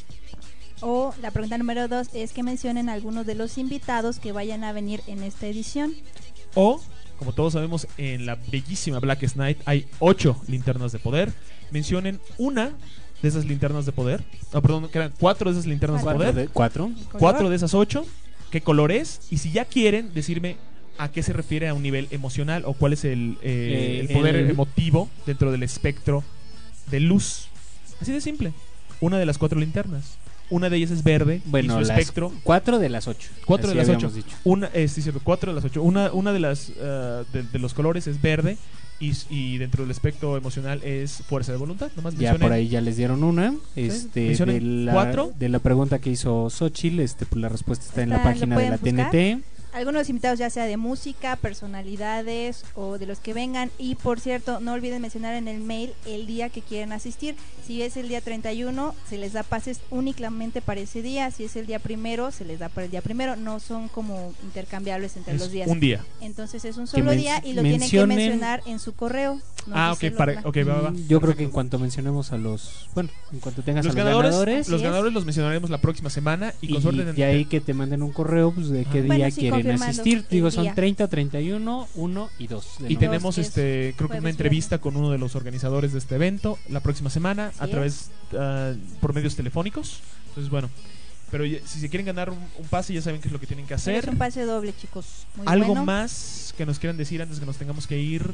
O la pregunta número dos es que mencionen algunos de los invitados que vayan a venir en esta edición. O, como todos sabemos, en la bellísima Blackest Night hay ocho linternas de poder. Mencionen una de esas linternas de poder. No, perdón, que eran cuatro de esas linternas de Cuatro poder. de- cuatro. Cuatro de esas ocho. ¿Qué color es? Y si ya quieren decirme a qué se refiere a un nivel emocional o cuál es el, eh, Eh, el poder el- emotivo dentro del espectro de luz. Así de simple. Una de las cuatro linternas. Una de ellas es verde Bueno, y su las espectro. cuatro de las ocho. Cuatro Así de las ocho. habíamos dicho. Una, eh, sí, cierto, cuatro de las ocho. Una, una de las eh, de, de los colores es verde y, y dentro del espectro emocional es fuerza de voluntad. Nomás Ya mencionen- por ahí ya les dieron una. Este, de, mencionen la, cuatro. de la pregunta que hizo Xochitl, este, pues la respuesta está en la Está- lo página de la pueden T N T. Algunos invitados ya sea de música, personalidades o de los que vengan. Y por cierto, no olviden mencionar en el mail el día que quieren asistir. Si es el día treinta y uno, se les da pases únicamente para ese día. Si es el día primero, se les da para el día primero. No son como intercambiables entre Es los días. un día. Entonces es un Que solo men- día y lo mencionen- tienen que mencionar en su correo. Nos Ah, dice ok, para- Lorna. ok, va, va. Mm, Yo creo que en cuanto mencionemos a los, bueno, en cuanto tengas Los a los ganadores, ganadores, los Así es. ganadores los mencionaremos la próxima semana y, y con suerte de ahí que te manden un correo pues de qué Bueno, día sí, quieren confirmando asistir. el Digo, son día. treinta, treinta y uno, uno y dos. de Y noviembre. tenemos es este creo que una jueves, entrevista con uno de los organizadores de este evento la próxima semana a Así través ah, por medios telefónicos. Entonces, bueno, pero ya- si se quieren ganar un, un pase ya saben qué es lo que tienen que Pero hacer. es un pase doble, chicos. Muy Algo bueno. más que nos quieran decir antes que nos tengamos que ir.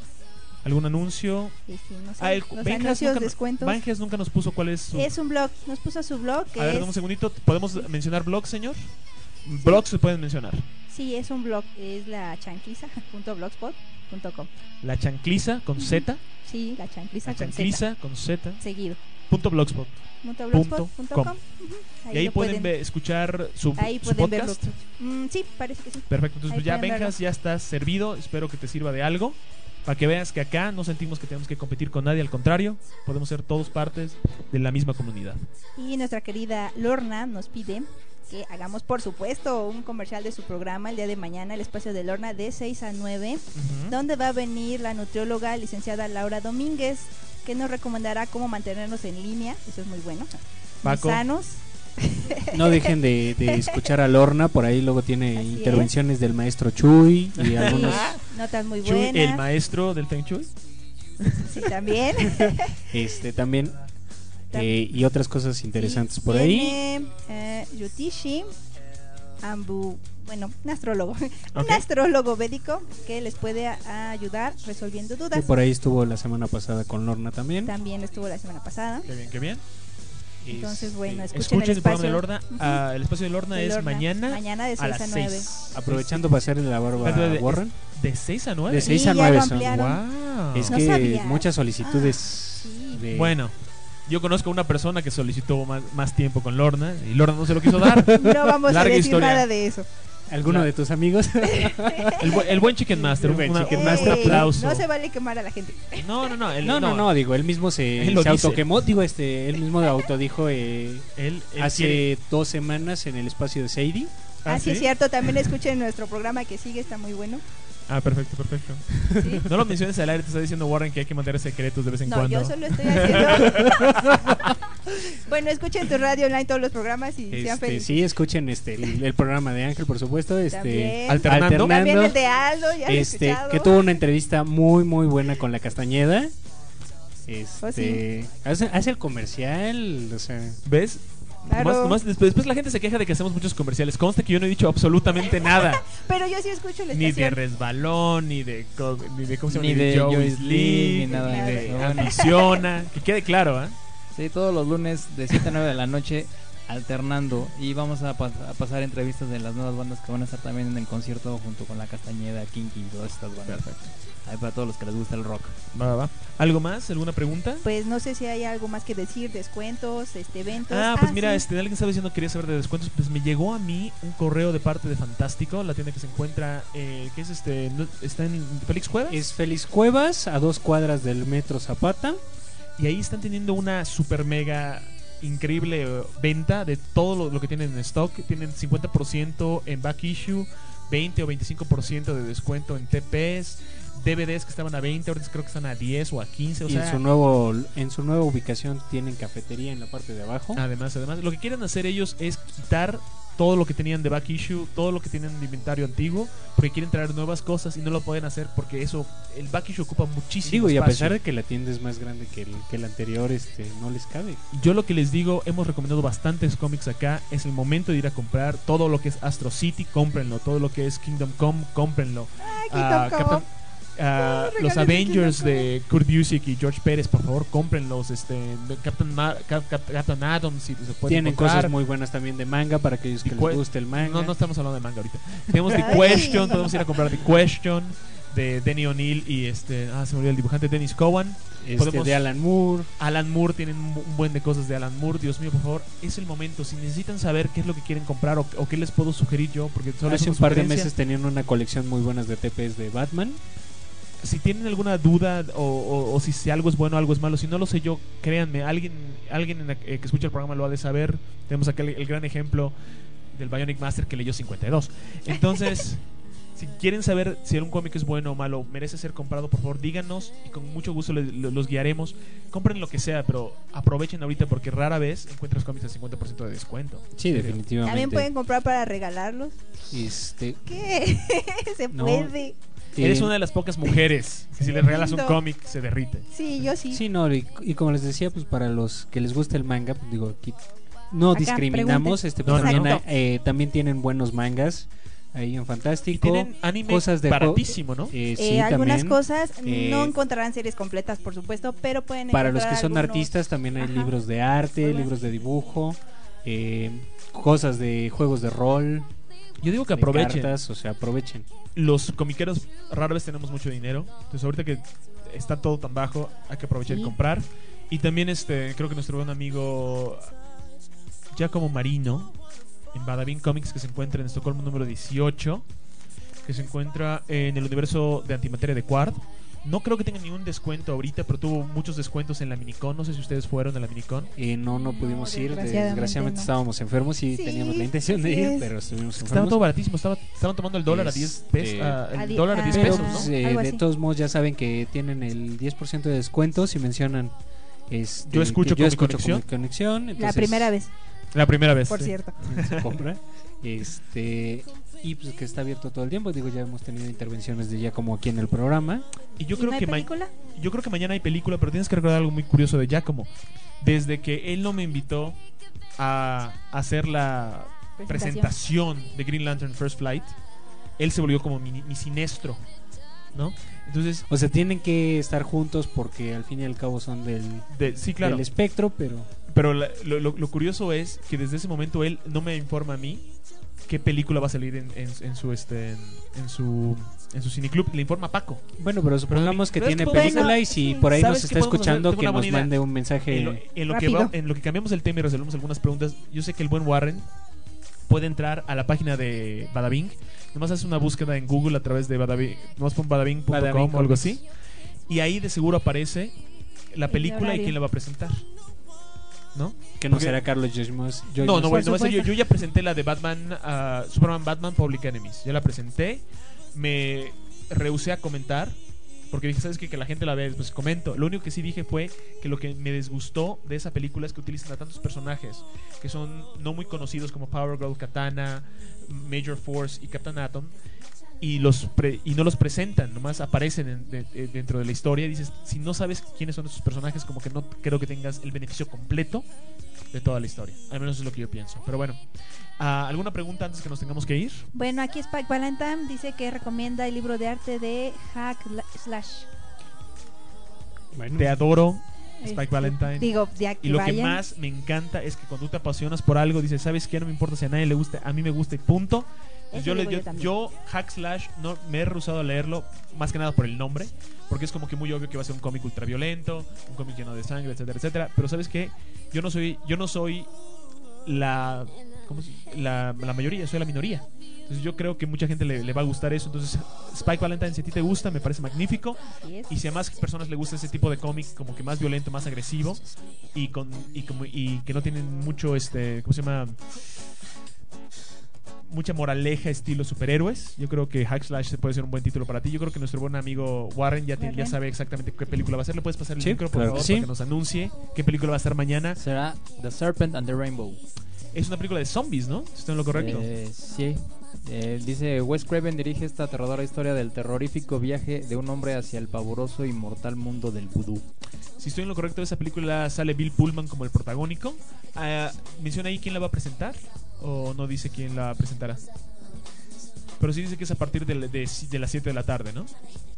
¿Algún anuncio? Este, no sé, Ah, el- los Benjas anuncios, nunca, descuentos. Benjas nunca nos puso cuál es su... Es un blog, nos puso su blog que A ver, es, dame un segundito. ¿Podemos mencionar blogs, señor? Blogs se pueden mencionar. sí, es un blog, es la chanquiza punto blogspot punto com. La chancliza con Z. Sí, la chancliza La con chancliza con Z. Z, seguido. Punto blogspot. Punto Punto blogspot punto com. com. Ujú, Y ahí lo pueden, ver- escuchar su, ahí su pueden ver podcast. los- Mm, sí, parece que sí. Perfecto, entonces Ahí pues ya pueden Benjas verlo. ya está servido. Espero que te sirva de algo. Para que veas que acá no sentimos que tenemos que competir con nadie, al contrario, podemos ser todos partes de la misma comunidad. Y nuestra querida Lorna nos pide que hagamos, por supuesto, un comercial de su programa el día de mañana, el espacio de Lorna, de seis a nueve, Ujú. donde va a venir la nutrióloga licenciada Laura Domínguez, que nos recomendará cómo mantenernos en línea. Eso es muy bueno. Muy Paco. sanos. No dejen de, de escuchar a Lorna, por ahí luego tiene Así intervenciones del maestro Chuy y algunos Notas muy Chuy, buenas. el maestro del Feng Shui. Sí, también. este también eh, y otras cosas interesantes por ahí. Viene, eh, Yutishi Ambu, bueno, un astrólogo. Ok. Un astrólogo védico que les puede a- ayudar resolviendo Que dudas. por ahí estuvo la semana pasada con Lorna también. También estuvo la semana pasada. Qué bien, qué bien. Entonces, bueno, escuchen, Escuchen el el programa de espacio. Lorna. Ujú. Ah, el espacio de Lorna De es Lorna. mañana, Mañana de a seis las a nueve. seis. Aprovechando para hacerle la barba Espérate, a de- Warren. ¿De seis a nueve? De seis Sí, a ya nueve lo son. ampliaron. Wow. Es No que sabía. muchas solicitudes Ah, sí. de Bueno, yo conozco a una persona que solicitó más, más tiempo con Lorna y Lorna no se lo quiso dar. No vamos a Larga decir historia. nada de eso. alguno de tus amigos. El, bu- el buen Chicken Master, El buen una- Chicken un Master. aplauso. No se vale quemar a la gente. No, no, no. él- No, no, no, digo, él mismo se, Él lo se dice. autoquemó, digo, este, él mismo autodijo eh, Él, él hace quiere- dos semanas en el espacio de Sadie. ¿Ah, Así sí? es cierto, también escuchen nuestro programa que sigue, está muy bueno. Ah, perfecto, perfecto. ¿Sí? No lo menciones al aire, te está diciendo Warren que hay que mantener secretos de vez en No, cuando. yo solo estoy haciendo Bueno, escuchen tu radio online todos los programas y sean Este, felices. sí, escuchen este el, el programa de Ángel, por supuesto, este También. Alternando. También el de Aldo, ya lo he este, escuchado. que tuvo una entrevista muy muy buena con la Castañeda. Este, Oh, sí. hace, hace el comercial, o sea, ¿Ves? Claro. Nomás- nomás después, después la gente se queja de que hacemos muchos comerciales. Consta que yo no he dicho absolutamente nada. Pero yo sí escucho la Ni de estación. resbalón, ni de, co- ni de ¿cómo se llama? Ni de Joey Joey Slim, Slim, ni ni nada de de eso. Bueno. Ambiciona. Que quede claro, ¿eh? Sí, todos los lunes de siete a nueve de la noche alternando y vamos a, pas- a pasar entrevistas de las nuevas bandas que van a estar también en el concierto junto con la Castañeda, Kinky y todas estas bandas. Perfecto. Ahí para todos los que les gusta el rock. Va, va, va. ¿Algo más? ¿Alguna pregunta? Pues no sé si hay algo más que decir, descuentos, este eventos. Ah, pues mira, sí. este, alguien estaba diciendo que quería saber de descuentos. Pues me llegó a mí un correo de parte de Fantástico, la tienda que se encuentra, eh, que es este, no- está en Félix Cuevas. es Félix Cuevas a dos cuadras del Metro Zapata. Y ahí están teniendo una super mega increíble eh, venta de todo lo, lo que tienen en stock. Tienen cincuenta por ciento en back issue, veinte o veinticinco por ciento de descuento en T Ps, D V Ds que estaban a veinte, ahorita creo que están a diez o a quince. O Y sea, en su nuevo en su nueva ubicación tienen cafetería en la parte de abajo. Además, además, lo que quieren hacer ellos es quitar todo lo que tenían de back issue, todo lo que tienen de inventario antiguo, porque quieren traer nuevas cosas y no lo pueden hacer porque eso, el back issue ocupa muchísimo Digo, y a espacio. pesar de que la tienda es más grande que el, que el anterior, este no les cabe. Yo lo que les digo, hemos recomendado bastantes cómics acá, es el momento de ir a comprar todo lo que es Astro City, cómprenlo, todo lo que es Kingdom Come, cómprenlo. Ah, Kingdom Come. Captain- ah, Ay, los regálame Avengers Kingdom de Kurt Busiek y George Pérez, por favor, cómprenlos. Este, de Captain, Ma- Cap- Cap- Captain Adams, si se puede Tienen encontrar. cosas muy buenas también de manga para aquellos que The les Que- guste el manga. No, no estamos hablando de manga ahorita. Tenemos The Ay. Question, podemos ir a comprar The Question de Denny O'Neill y este, ah, se me olvidó el dibujante Dennis Cowan. Este, Podemos- de Alan Moore. Alan Moore, tienen un un buen de cosas de Alan Moore. Dios mío, por favor, es el momento. Si necesitan saber qué es lo que quieren comprar o, o qué les puedo sugerir yo, porque solo es Hace una un par de sugerencia. meses tenían una colección muy buenas de T Ps de Batman. Si tienen alguna duda o, o- o si, si algo es bueno o algo es malo, si no lo sé yo, créanme, alguien alguien en la- eh, que escucha el programa lo ha de saber. Tenemos acá el, el gran ejemplo del Bionic Master que leyó cincuenta y dos. Entonces, si quieren saber si un cómic es bueno o malo, merece ser comprado, por favor, díganos y con mucho gusto le- lo- los guiaremos. Compren lo que sea, pero aprovechen ahorita porque rara vez encuentras cómics a cincuenta por ciento de descuento. Sí, En serio. definitivamente. También pueden comprar para regalarlos. Este, ¿Qué? Se No. puede. Eres eh, una de las pocas mujeres que si Qué le regalas un lindo. cómic se derrite. Sí, yo sí. Sí, no, y, y como les decía, pues para los que les gusta el manga, pues digo, aquí no Acá, discriminamos, pregunten. este No, pues, también, exacto. hay- eh, también tienen buenos mangas ahí en Y Fantástico. tienen anime cosas de juego- baratísimo, ¿no? Eh, Eh, sí, algunas también. cosas Eh, no encontrarán series completas, por supuesto, pero pueden Para los que encontrar son algunos- artistas también hay Ajá. libros de arte, Muy bueno. libros de dibujo, eh, cosas de juegos de rol, Yo digo que de aprovechen. cartas, o sea, aprovechen. Los comiqueros rara vez tenemos mucho dinero. Entonces ahorita que está todo tan bajo, hay que aprovechar y Sí. comprar. Y también este creo que nuestro buen amigo Giacomo Marino en Badabin Comics, que se encuentra en Estocolmo número dieciocho, que se encuentra en el universo de antimateria de Quard. No creo que tenga ni un descuento ahorita, pero tuvo muchos descuentos en la Minicon. No sé si ustedes fueron a la Minicon. Eh, no, no pudimos ir, desgraciadamente desgraciadamente no. estábamos enfermos y Sí, teníamos la intención de así ir, es. pero estuvimos Estaba enfermos. todo baratísimo, estaba, estaban tomando el dólar a diez pesos. Este, ah, a el di- dólar a diez ah, Pero pesos, pues, ¿no? eh, Algo de así. todos modos ya saben que tienen el diez por ciento de descuento si mencionan este, Yo escucho que yo Comic escucho Conexión. Comic Conexión, La entonces primera vez, La primera vez. por sí. cierto. se compra. Este, y pues que está abierto todo el tiempo. Digo, ya hemos tenido intervenciones de ya como aquí en el programa. Y yo ¿Y creo no hay que ma- película? yo creo que mañana hay película, pero tienes que recordar algo muy curioso de Giacomo. Desde que él no me invitó a hacer la Presentación. presentación de Green Lantern First Flight, él se volvió como mi, mi sinestro, ¿no? Entonces, O sea, tienen que estar juntos porque al fin y al cabo son del, de- sí, claro. del espectro, pero Pero la- lo, lo- lo curioso es que desde ese momento él no me informa a mí qué película va a salir en, en- en su este en, en su en su cineclub. Le informa a Paco. bueno, pero supongamos que pero es tiene que podemos- película y si por ahí nos ¿Sabes qué está podemos hacer? escuchando Tengo que una nos buena idea. mande un mensaje. En lo, en lo que Rápido. va- en lo que cambiamos el tema y resolvemos algunas preguntas, yo sé que el buen Warren puede entrar a la página de Badabing. Nomás hace una búsqueda en Google a través de Badabing, nomás pon badabing punto com Badabing o algo Comics. así. Y ahí de seguro aparece la El película y horario. quién la va a presentar. ¿No? Que no Porque- será Carlos Joyce. No, no, Por bueno, no va a ser yo, supuesto. yo ya presenté la de Batman, ah, Superman Batman Public Enemies. Ya la presenté. Me rehusé a comentar porque dije, ¿sabes qué? Que la gente la ve, pues comento. Lo único que sí dije fue que lo que me disgustó de esa película es que utilizan a tantos personajes que son no muy conocidos como Power Girl, Katana, Major Force y Captain Atom, y los pre- y no los presentan, nomás aparecen en- de- de- dentro de la historia. Y dices, si no sabes quiénes son esos personajes, como que no creo que tengas el beneficio completo de toda la historia. Al menos es lo que yo pienso. Pero bueno, ah, ¿alguna pregunta antes que nos tengamos que ir? Bueno, aquí Spike Valentine dice que recomienda el libro de arte de Hack la- Slash. Bueno. Te adoro, Este, Spike Valentine. digo, de y lo que Ryan. más me encanta es que cuando tú te apasionas por algo, dices, ¿sabes qué? No me importa si a nadie le gusta, a mí me gusta y punto. Entonces, Ese yo, le- digo yo yo, también. yo, Hack Slash, no, me he rehusado a leerlo, más que nada por el nombre, porque es como que muy obvio que va a ser un cómic ultraviolento, un cómic lleno de sangre, etcétera, etcétera. Pero ¿sabes qué? Yo no soy, yo no soy la, ¿cómo se- la, la mayoría, soy la minoría. Entonces yo creo que mucha gente le, le va a gustar eso. Entonces Spike Valentine, si a ti te gusta, me parece magnífico. Así es. Y si a más personas le gusta ese tipo de cómic, como que más violento, más agresivo, y con y como y que no tienen mucho, este, ¿cómo se llama? Mucha moraleja estilo superhéroes. Yo creo que Hack Slash puede ser un buen título para ti. Yo creo que nuestro buen amigo Warren ya, tiene- ya Warren. sabe exactamente qué película va a ser. ¿Le puedes pasar el Sí, micro, por claro favor, que sí. para que nos anuncie qué película va a ser mañana? Será The Serpent and the Rainbow. Es una película de zombies, ¿no? Si estoy en lo correcto. Eh, sí. Eh, dice Wes Craven dirige esta aterradora historia del terrorífico viaje de un hombre hacia el pavoroso y mortal mundo del vudú. Si estoy en lo correcto, de esa película sale Bill Pullman como el protagónico. Ah, ¿menciona ahí quién la va a presentar? ¿O no dice quién la presentará? Pero sí dice que es a partir de, de, de las siete de la tarde, ¿no?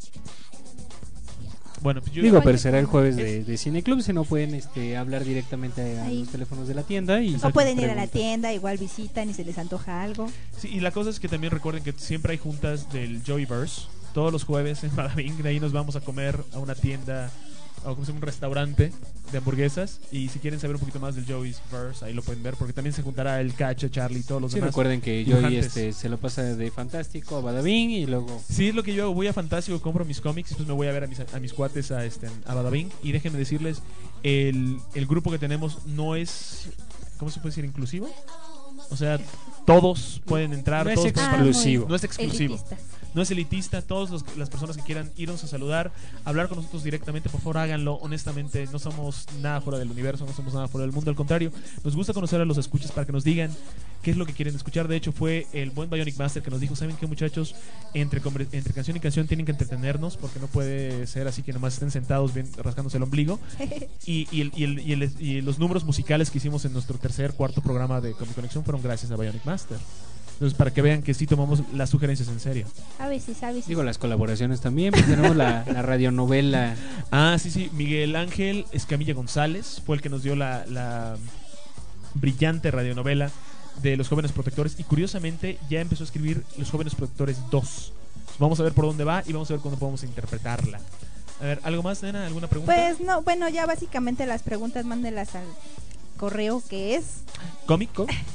Bueno, pues yo Digo, pero será el jueves de, de Cineclub, si no pueden este, hablar directamente a Ahí. los teléfonos de la tienda. Y O pueden ir a la preguntar. tienda, igual visitan y se les antoja algo. Sí, y la cosa es que también recuerden que siempre hay juntas del Joyverse. Todos los jueves en Badabing, de ahí nos vamos a comer a una tienda, o como se llama, un restaurante de hamburguesas. Y si quieren saber un poquito más del Joey's Verse, ahí lo pueden ver, porque también se juntará el Cacho, Charlie y todos los Sí, demás. recuerden que yo dibujantes. este, se lo pasa de fantástico a Badabing y luego... Sí, es lo que yo hago. Voy a Fantástico, compro mis cómics y después me voy a ver a mis, a mis cuates a, este, a Badabing. Y déjenme decirles, el, el grupo que tenemos no es, ¿cómo se puede decir? ¿Inclusivo? O sea, todos pueden entrar. No es todos pueden exclusivo. participar. No es exclusivo. Elitista. No es elitista. Todas las personas que quieran irnos a saludar, hablar con nosotros directamente, por favor háganlo. Honestamente, no somos nada fuera del universo, no somos nada fuera del mundo. Al contrario, nos gusta conocer a los escuchas para que nos digan qué es lo que quieren escuchar. De hecho, fue el buen Bionic Master que nos dijo, ¿saben qué, muchachos? Entre, conver- entre canción y canción tienen que entretenernos, porque no puede ser así que nomás estén sentados bien, rascándose el ombligo. Y, y, el- y el- y el- y los números musicales que hicimos en nuestro tercer, cuarto programa de Comic Conexión fueron gracias a Bionic Master. Entonces, para que vean que sí tomamos las sugerencias en serio. A veces, a veces. Digo, las colaboraciones también, pues tenemos la, la radionovela. Ah, sí, sí. Miguel Ángel Escamilla González fue el que nos dio la, la brillante radionovela de Los Jóvenes Protectores. Y curiosamente ya empezó a escribir Los Jóvenes Protectores dos. Vamos a ver por dónde va y vamos a ver cuándo podemos interpretarla. A ver, ¿algo más, nena? ¿Alguna pregunta? Pues no, bueno, ya básicamente las preguntas mándelas al correo que es ¿Cómic?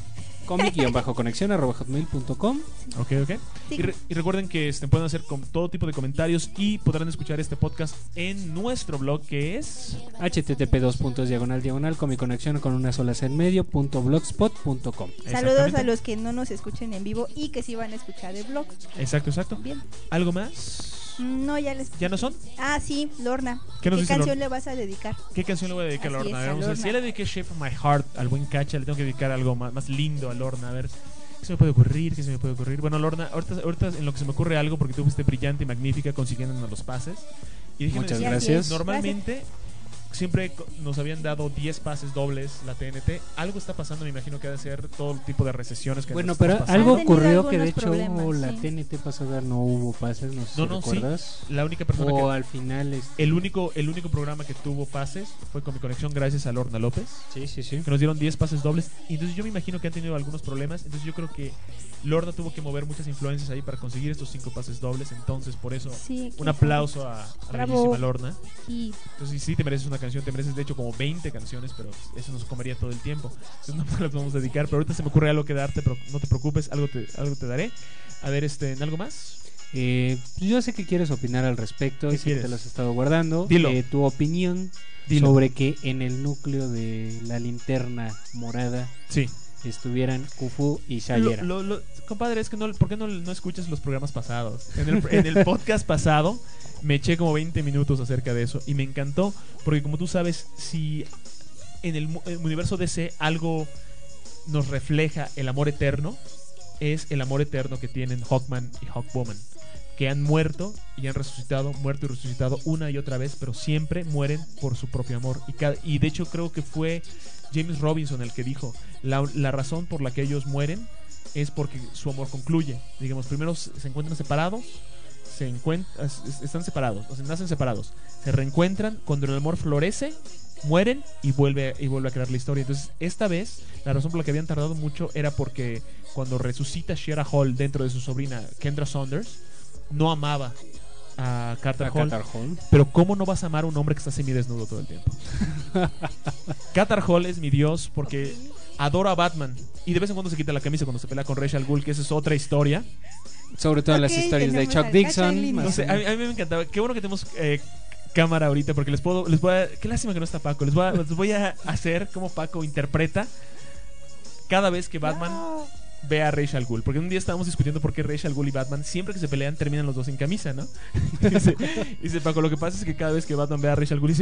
comic-conexión arroba hotmail punto com. Ok, ok. Sí. Y, re- y recuerden que este, pueden hacer con todo tipo de comentarios y podrán escuchar este podcast en nuestro blog que es... http dos puntos diagonal diagonal comic conexión con una sola C en medio punto blogspot punto com. saludos Exactamente. a los que no nos escuchen en vivo y que sí van a escuchar el blog. Exacto, exacto. Bien. ¿Algo más? No, ya les. ¿Ya no son? Ah, sí, Lorna. ¿Qué nos dice canción Lorna? le vas a dedicar? ¿Qué canción le voy a dedicar a Así Lorna? A es, ver, a vamos a ver. Lorna. Si ya le dediqué Shape of My Heart al buen Cacha, le tengo que dedicar algo más, más lindo a Lorna. A ver, ¿qué se me puede ocurrir? ¿Qué se me puede ocurrir? Bueno, Lorna, ahorita, ahorita en lo que se me ocurre algo, porque tú fuiste brillante y magnífica consiguiéndonos los pases. Y déjenme Muchas decirles, gracias. Normalmente siempre co- nos habían dado diez pases dobles la T N T. Algo está pasando, me imagino que ha de ser todo tipo de recesiones que Bueno, nos pero estamos algo pasando. Han tenido ocurrió que de algunos hecho problemas, la sí. T N T pasada no hubo pases, no sé si No, no, sí. recuerdas. La única persona O que... al final este, El único, el único programa que tuvo pases fue con mi conexión gracias a Lorna López. Sí, sí, sí. Que nos dieron diez pases dobles. Y entonces yo me imagino que han tenido algunos problemas. Entonces yo creo que Lorna tuvo que mover muchas influencias ahí para conseguir estos cinco pases dobles. Entonces por eso Sí, un qué aplauso a, a la Bravo. bellísima Lorna. Y Entonces sí te mereces una canción, te mereces de hecho como veinte canciones, pero eso nos comería todo el tiempo. Entonces no te las vamos a dedicar. Pero ahorita se me ocurre algo que darte, pero no te preocupes, algo te, algo te daré. A ver, este, ¿en algo más? Eh, yo sé que quieres opinar al respecto, ¿Qué y sé que quieres? te lo has estado guardando. Dilo. Eh, tu opinión Dilo. sobre que en el núcleo de la linterna morada Sí. estuvieran Kung-Fu y Lo, Sayera. lo- lo- compadre, es que no, ¿por qué no, no escuchas los programas pasados? En el, en el podcast pasado me eché como veinte minutos acerca de eso y me encantó porque como tú sabes, si en el, mu- el universo D C algo nos refleja el amor eterno, es el amor eterno que tienen Hawkman y Hawkwoman, que han muerto y han resucitado, muerto y resucitado una y otra vez, pero siempre mueren por su propio amor. Y, cada- y de hecho creo que fue James Robinson el que dijo, la, la razón por la que ellos mueren es porque su amor concluye. Digamos, primero se se encuentran separados, se encuentran, están separados, o sea, nacen separados, se reencuentran, cuando el amor florece, mueren y vuelve y vuelve a crear la historia. Entonces, esta vez, la razón por la que habían tardado mucho era porque cuando resucita Shira Hall dentro de su sobrina Kendra Saunders, no amaba a Carter A Hall. Carter Hall. Pero ¿cómo no vas a amar a un hombre que está semidesnudo todo el tiempo? Carter Hall es mi dios porque adoro a Batman y de vez en cuando se quita la camisa cuando se pelea con Ra's al Ghul, que esa es otra historia. Sobre todo en las Ok, historias de tenemos Chuck al Dixon. Cacha en línea. No sé, a, mí, a mí me encantaba. Qué bueno que tenemos eh, cámara ahorita porque les puedo, les voy a, qué lástima que no está Paco. Les voy a, les voy a hacer como Paco interpreta cada vez que Batman ve a Ra's al Ghul, porque un día estábamos discutiendo por qué Ra's al Ghul y Batman siempre que se pelean terminan los dos sin camisa, ¿no? dice, dice Paco, lo que pasa es que cada vez que Batman ve a Ra's al Ghul dice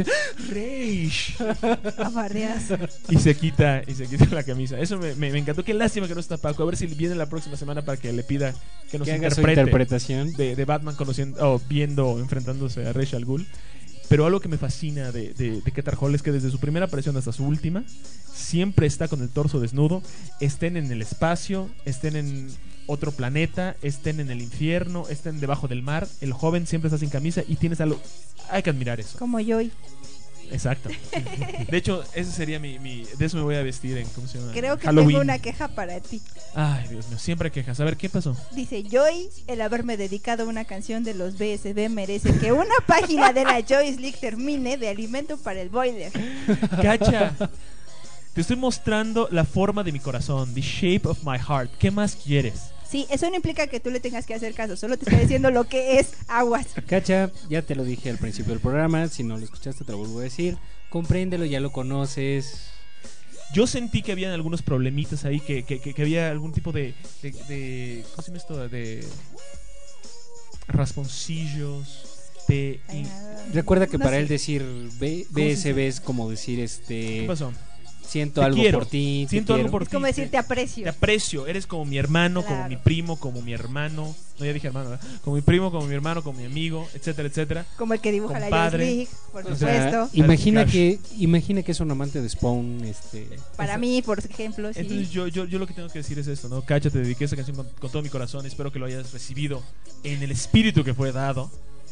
Ra's Abarreas. y se quita y se quita la camisa. Eso me, me, me encantó. Qué lástima que no está Paco. A ver si viene la próxima semana para que le pida que nos Que haga su interprete interpretación. de, de Batman conociendo o viendo enfrentándose a Ra's al Ghul. Pero algo que me fascina de, de, de Carter Hall es que desde su primera aparición hasta su última siempre está con el torso desnudo, estén en el espacio, estén en otro planeta, estén en el infierno, estén debajo del mar, el joven siempre está sin camisa y tienes algo, hay que admirar eso. Como Joy. Exacto. De hecho, ese sería mi, mi de eso me voy a vestir en ¿cómo se llama? Creo que Halloween. tengo una queja para ti. Ay, Dios mío, siempre quejas. A ver, ¿qué pasó? Dice Joy, el haberme dedicado a una canción de los B S B merece que una página de la Joyce League termine de alimento para el boiler. Cacha. Te estoy mostrando la forma de mi corazón, the shape of my heart. ¿Qué más quieres? Sí, eso no implica que tú le tengas que hacer caso, solo te estoy diciendo lo que es aguas. Cacha, ya te lo dije al principio del programa, si no lo escuchaste te lo vuelvo a decir, compréndelo, ya lo conoces. Yo sentí que habían algunos problemitas ahí, que, que, que, que había algún tipo de, de, de ¿cómo se llama esto? De rasponcillos, de... y- Recuerda que No para sé. él decir B- ¿Cómo se dice? BSB es como decir este... ¿Qué pasó? Siento Te algo quiero. por ti, te Siento algo quiero. por Es ti. como te- decir te aprecio. Te aprecio, eres como mi hermano, como Claro. mi primo, como mi hermano. No, ya dije hermano, ¿verdad? Como mi primo, como mi hermano, como mi amigo, etcétera, etcétera. Como el que dibuja la Compadre. Joyce League, por O sea, supuesto. imagina Crush. que imagina que es un amante de Spawn, este... Para mí, por ejemplo, sí. Entonces yo, yo, yo lo que tengo que decir es esto, ¿no? Cacha, te dediqué esa canción con, con todo mi corazón. Espero que lo hayas recibido en el espíritu que fue dado.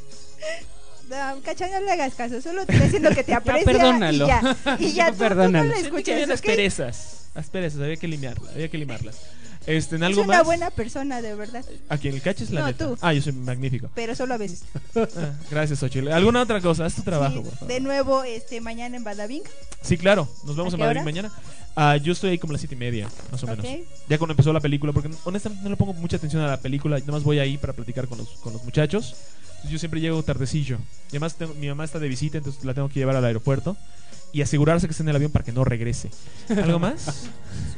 No, Cacha, no le hagas caso, solo te estoy diciendo que te aprecia perdónalo. y ya. Y ya, Ya tú- tú, perdónalo. no le Sentí que escuches, había ¿ok? asperezas. Asperezas, había que limpiarlas, había que limarlas. Este, en Es algo una más. buena persona, de verdad. A quien el cacha es la No, neta. tú. Ah, yo soy magnífico. Pero solo a veces. Ah, gracias, Xochitl. ¿Alguna otra cosa? Haz tu trabajo, Sí, por favor. de nuevo, este, mañana en Badabing. Sí, claro. Nos vemos ¿A en qué Madrid hora? mañana. Ah, yo estoy ahí como a las siete y media, más o menos. Ok. Ya cuando empezó la película, porque honestamente no le pongo mucha atención a la película. Nada más voy ahí para platicar con los, con los muchachos. Entonces yo siempre llego tardecillo. Y además tengo- mi mamá está de visita, entonces la tengo que llevar al aeropuerto. Y asegurarse que esté en el avión para que no regrese. ¿Algo más?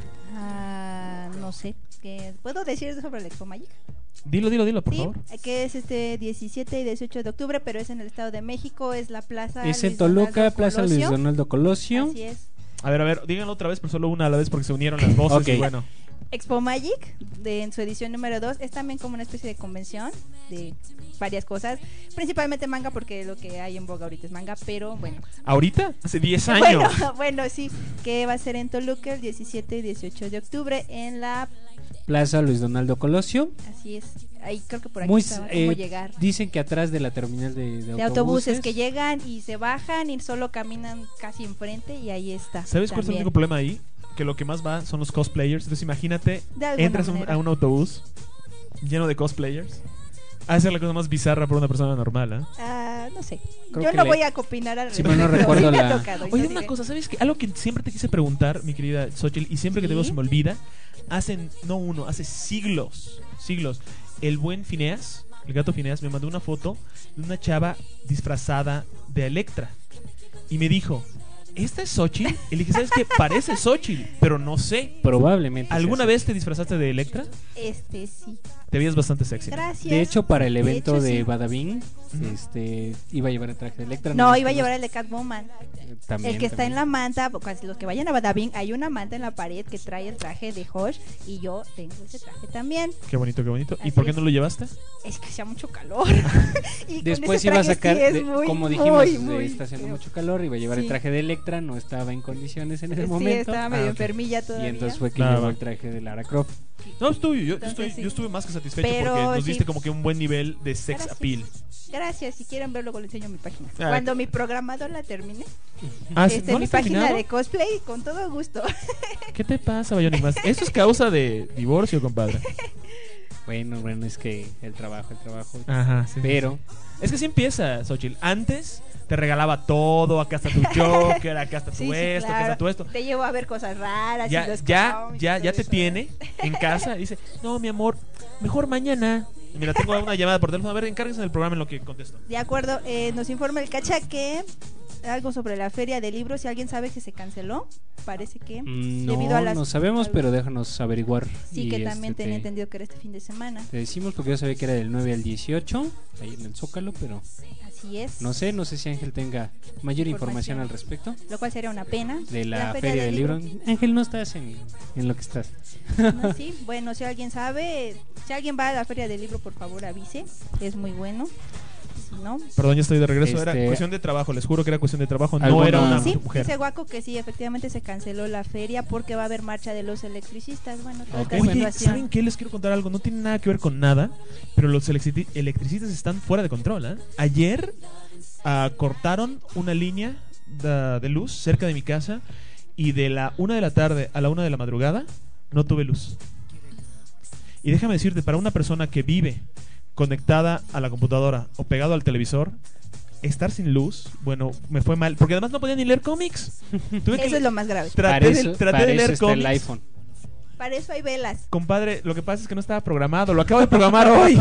Ah, no sé. ¿Qué puedo decir sobre el Expo Magic? Dilo, dilo, dilo, por Sí, favor. que es este diecisiete y dieciocho de octubre, pero es en el Estado de México, es la plaza Es en Luis Toluca, Donaldo Plaza Luis Colosio. Donaldo Colosio. Así es. A ver, a ver, díganlo otra vez, pero solo una a la vez porque se unieron las voces. Ok. Y bueno, Expo Magic, de, en su edición número dos, es también como una especie de convención de varias cosas, principalmente manga porque lo que hay en boga ahorita es manga, pero bueno. ¿ahorita? Hace diez años. Bueno, bueno, sí, que va a ser en Toluca el diecisiete y dieciocho de octubre en la... Plaza Luis Donaldo Colosio. Así es, ahí creo que por aquí Muy, estaba eh, cómo llegar. Dicen que atrás de la terminal de, de De autobuses. autobuses que llegan y se bajan y solo caminan casi enfrente y ahí está. ¿Sabes cuál es el también. único problema ahí? Que lo que más va son los cosplayers. Entonces imagínate, De alguna entras a un, manera. a un autobús lleno de cosplayers. Ha de ser la cosa más bizarra para una persona normal, ¿eh? Ah, no sé. Creo Yo que no le- voy a opinar al Si mal no respecto. recuerdo Sí me ha la- tocado, y Oye, no una diré. cosa, ¿sabes qué? Algo que siempre te quise preguntar, mi querida Xochitl, y siempre que te veo ¿Sí? se me olvida. Hace, no uno, hace siglos, siglos, el buen Phineas, el gato Phineas, me mandó una foto de una chava disfrazada de Electra. Y me dijo, ¿esta es Xochitl? Y le dije, ¿sabes qué? Parece Xochitl, pero no sé. Probablemente. ¿Alguna sea vez te disfrazaste de Electra? Este sí. Te veías bastante sexy. Gracias. De hecho, para el De evento hecho, de sí. Badabing, este, iba a llevar el traje de Electra. No, más iba a que llevar no- el de Catwoman. También, el que está también. en la manta, pues, los que vayan a Badabing, hay una manta en la pared que trae el traje de Hosh y yo tengo ese traje también. Qué bonito, qué bonito. ¿Y Así por qué es. no lo llevaste? Es que hacía mucho calor. Y con Después ese iba a traje sacar, sí es de- muy, como dijimos, muy, eh, muy está haciendo feo. mucho calor, iba a llevar el Sí. traje de Electra, no estaba en condiciones en ese Sí, momento. estaba medio Ah, ok. enfermilla Y todavía. entonces fue que Ah, llevó va. el traje de Lara Croft. No, estuve, yo, yo Entonces, estoy, sí. yo estuve más que satisfecho Pero porque nos sí. diste como que un buen nivel de sex Gracias. appeal. Gracias, si quieren verlo, luego les enseño mi página. Ah, Cuando ok. mi programador la termine, Ah, ¿sí? este, ¿No lo mi has página terminado? de cosplay, con todo gusto. ¿Qué te pasa, Bionic Mask? Eso es causa de divorcio, compadre. Bueno, bueno, es que el trabajo, el trabajo. Ajá, sí, sí, Pero Es que sí empieza, Xochitl. Antes te regalaba todo, acá está tu Joker, acá está tu Sí, sí, esto, acá claro. está tu esto. Te llevo a ver cosas raras. y Ya, los ya, cómics y ya, todo ya te eso. tiene en casa y dice, no, mi amor, mejor mañana. Y mira, tengo una llamada por teléfono. A ver, encárguense del programa en lo que contesto. De acuerdo, eh, nos informa el Cacha que algo sobre la feria de libros, si alguien sabe que se canceló, parece que mm, debido no, a las no sabemos, pero déjanos averiguar. sí y, que este, también tenía te- entendido que era este fin de semana. Te decimos porque yo sabía que era del nueve al dieciocho, ahí en el Zócalo, pero Así es. no sé, no sé si Ángel tenga mayor información Información. al respecto Lo cual sería una pena. de la, feria, del libro. Ángel, no estás en, en lo que estás. No, sí, bueno, si alguien sabe, si alguien va a la feria del libro, por favor avise, es muy bueno. Si no, Perdón, ya estoy de regreso. Era Este- cuestión de trabajo, les juro que era cuestión de trabajo. No ¿Alguna- era una sí, mujer. dice Guaco que sí, efectivamente se canceló la feria porque va a haber marcha de los electricistas. Bueno, toda Ok. esta Oye, situación. ¿saben qué? Les quiero contar algo. No tiene nada que ver con nada, pero los electrici- electricistas están fuera de control. ¿eh? Ayer ah, cortaron una línea de, de luz cerca de mi casa y de la una de la tarde a la una de la madrugada no tuve luz. Y déjame decirte, para una persona que vive conectada a la computadora o pegado al televisor, estar sin luz, bueno, me fue mal. Porque además no podía ni leer cómics. Tuve que Eso es lo más grave. traté Para de, eso, traté para de eso leer está cómics. el iPhone. Para eso hay velas. Compadre, lo que pasa es que no estaba programado, lo acabo de programar hoy.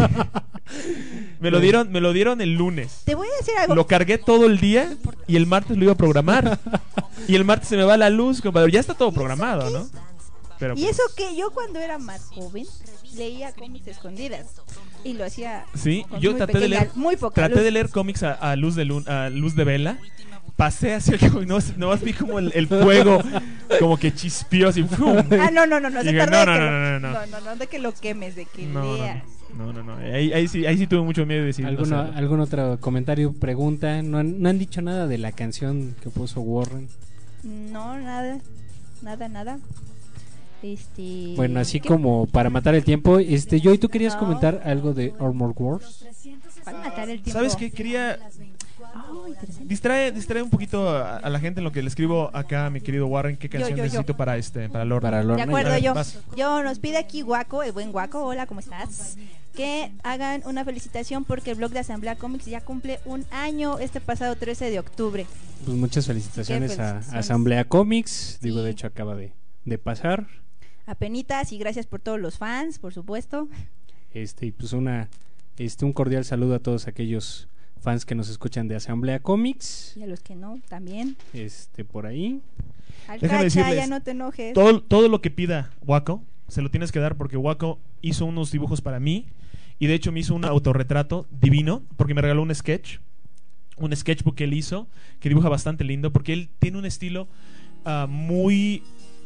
Me lo dieron, me lo dieron el lunes. Te voy a decir algo. Lo cargué todo el día y el martes lo iba a programar. Y el martes se me va la luz, compadre. Ya está todo programado, ¿no? Pero Y pues, eso que yo cuando era más joven leía cómics escondidas y lo hacía sí, con yo muy traté de pequeña- leer muy poca traté luz. de leer cómics a, a luz de lun- a luz de vela. Pasé hacia el no, no vi como el, el fuego como que chispió así. ¡fum! Ah, no, no, no, no, Y se dije, trata no, de no, que no, lo- no, no, no. no, no, de que lo quemes, de que No, no, leas. no, no, no. Ahí, ahí sí, ahí sí tuve mucho miedo de decir. no ¿Alguno, hacerlo. ¿Algún otro comentario, pregunta? ¿No han, no han dicho nada de la canción que puso Warren? No, nada, nada, nada. Este. Bueno, así ¿qué? como para matar el tiempo, este, Joy, ¿tú querías No. comentar algo de Armored Wars? Para matar el tiempo. ¿Sabes qué? Quería Oh, interesante. distrae, distrae un poquito a, a la gente en lo que le escribo acá a mi querido Warren qué canción yo, yo. necesito para este para Lorna. Para De Lorna. acuerdo, A ver, yo. vas. Yo nos pide aquí Guaco, el buen Guaco. Hola, ¿cómo estás? Que hagan una felicitación porque el blog de Asamblea Comics ya cumple un año este pasado trece de octubre. Pues muchas felicitaciones, Sí, a felicitaciones. Asamblea Comics. Digo, Sí. de hecho, acaba de, de pasar. Apenitas y gracias por todos los fans, por supuesto. Este, y pues una, este, un cordial saludo a todos aquellos fans que nos escuchan de Asamblea Comics. Y a los que no, también. Este, por ahí. Déjame Alcacha, ya decirles, no te enojes. Todo, todo lo que pida Waco, se lo tienes que dar porque Waco hizo unos dibujos para mí y de hecho me hizo un autorretrato divino porque me regaló un sketch, un sketchbook que él hizo que dibuja bastante lindo porque él tiene un estilo ah, muy,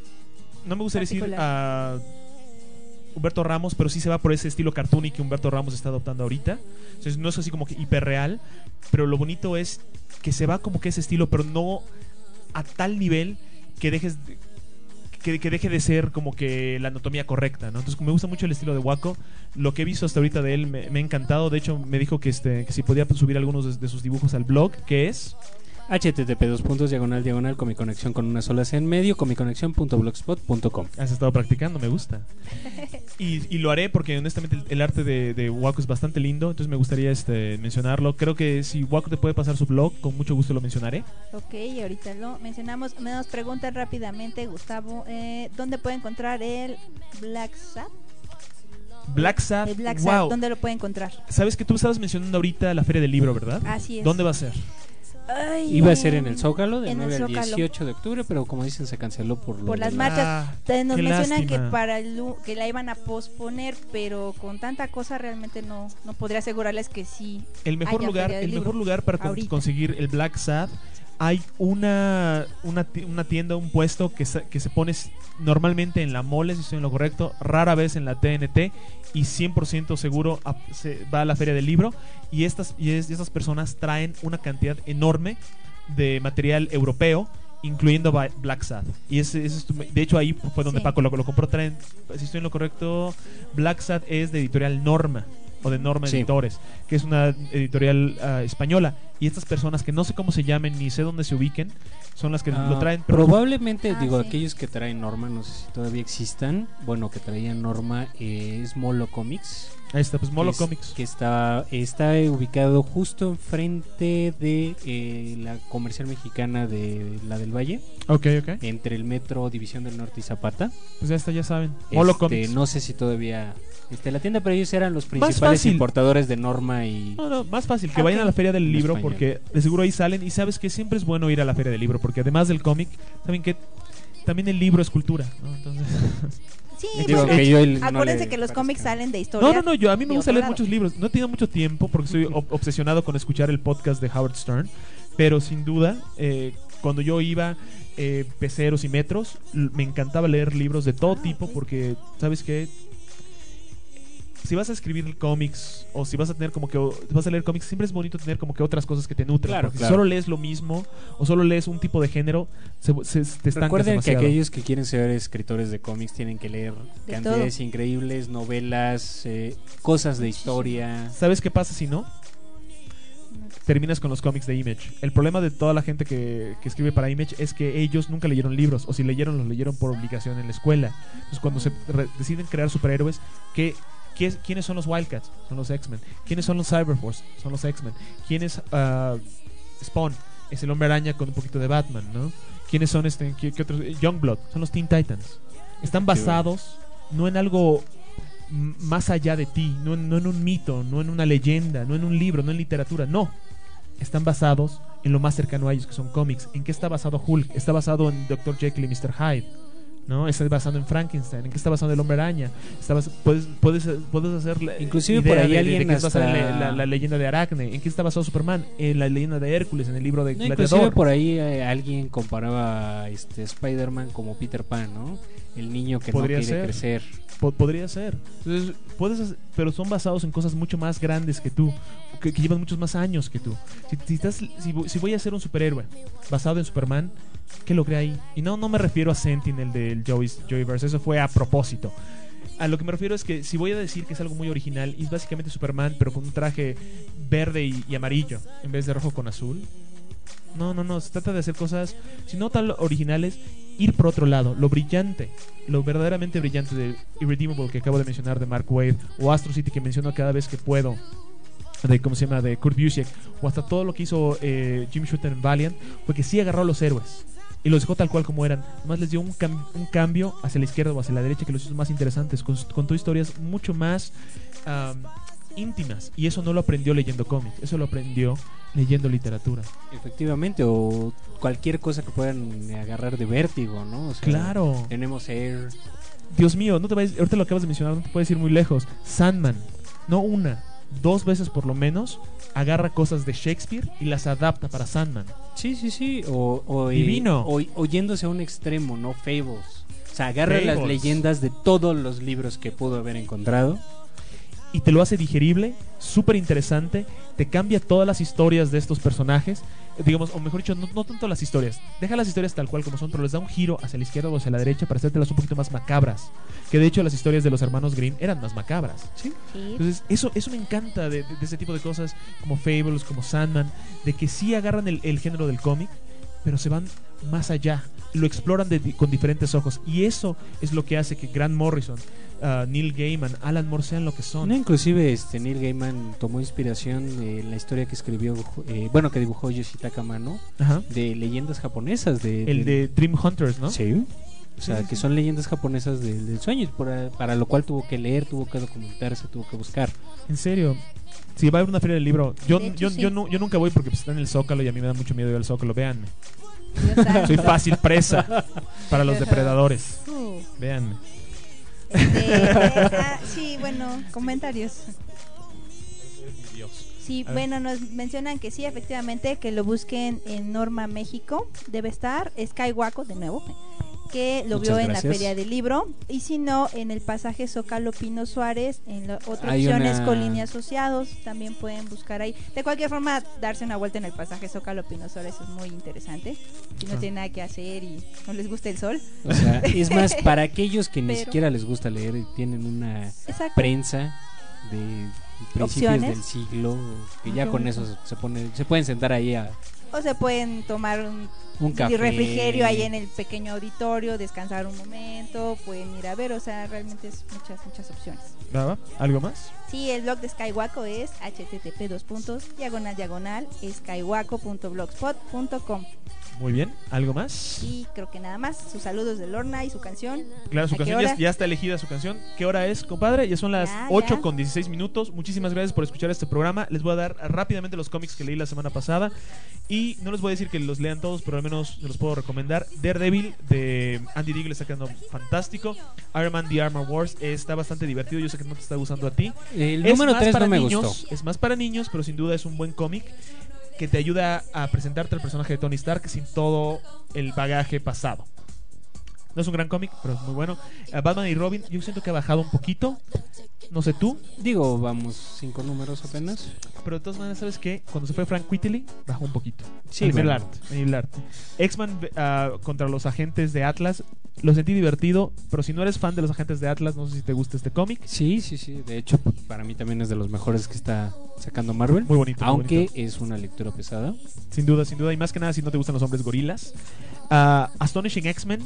no me gusta decir Particular. ah, Humberto Ramos, pero sí se va por ese estilo cartoony que Humberto Ramos está adoptando ahorita. Entonces no es así como que hiperreal, pero lo bonito es que se va como que ese estilo, pero no a tal nivel que dejes de- que, que deje de ser como que la anatomía correcta, ¿no? Entonces me gusta mucho el estilo de Waco. Lo que he visto hasta ahorita de él me, me ha encantado. De hecho me dijo que este que si podía subir algunos de, de sus dibujos al blog, que es http dos puntos diagonal diagonal con mi conexión con una sola C en medio, con mi conexión punto blogspot punto com. has estado practicando, me gusta. Y, y lo haré porque honestamente el, el arte de, de Waco es bastante lindo, entonces me gustaría este mencionarlo. Creo que si Waco te puede pasar su blog, con mucho gusto lo mencionaré. Ok, y ahorita lo mencionamos. Me nos preguntan rápidamente, Gustavo, eh, ¿dónde puede encontrar el Black Sat? Black Sat, El Black Sat, wow. ¿dónde lo puede encontrar? Sabes que tú estabas mencionando ahorita la feria del libro, ¿verdad? Así es. ¿Dónde va a ser? Ay, Iba a ser en el Zócalo del en el nueve al Zócalo. dieciocho de octubre, pero como dicen se canceló por lo Por las de marchas. Ah, Te- nos qué mencionan que lástima. para el lu- que la iban a posponer, pero con tanta cosa realmente no no podría asegurarles que sí. El mejor haya lugar, Feria del el Libro mejor lugar para con- ahorita. conseguir el Black Sad, hay una, una, ti- una tienda, un puesto que se, que se pone s- normalmente en la Mole, si estoy en lo correcto, rara vez en la T N T, y cien por ciento seguro a- se va a la Feria del Libro, y estas, y es- y estas personas traen una cantidad enorme de material europeo, incluyendo Ba- Black Sad. Y ese, ese es tu- de hecho ahí fue donde Sí. Paco lo, lo compró. Traen, si estoy en lo correcto, Black Sad es de editorial Norma, o de Norma Sí. Editores, que es una editorial ah, española. Y estas personas que no sé cómo se llamen ni sé dónde se ubiquen, son las que Ah, lo traen. pero- probablemente, Ah, digo, sí. aquellos que traen Norma, no sé si todavía existan. Bueno, que traían Norma eh, es Molo Comics. Ahí está, pues Molo que es- Comics. Que está, está ubicado justo enfrente de eh, la comercial mexicana de la del Valle, Ok, ok. entre el metro División del Norte y Zapata. Pues ya está, ya saben. Molo Este, Comics. no sé si todavía esté la tienda, pero ellos eran los principales fácil. importadores de Norma y... No, no, más fácil, que Ok. vayan a la Feria del En Libro, español. porque de seguro ahí salen. Y sabes que siempre es bueno ir a la Feria del Libro, porque además del cómic, saben que también el libro es cultura, ¿no? Entonces... Sí, Digo pues, que yo el- no acuérdense le que los parezca. cómics salen de historia. No, no, no, yo a mí me de gusta otro leer lado. muchos libros. No he tenido mucho tiempo porque estoy ob- obsesionado con escuchar el podcast de Howard Stern, pero sin duda, eh, cuando yo iba eh, peceros y metros, l- me encantaba leer libros de todo Ah, tipo ok. porque, ¿sabes qué? Si vas a escribir cómics o si vas a tener como que o- vas a leer cómics, siempre es bonito tener como que otras cosas que te nutran. Claro, porque claro. si solo lees lo mismo o solo lees un tipo de género, se, se- te estancas Recuerden que demasiado. aquellos que quieren ser escritores de cómics tienen que leer De cantidades increíbles, novelas, eh, cosas de historia. ¿Sabes qué pasa si no? Terminas con los cómics de Image. El problema de toda la gente que, que escribe para Image es que ellos nunca leyeron libros, o si leyeron, los leyeron por obligación en la escuela. Entonces, cuando se re- deciden crear superhéroes, ¿qué, qué es- ¿quiénes son los Wildcats? Son los X-Men. ¿Quiénes son los Cyberforce? Son los X-Men. ¿Quién es ah, Spawn? Es el Hombre Araña con un poquito de Batman, ¿no? ¿Quiénes son este? ¿Qué, qué otros? Youngblood. Son los Teen Titans. Están basados no en algo m- más allá de ti, no en, no en un mito, no en una leyenda, no en un libro, no en literatura, no. Están basados en lo más cercano a ellos, que son cómics. ¿En qué está basado Hulk? Está basado en doctor Jekyll y mister Hyde, ¿no? Está basado en Frankenstein. ¿En qué está basado el Hombre Araña? Está bas- puedes, puedes, puedes hacer la Inclusive idea por ahí de, de- de alguien qué es basada en hasta- la, la- la leyenda de Aracne. ¿En qué está basado Superman? En la leyenda de Hércules, en el libro de No, Gladiador. inclusive por ahí eh, alguien comparaba a este Spider-Man como Peter Pan, ¿no? El niño que no Podría quiere ser. crecer. Po- podría ser. Entonces, puedes hacer- pero son basados en cosas mucho más grandes que tú, que, que llevan muchos más años que tú. Si, si, estás, si, vo- si voy a ser un superhéroe basado en Superman, ¿qué logré ahí? Y no, no me refiero a Sentinel del Joey, Joeyverse, eso fue a propósito. A lo que me refiero es que si voy a decir que es algo muy original, y es básicamente Superman, pero con un traje verde y, y amarillo, en vez de rojo con azul. No, no, no, se trata de hacer cosas, si no tan originales, ir por otro lado. Lo brillante, lo verdaderamente brillante de Irredeemable que acabo de mencionar de Mark Waid, o Astro City que menciono cada vez que puedo, de cómo se llama, de Kurt Busiek, o hasta todo lo que hizo eh, Jim Shooter en Valiant, fue que sí agarró a los héroes y los dejó tal cual como eran. Además les dio un, cam- un cambio hacia la izquierda o hacia la derecha que los hizo más interesantes, con, contó historias mucho más am, íntimas, y eso no lo aprendió leyendo cómics, eso lo aprendió leyendo literatura. Efectivamente, o cualquier cosa que puedan agarrar de Vértigo, ¿no? O sea, Claro. Tenemos Air. Dios mío, no te vayas, ahorita lo acabas de mencionar, no te puedes ir muy lejos. Sandman, no una, dos veces por lo menos, agarra cosas de Shakespeare y las adapta para Sandman. Sí, sí, sí. O, o, eh, Divino. o, o yéndose a un extremo, ¿no? Fables. O sea, agarra las Fables. leyendas de todos los libros que pudo haber encontrado. Y te lo hace digerible, súper interesante, te cambia todas las historias de estos personajes, digamos, o mejor dicho, no, no tanto las historias, deja las historias tal cual como son, pero les da un giro hacia la izquierda o hacia la derecha para hacértelas un poquito más macabras, que de hecho las historias de los hermanos Grimm eran más macabras. Sí. Entonces, eso, eso me encanta de, de- de ese tipo de cosas, como Fables, como Sandman, de que sí agarran el, el género del cómic, pero se van más allá, lo exploran de di- con diferentes ojos, y eso es lo que hace que Grant Morrison, uh, Neil Gaiman, Alan Moore sean lo que son. No, inclusive este Neil Gaiman tomó inspiración de la historia que escribió, eh, bueno, que dibujó Yoshitaka Mano, Ajá. de leyendas japonesas. De, El de Dream Hunters, ¿no? Sí. O sea, Sí, sí, que sí. son leyendas japonesas de- del sueño, para, para lo cual tuvo que leer, tuvo que documentarse, tuvo que buscar. En serio, Sí, va a haber una feria del libro. Yo, De hecho, yo, sí. yo, nu- yo nunca voy porque pues, está en el Zócalo y a mí me da mucho miedo ir al Zócalo. Véanme. Dios santo. Soy fácil presa para los depredadores. Uh. Véanme. Este, ah, sí, bueno, comentarios. Dios. Sí, A ver. bueno, nos mencionan que sí, efectivamente, que lo busquen en Norma, México. Debe estar Skywaco, de nuevo, que lo Muchas vio en gracias. la Feria del Libro. Y si no, en el pasaje Zócalo Pino Suárez, en la otra Hay opción es una- con línea asociados. También pueden buscar ahí. De cualquier forma, darse una vuelta en el pasaje Zócalo Pino Suárez es muy interesante. Si no Ah. tienen nada que hacer y no les gusta el sol. O sea, es más, para aquellos que ni Pero- siquiera les gusta leer y tienen una Exacto. prensa de principios Opciones. del siglo, que ya Ajá. con eso se pone, se pueden sentar ahí a O se pueden tomar un, Un café. refrigerio ahí en el pequeño auditorio, descansar un momento, pueden ir a ver, o sea, realmente es muchas, muchas opciones. ¿Va, va? ¿Algo más? Sí, el blog de Skywaco es http dos puntos diagonal diagonal skywaco punto blogspot punto com. Muy bien. ¿Algo más? Y creo que nada más. Sus saludos de Lorna y su canción. Claro, su ¿A qué canción ya, hora? ya está elegida su canción. ¿Qué hora es, compadre? Ya son las Ya, ocho ya. con dieciséis minutos. Muchísimas gracias por escuchar este programa. Les voy a dar rápidamente los cómics que leí la semana pasada. Y no les voy a decir que los lean todos, pero al menos se los puedo recomendar. Daredevil de Andy Diggle está quedando fantástico. Iron Man The Armor Wars está bastante divertido. Yo sé que no te está gustando a ti. El Es número más tres para no me niños, gustó. Es más para niños, pero sin duda es un buen cómic que te ayuda a presentarte al personaje de Tony Stark sin todo el bagaje pasado. No es un gran cómic, pero es muy bueno. Uh, Batman y Robin, yo siento que ha bajado un poquito. No sé tú. Digo, vamos cinco números apenas. Pero de todas maneras, ¿sabes qué? Cuando se fue Frank Quitely, bajó un poquito. Sí, a nivel bueno. arte. A nivel arte. X-Men uh, contra los agentes de Atlas. Lo sentí divertido, pero si no eres fan de los agentes de Atlas, no sé si te gusta este cómic. Sí, sí, sí. De hecho, para mí también es de los mejores que está sacando Marvel. Muy bonito. muy Aunque bonito. es una lectura pesada. Sin duda, sin duda. Y más que nada si no te gustan los hombres gorilas. Uh, Astonishing X-Men.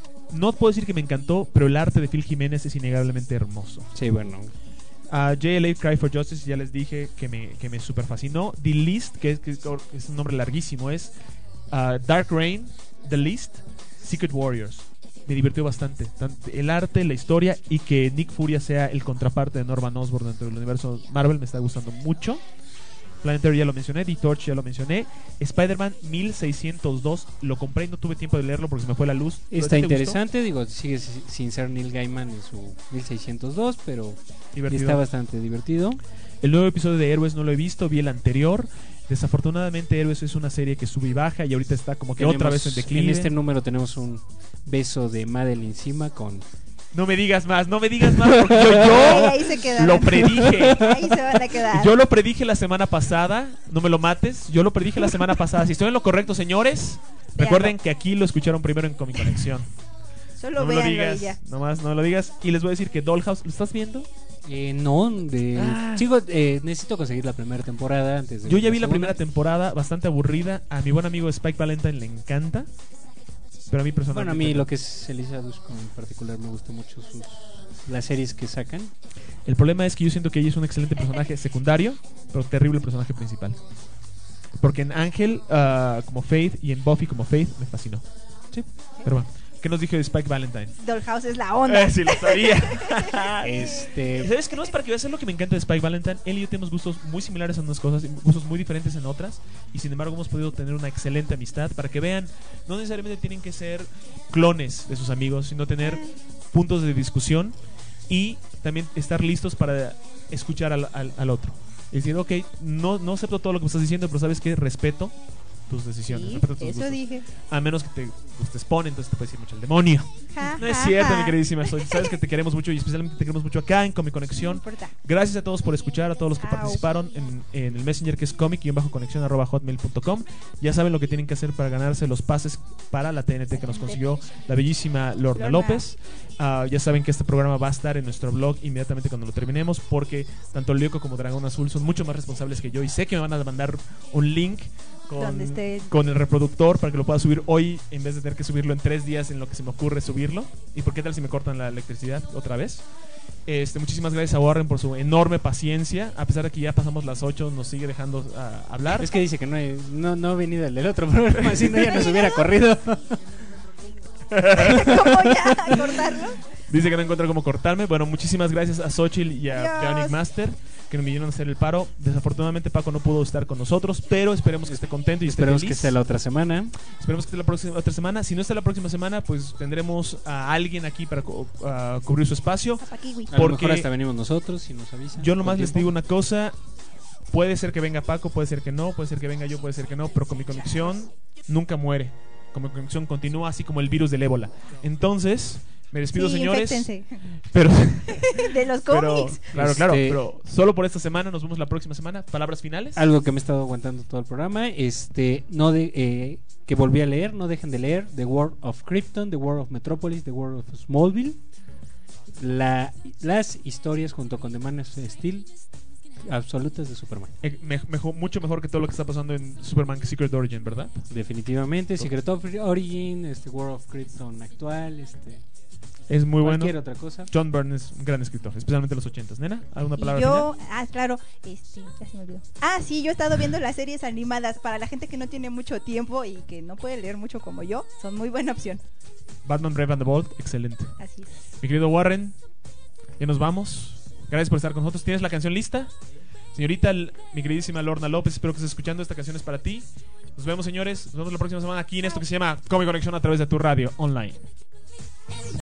No puedo decir que me encantó, pero el arte de Phil Jiménez es innegablemente hermoso. Sí, bueno. Uh, J L A Cry for Justice, ya les dije que me, que me super fascinó. The List, que es, que es un nombre larguísimo, es uh, Dark Reign, The List, Secret Warriors. Me divirtió bastante. Tant- El arte, la historia y que Nick Furia sea el contraparte de Norman Osborn dentro del universo Marvel me está gustando mucho. Planetary ya lo mencioné, The Torch ya lo mencioné. Spider-Man mil seiscientos dos lo compré y no tuve tiempo de leerlo porque se me fue la luz. ¿Pero a Está ti te gustó? interesante, digo, sigue si- sin ser Neil Gaiman en su mil seiscientos dos, pero Divertido. está bastante divertido. El nuevo episodio de Héroes no lo he visto, vi el anterior. Desafortunadamente Héroes es una serie que sube y baja y ahorita está como que otra Tenemos- vez en declive. En este número tenemos un beso de Madeline encima con... No me digas más, no me digas más porque yo, yo Ahí, ahí se quedan. lo predije. Ahí se van a quedar. Yo lo predije la semana pasada, no me lo mates. Yo lo predije la semana pasada. Si estoy en lo correcto, señores, recuerden que aquí lo escucharon primero en Comic Conexión. Solo No me lo véanlo y digas, ya. nomás no lo digas. Y les voy a decir que Dollhouse, ¿lo estás viendo? Eh, no, de... Ah. Sigo, eh, necesito conseguir la primera temporada antes de... Yo ya vi la segunda. primera temporada, bastante aburrida. A mi buen amigo Spike Valentine le encanta. Pero a mí Bueno, a personalmente mí no. lo que es Elisa Dushku en particular me gusta mucho sus... las series que sacan. El problema es que yo siento que ella es un excelente personaje secundario, pero terrible personaje principal. Porque en Ángel ah, como Faith y en Buffy como Faith me fascinó. Sí. Pero bueno, ¿qué nos dijo de Spike Valentine? Dollhouse es la onda. Eh, sí, lo sabía. Este... ¿Sabes qué? No es para que veas lo que me encanta de Spike Valentine. Él y yo tenemos gustos muy similares en unas cosas, y gustos muy diferentes en otras. Y sin embargo hemos podido tener una excelente amistad. Para que vean, no necesariamente tienen que ser clones de sus amigos, sino tener puntos de discusión y también estar listos para escuchar al, al, al otro. Es decir, ok, no, no acepto todo lo que me estás diciendo, pero ¿sabes qué? Respeto tus decisiones. Sí, respeto tus eso gustos. dije. A menos que te gustes Spawn, entonces te puede decir mucho el demonio. Ja, No es ja, cierto, ja. mi queridísima Soy. Sabes que te queremos mucho y especialmente te queremos mucho acá en Comic Conexión. No importa. Gracias a todos por escuchar, a todos los que Au. participaron en, en el Messenger que es comic-conexión arroba hotmail punto com. Ya saben lo que tienen que hacer para ganarse los pases para la T N T que nos consiguió la bellísima Lorna Lorna. López. Ah, ya saben que este programa va a estar en nuestro blog inmediatamente cuando lo terminemos porque tanto Lioco como Dragón Azul son mucho más responsables que yo y sé que me van a mandar un link con, Donde esté- con el reproductor para que lo pueda subir hoy en vez de tener que subirlo en tres días en lo que se me ocurre subirlo. ¿Y por qué tal si me cortan la electricidad otra vez? Este, muchísimas gracias a Warren por su enorme paciencia. A pesar de que ya pasamos las ocho, nos sigue dejando ah, hablar. Es que dice que no, he- no, no ha venido el del otro programa, si no ya nos hubiera corrido. ¿Cómo ya? ¿A cortarlo? Dice que no encuentra cómo cortarme. Bueno, muchísimas gracias a Xochitl y a Adiós. Bionic Master. que me vinieron a hacer el paro. Desafortunadamente Paco no pudo estar con nosotros, pero esperemos que esté contento y Esperemos esté que feliz. esté la otra semana. Esperemos que esté la próxima otra semana. Si no está la próxima semana, pues tendremos a alguien aquí para cu- a cubrir su espacio. A lo mejor hasta venimos nosotros si nos avisan. Yo nomás con les tiempo. digo una cosa. Puede ser que venga Paco, puede ser que no, puede ser que venga yo, puede ser que no, pero con mi conexión nunca muere. Con mi conexión continúa así como el virus del ébola. Entonces, me despido, Sí, señores. inféctense. Pero De los pero, cómics. claro, claro, Este- pero solo por esta semana, nos vemos la próxima semana. Palabras finales. Algo que me he estado aguantando todo el programa, este, no de, eh, que volví a leer, no dejen de leer The World of Krypton, The World of Metropolis, The World of Smallville, la, las historias junto con The Man of Steel absolutas de Superman. Eh, me- mejor- mucho mejor que todo lo que está pasando en Superman Secret Origin, ¿verdad? Definitivamente, Secret of Origin, este World of Krypton actual, este Es muy bueno. cualquier otra cosa. John Byrne es un gran escritor, especialmente en los ochentas. Nena, ¿alguna Y palabra yo, final? ah, claro, este, ya se me olvidó. Ah, sí, yo he estado viendo las series animadas para la gente que no tiene mucho tiempo y que no puede leer mucho como yo, son muy buena opción. Batman Brave and the Bold, excelente. Así es. Mi querido Warren, ya nos vamos. Gracias por estar con nosotros. ¿Tienes la canción lista? Señorita, l- mi queridísima Lorna López, espero que estés escuchando. Esta canción es para ti. Nos vemos, señores. Nos vemos la próxima semana aquí en esto que se llama Comic Conexión a través de tu radio online.